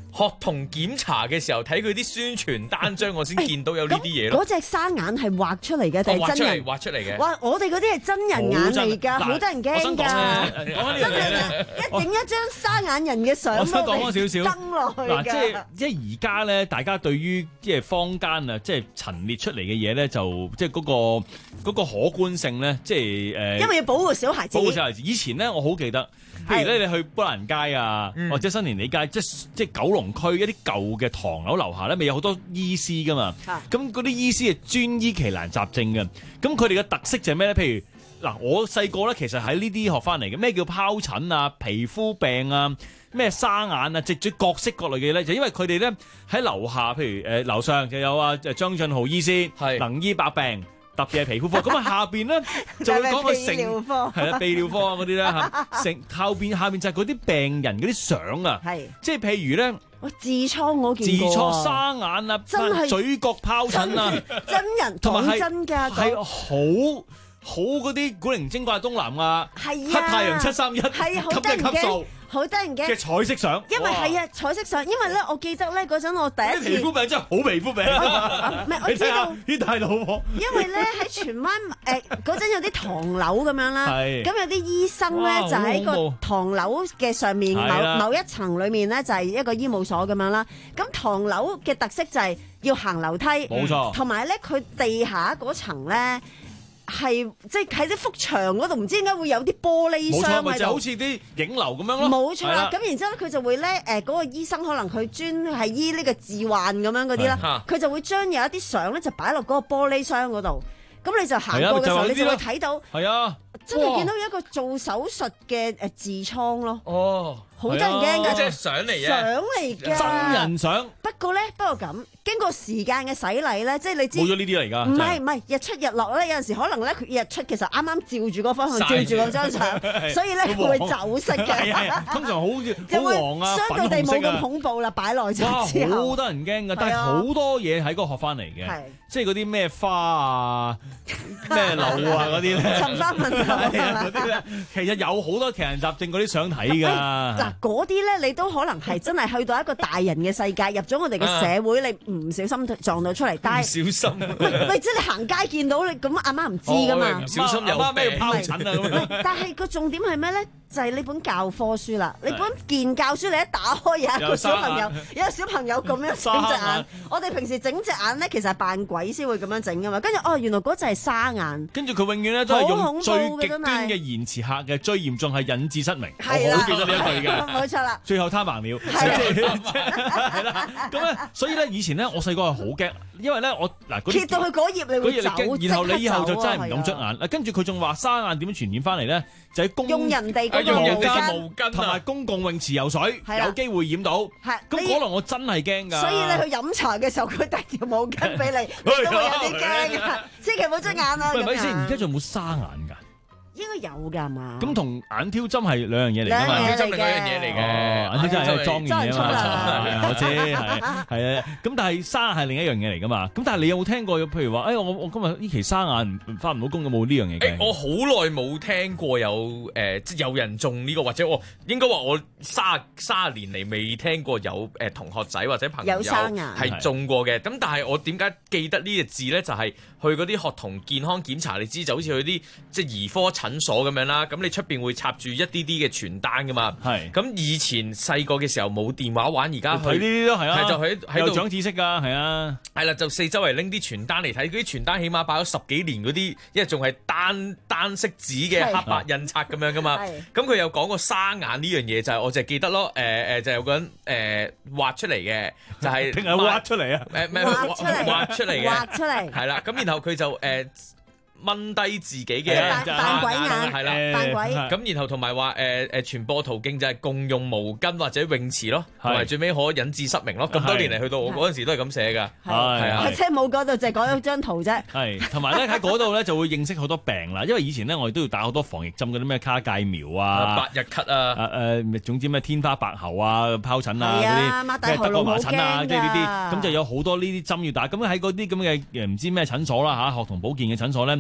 學童檢查嘅時候睇佢啲宣傳單張，我先見到有呢啲嘢咯。 嗰隻生眼係畫出嚟嘅定係真人？ 畫出嚟嘅。 哇！我哋嗰啲係真人眼嚟㗎，好得人驚㗎。真係一影一張生眼人嘅相都嚟登落去㗎。 嗱，即係即係而家咧，大家對於即係坊間啊，即係陳列出嚟嘅嘢咧，就即係嗰個嗰個可觀性咧，即係誒。 因為要保護小孩子。 保護小孩子。以前咧，我好記得。譬如咧，你去砵蘭街啊，嗯、或者新填地街，即係即係九龍區一啲舊嘅唐樓樓下咧，咪有好多醫師噶嘛。咁嗰啲醫師係專醫奇難雜症嘅。咁佢哋嘅特色就係咩咧？譬如嗱，我細個咧其實喺呢啲學翻嚟嘅，咩叫疱疹啊、皮膚病啊、咩沙眼啊，直接各式各類嘅咧，就因為佢哋咧喺樓下，譬如誒樓、呃、上就有啊張俊豪醫師，係能醫百病。特別係皮膚科，咁啊下邊咧就會講佢成係啦，泌尿科啊嗰啲咧嚇，成後邊下邊就係嗰啲病人嗰啲相啊，係即係譬如咧， 我痔瘡我見過， 痔瘡、沙眼啊，真係嘴角疱疹啊， 真人同埋真㗎， 係好好嗰啲古靈精怪東南亞，黑太陽七三一， 係好得人驚。好得人驚嘅彩色相， 因為係啊彩色相，因為咧我記得咧嗰陣我第一次皮膚病真係好皮膚病， 唔係我知道啲大老婆， 因為咧喺荃灣誒嗰陣有啲唐樓咁樣啦，咁有啲醫生咧就喺個唐樓嘅上面某某一層裏面咧就係一個醫務所咁樣啦，咁唐樓嘅特色就係要行樓梯，冇錯，同埋咧佢地下嗰層咧。係即係喺啲幅牆嗰度，唔知點解會有啲玻璃箱喺度， 冇錯，就好似啲影樓咁樣咯。 冇錯啦，咁然之後咧，佢就會咧誒嗰個醫生可能佢專係醫呢個痔患咁樣嗰啲啦，佢就會將有一啲相咧就擺落嗰個玻璃箱嗰度，咁你就行過嘅時候，你就會睇到，係啊，真係見到有一個做手術嘅誒痔瘡咯。哦，好得人驚㗎， 即係相嚟嘅， 相嚟㗎， 真人相。 不過咧，不過咁。經過時間嘅洗禮咧，即係你知冇咗呢啲嚟㗎。 唔係唔係，日出日落咧，有陣時可能咧，佢日出其實啱啱照住個方向，照住嗰張相，所以咧佢會走色嘅。 通常好似好黃啊， 相對地冇咁恐怖啦，擺耐咗之後。 好得人驚㗎，但係好多嘢喺嗰度學翻嚟嘅，即係嗰啲咩花啊、咩柳啊嗰啲咧。 尋花問柳嗰啲咧，其實有好多奇人雜症嗰啲相睇㗎。 嗱，嗰啲咧你都可能係真係去到一個大人嘅世界，入咗我哋嘅社會，你唔小心撞到出嚟，但係唔小心， 喂，即係你行街見到你咁，阿媽唔知噶嘛？ 唔小心有咩疱疹啊？ 但係個重點係咩咧？就係呢本教科書啦。你本健教書你一打開，有一個小朋友，有個小朋友咁樣整隻眼。我哋平時整隻眼咧，其實係扮鬼先會咁樣整噶嘛。跟住哦，原來嗰隻係沙眼。 跟住佢永遠咧都係用最極端嘅言辭嚇嘅，最嚴重係引致失明。 係啦， 我好記得呢一句嘅。 冇錯啦。 最後他盲了。係啦。咁咧，所以咧，以前咧，我細個係好驚，因為咧，我嗱揭到佢嗰頁你會走， 然後你以後就真係唔敢捽眼。跟住佢仲話沙眼點樣傳染翻嚟咧？就喺公用人哋用毛巾同埋公共泳池游水，有機會染到。係咁可能我真係驚㗎。 所以你去飲茶嘅時候，佢遞條毛巾俾你，你都會有啲驚㗎。千祈唔好捽眼啊！ 喂，咪先，而家仲有冇沙眼㗎？ 應該有㗎係嘛？ 咁同眼挑針係兩樣嘢嚟㗎嘛？ 眼挑針係兩樣嘢嚟嘅， 眼挑針係裝嘢啊嘛，我知係係啊。咁但係沙眼係另一樣嘢嚟㗎嘛？咁但係你有冇聽過？譬如話，誒我我今日呢期沙眼返唔到工，有冇呢樣嘢嘅？ 我好耐冇聽過有誒，即係有人中呢個，或者我應該話我卅卅年嚟未聽過有誒同學仔或者朋友係中過嘅。咁但係我點解記得呢個字咧？就係去嗰啲學童健康檢查，你知就好似去啲即係兒科診所咁樣啦，咁你出邊會插住一啲啲嘅傳單噶嘛？係。咁以前細個嘅時候冇電話玩，而家睇呢啲都係啊， 係就喺喺度長知識㗎，係啊。係啦，就四周圍拎啲傳單嚟睇，嗰啲傳單起碼擺咗十幾年嗰啲，因為仲係單單色紙嘅黑白印刷咁樣噶嘛。咁佢有講過沙眼呢樣嘢，就係我就記得咯。誒誒，就有個人誒畫出嚟嘅，就係定係畫出嚟啊？ 誒咩畫出嚟？畫出嚟嘅。 畫出嚟。 係啦，咁然後佢就誒。掹低自己嘅扮鬼眼， 係啦， 扮鬼。 咁然後同埋話誒誒傳播途徑就係共用毛巾或者泳池咯，同埋最尾可引致失明咯。咁多年嚟去到我嗰陣時都係咁寫㗎。 係啊，即係冇嗰度就係講咗張圖啫。 係，同埋咧喺嗰度咧就會認識好多病啦。因為以前咧我哋都要打好多防疫針嗰啲咩卡介苗啊、 百日咳啊、 誒誒總之咩天花白喉啊、疱疹啊嗰啲咩德國麻疹啊，即係呢啲，咁就有好多呢啲針要打。咁喺嗰啲咁嘅誒唔知咩診所啦嚇，學童保健嘅診所咧。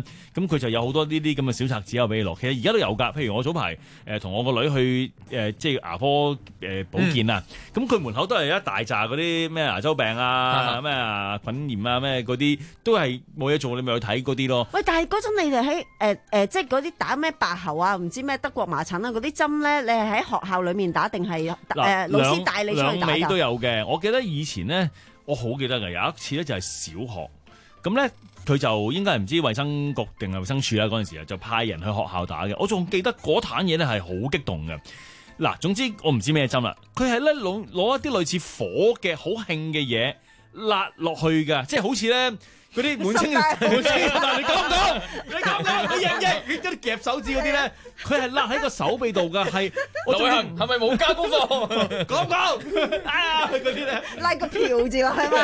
咁佢就有好多呢啲咁嘅小冊子有俾你攞。其實而家都有㗎，譬如我早排誒同我個女去誒、呃、即係牙科誒、呃、保健啊，咁佢、嗯、門口都係一大扎嗰啲咩牙周病啊、咩啊菌炎啊、咩嗰啲，都係冇嘢做，你咪去睇嗰啲咯。 喂，但係嗰陣你哋喺誒誒，即係嗰啲打咩白喉啊，唔知咩德國麻疹啊嗰啲針咧，你係喺學校裡面打定係誒老師帶你出去打㗎？兩尾都有嘅。我記得以前咧，我好記得嘅有一次咧就係小學，咁咧佢就應該係唔知衛生局定係衛生署啦，嗰陣時啊就派人去學校打嘅。我仲記得嗰壇嘢咧係好激動嘅。嗱，總之我唔知咩針啦，佢係咧攞攞一啲類似火嘅好興嘅嘢辣落去㗎，即係好似咧。嗰啲滿清滿清，你講唔講？你講唔講？你認唔認？嗰啲夾手指嗰啲咧，佢係揦喺個手臂度㗎，係我最近係咪冇加功課？講唔講？哎呀，嗰啲咧拉個票字落去嘛。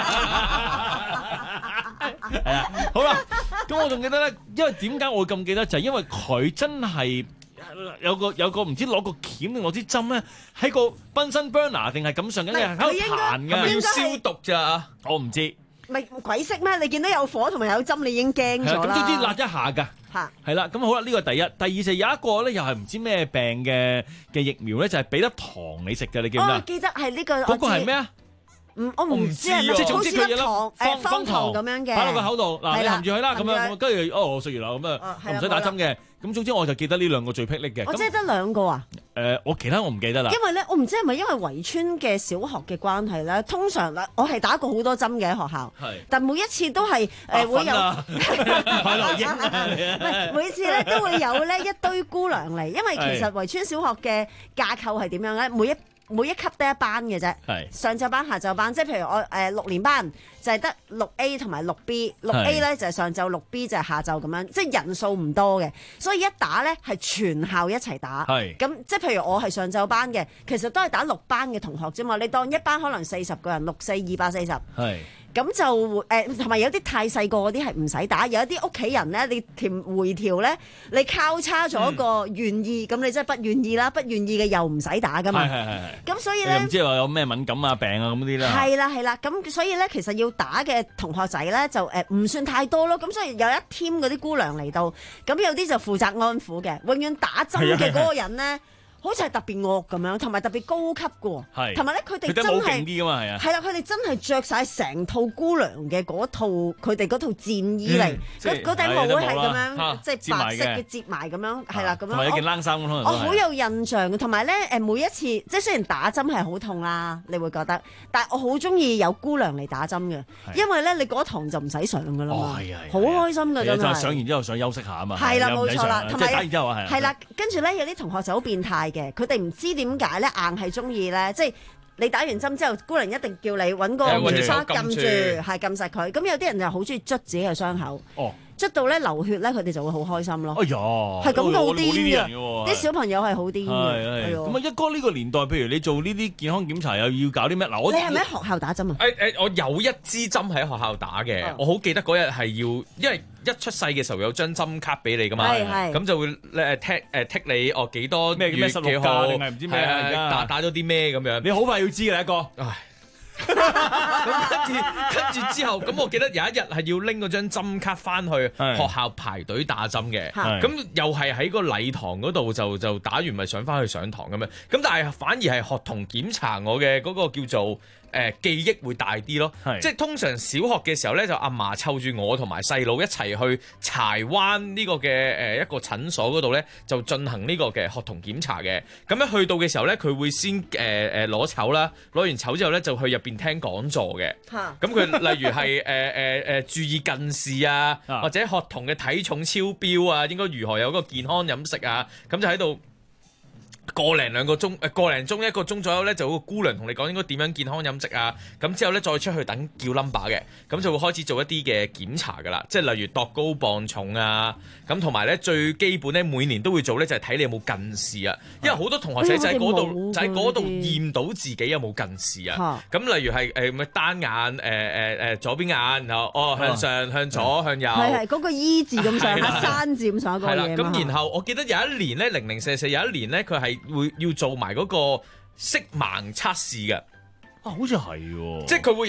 係啊，好啦，咁我仲記得咧，因為點解我會咁記得？就係因為佢真係有個有個唔知攞個鉗定攞支針咧，喺個賓身 burner 定係咁上緊嘅喺度彈㗎， 要消毒咋？ 我唔知。 咪鬼識咩？你見到有火同埋有針，你已經驚咗啦。 咁總之辣一下㗎。 嚇。係啦，咁好啦，呢個第一，第二就有一個咧，又係唔知咩病嘅嘅疫苗咧，就係俾粒糖你食嘅，你記唔記得？ 我記得係呢個。 嗰個係咩啊？ 唔，我唔知啊，即係總之佢有粒糖誒方糖咁樣嘅， 擺落個口度，嗱你含住佢啦，咁樣，跟住哦我食完啦，咁啊唔使打針嘅。咁總之我就記得呢兩個最霹靂嘅。 我即係得兩個啊？ 誒，我其他我唔記得啦。 因為咧，我唔知係咪因為圍村嘅小學嘅關係咧，通常咧我係打過好多針嘅喺學校，但每一次都係誒會有海洛因， 唔係每次咧都會有咧一堆姑娘嚟，因為其實圍村小學嘅架構係點樣咧？每一每一級得一班嘅啫，上晝班、下晝班，即係譬如我誒六年班就係得六 A 同埋六 B， 六 A 咧就係上晝，六 B 就係下晝咁樣，即係人數唔多嘅，所以一打咧係全校一齊打，咁即係譬如我係上晝班嘅，其實都係打六班嘅同學啫嘛，你當一班可能四十個人，六四二百四十。咁就誒，同埋有啲太細個嗰啲係唔使打，有一啲屋企人咧，你填回條咧，你交叉咗個願意，咁、嗯、你真係不願意啦，不願意嘅又唔使打噶嘛。係係係。咁所以咧，唔知話有咩敏感啊、病啊咁啲咧。係啦係啦，咁所以咧，其實要打嘅同學仔咧就誒唔算太多咯。咁所以有一 team 嗰啲姑娘嚟到，咁有啲就負責安撫嘅，永遠打針嘅嗰個人咧。好似係特別惡咁樣，同埋特別高級嘅喎，同埋咧佢哋真係勁啲㗎嘛，係啊，係啦，佢哋真係着晒成套姑娘嘅嗰套，佢哋嗰套戰衣嚟，嗰嗰頂帽會係咁樣，即係白色嘅摺埋咁樣，係啦咁樣。同埋一件冷衫咯，我好有印象嘅，同埋咧誒每一次，即係雖然打針係好痛啦，你會覺得，但係我好中意有姑娘嚟打針嘅，因為咧你嗰堂就唔使上㗎啦嘛，好開心㗎真係。就上完之後想休息下啊嘛，係啦冇錯啦，同埋打完之後係係啦，跟住咧有啲同學就好變態。嘅，佢哋唔知點解咧，硬係中意咧，即係你打完針之後，姑娘一定叫你揾個棉花撳住，係撳實佢。咁有啲人就好中意捽自己嘅傷口。哦。捽到咧流血咧，佢哋就會好開心咯。哎呀，係咁到癲嘅，啲小朋友係好癲嘅。係咁啊，一哥呢個年代，譬如你做呢啲健康檢查，又要搞啲咩？嗱，我你係咪喺學校打針啊？ 誒誒，我有一支針喺學校打嘅，我好記得嗰日係要，因為一出世嘅時候有張針卡俾你噶嘛，咁就會誒剔誒剔你哦幾多咩咩十六價定係唔知咩打打咗啲咩咁樣。 你好快要知嘅一個。 咁跟住跟住之後，咁我記得有一日係要拎嗰張針卡翻去學校排隊打針嘅，咁又係喺個禮堂嗰度就就打完咪上翻去上堂咁樣，咁但係反而係學童檢查我嘅嗰個叫做。誒、呃、記憶會大啲咯，即係通常小學嘅時候咧，就阿嫲湊住我同埋細佬一齊去柴灣呢個嘅誒、呃、一個診所嗰度咧，就進行呢個嘅學童檢查嘅。咁一去到嘅時候咧，佢會先誒誒攞籌啦，攞完籌之後咧，就去入邊聽講座嘅。咁佢例如係誒誒誒注意近視啊，或者學童嘅體重超標啊，應該如何有嗰個健康飲食啊，咁就喺度。個零兩個鐘，誒個零鐘一個鐘左右咧，就有個姑娘同你講應該點樣健康飲食啊，咁之後咧再出去等叫 number 嘅，咁就會開始做一啲嘅檢查噶啦，即係例如度高磅重啊，咁同埋咧最基本咧每年都會做咧就係睇你有冇近視啊，因為好多同學仔就喺嗰度就喺嗰度驗到自己有冇近視啊，咁例如係誒咪單眼誒誒誒左邊眼，然後哦向上向左向右， 係係嗰個 E 字咁上下山字咁上下嗰個嘢嘛。係啦， 咁然後我記得有一年咧零零四四有一年咧佢係。會要做埋嗰個色盲測試嘅， 啊，好似係喎， 即係佢會有一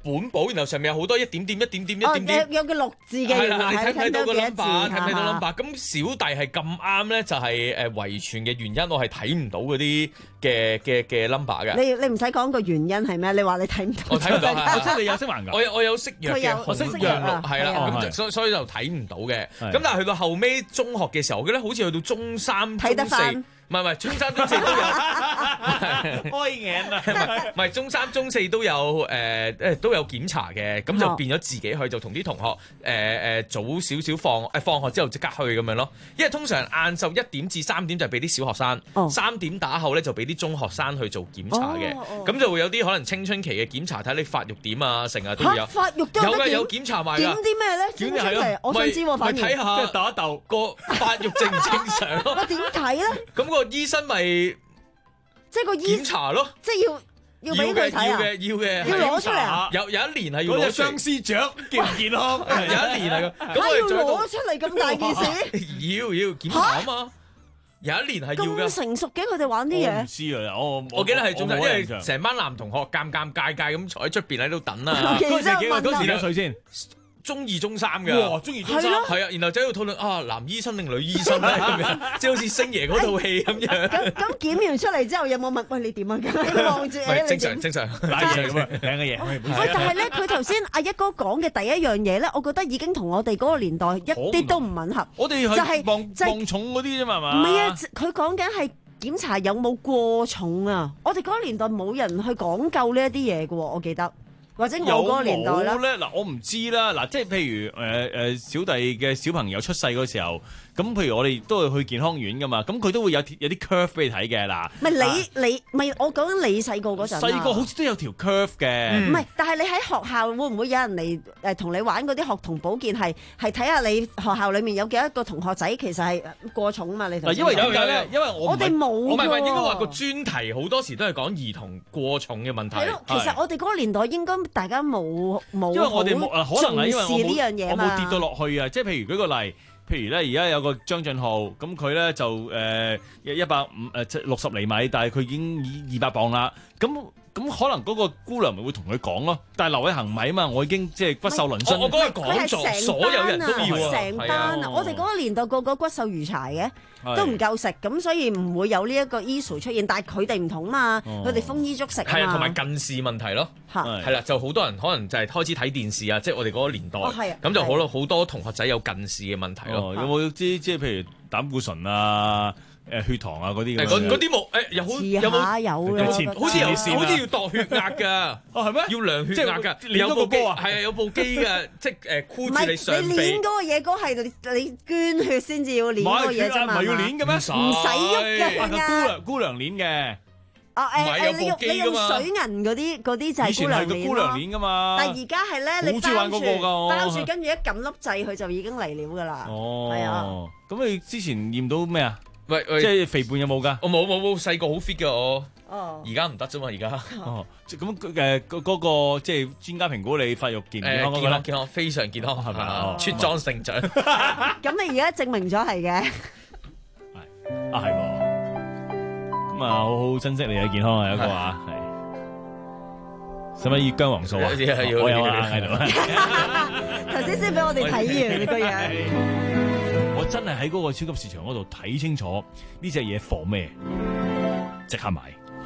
本簿，然後上面有好多一點點一點點一點點， 哦、有有個六字嘅， 係啦，你睇唔睇到個 number？ 睇唔睇到 number？ 咁小弟係咁啱咧，就係誒遺傳嘅原因，我係睇唔到嗰啲嘅嘅嘅 number 嘅。 你你唔使講個原因係咩？你話你睇唔到， 我睇唔到， 我即係你有色盲㗎。 我有我有色弱嘅， 我色弱係啦，咁所所以就睇唔到嘅。咁但係去到後尾中學嘅時候，我記得好似去到中三、中四。唔係唔係，中三中四都有開眼啊！ 唔係中三中四都有誒誒、呃、都有檢查嘅，咁就變咗自己去，就同啲同學誒誒、呃、早少少放誒、呃、放學之後即刻去咁樣咯。因為通常晏晝一點至三點就俾啲小學生，三、哦、點打後咧就俾啲中學生去做檢查嘅。咁、哦哦、就會有啲可能青春期嘅檢查，睇你發育點啊，成日都會有。 發育都有嘅，有檢查埋㗎。 檢啲咩咧？青春期我想知喎，反而睇下即係鬥一鬥個發育正唔正常咯。 我點睇咧？ 咁個醫生咪即係個醫檢查咯， 即係要要俾佢睇啊！ 要嘅要嘅要攞出嚟啊！ 有有一年係要攞出嚟。嗰隻相思雀健唔健康？有一年係咁，咁我哋要攞出嚟咁大件事？ 要要檢查啊嘛！有一年係要嘅。 咁成熟嘅佢哋玩啲嘢？ 我唔知啊，我我記得係總之，因為成班男同學尷尷尬尬咁坐喺出邊喺度等啊。 嗰時幾嗰時幾歲先？ 中二中三嘅，哇！中二中三係啊，然後就喺度討論啊，男醫生定女醫生咧咁樣，即係好似星爺嗰套戲咁樣。 咁咁檢完出嚟之後，有冇問喂你點啊？咁望住你， 正常正常， 打嘢咁啊，領嘅嘢。 喂，但係咧，佢頭先阿一哥講嘅第一樣嘢咧，我覺得已經同我哋嗰個年代一啲都唔吻合。 我哋係望望重嗰啲啫嘛，係嘛？ 唔係啊，佢講緊係檢查有冇過重啊。我哋嗰個年代冇人去講究呢一啲嘢嘅喎，我記得。或者我嗰個年代啦， 咧嗱，我唔知啦。嗱，即係譬如誒誒、呃、小弟嘅小朋友出世嗰時候，咁譬如我哋都係去健康院噶嘛，咁佢都會有有啲 curve 俾你睇嘅嗱。 唔係你你唔係我講緊你細個嗰陣， 細個好似都有條 curve 嘅。 唔係、嗯，但係你喺學校會唔會有人嚟誒同你玩嗰啲學童保健係係睇下你學校裡面有幾多個同學仔其實係過重啊嘛？你因為有有因為我我哋冇， 我唔係應該話個專題好多時都係講兒童過重嘅問題。 係咯，其實我哋嗰個年代應該大家冇冇因為我哋冇可能係因為我冇我冇跌到落去啊！即係譬如舉個例，譬如咧而家有個張俊浩，咁佢咧就誒一百五誒即六十厘米，但係佢已經二百磅啦，咁。咁可能嗰個姑娘咪會同佢講咯，但係劉偉恒咪啊嘛，我已經即係骨瘦嶙峋。 我嗰個講座所有人都要成班啊！我哋嗰個年代個個骨瘦如柴嘅， 係都唔夠食，咁所以唔會有呢一個 issue 出現。但係佢哋唔同嘛，佢哋豐衣足食啊嘛。 係啊，同埋近視問題咯，係啦，就好多人可能就係開始睇電視啊，即係我哋嗰個年代，咁就好多好多同學仔有近視嘅問題咯。 有冇知即係譬如膽固醇啊？誒血糖啊嗰啲， 嗰嗰啲冇誒，有好有冇有有前好似有好似要度血壓㗎。 哦係咩？ 要量血壓㗎，有部機啊，係啊，有部機㗎，即係誒箍住你上臂。 你練嗰個嘢，嗰係你你捐血先至要練嗰個嘢啫嘛。 唔係要練嘅咩？ 唔使喐嘅。 姑娘姑娘練嘅。 啊誒誒，你用你用水銀嗰啲嗰啲就係姑娘練咯。以前係個姑娘練㗎嘛。 但係而家係咧，你包住包住，跟住一撳粒掣，佢就已經嚟料㗎啦。 哦。 係啊。 咁你之前驗到咩啊？ 喂， 即係肥胖有冇㗎？ 我冇冇冇，細個好 fit 嘅我。 哦。 而家唔得啫嘛，而家。 哦。咁誒嗰個即係專家評估你發育健唔健康嗰個咧？ 健康健康，非常健康係咪啊？茁壯成長。 咁你而家證明咗係嘅。 係。啊係喎。咁啊，好好珍惜你嘅健康啊，一個啊係。使唔使要姜黃素啊？我有啊喺度。 頭先先俾我哋睇完你個樣。 我真係喺嗰個超級市場嗰度睇清楚呢隻嘢放咩，即刻買。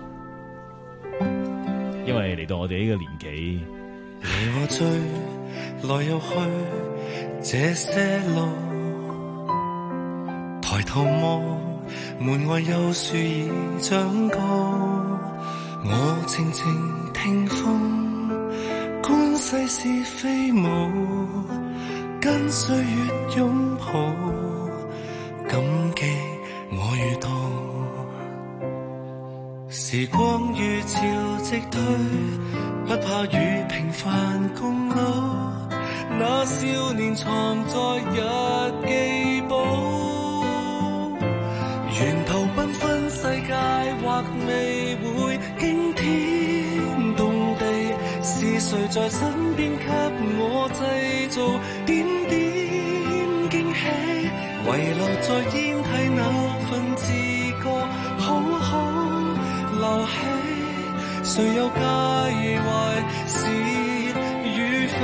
因為嚟到我哋呢個年紀， 你我追來又去這些路，抬頭望門外有樹已長高，我靜靜聽風觀世事飛舞，跟歲月擁抱，感激我遇到。時光如潮汐退，不怕與平凡共老，那少年藏在日記簿，沿途繽紛世界或未會驚天動地，是誰在身邊給我製造點點驚喜，遺留在煙蒂那份自覺，好好留起，誰又介懷是非，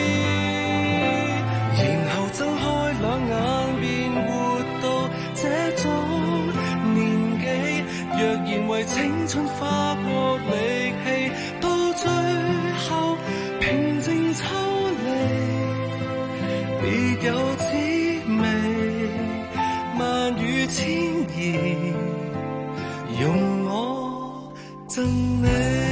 然後睜開兩眼便活到這種年紀。若然為青春花過力氣，到最後平靜抽離，別有滋味，萬語千言，用我贈你。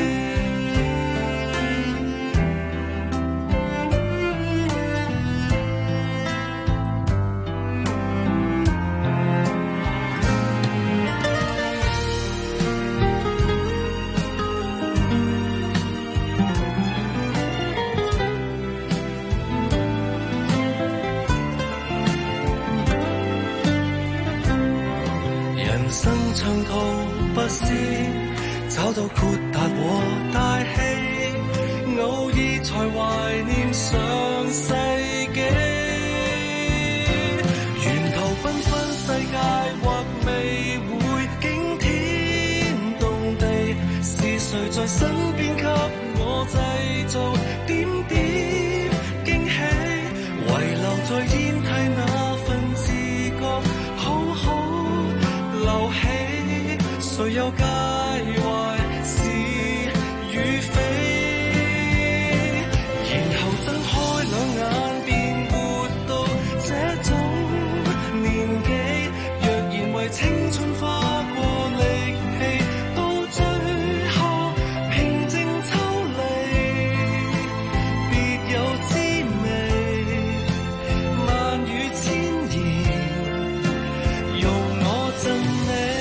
長途不是找到豁達和大氣，偶爾才懷念上世紀。沿途繽紛世界或未會驚天動地，是誰在身邊給我製造點點驚喜？遺留在煙蒂那份自覺，好好留起。誰有介懷是與非，然後睜開兩眼便活到這種年紀。若然為青春花過力氣，到最後平靜抽離，別有滋味，萬語千言，用我贈你。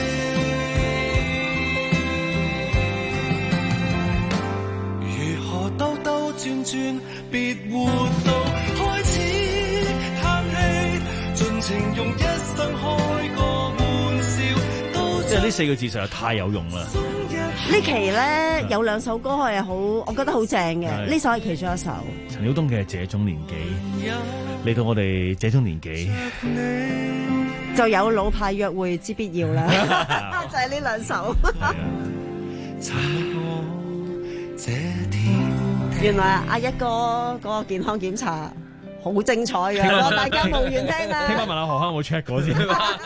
轉轉，別活到開始嘆氣，盡情用一生開個玩笑。 即係呢四個字實在太有用啦！ 呢期咧有兩首歌係好，我覺得好正嘅。呢首係其中一首。 陳曉東嘅《這種年紀》嚟到我哋這種年紀， 就有老派約會之必要啦。就係呢兩首。原來阿一哥嗰個健康檢查好精彩嘅，大家無緣聽啦。 聽晚問下何生有冇 check 過先。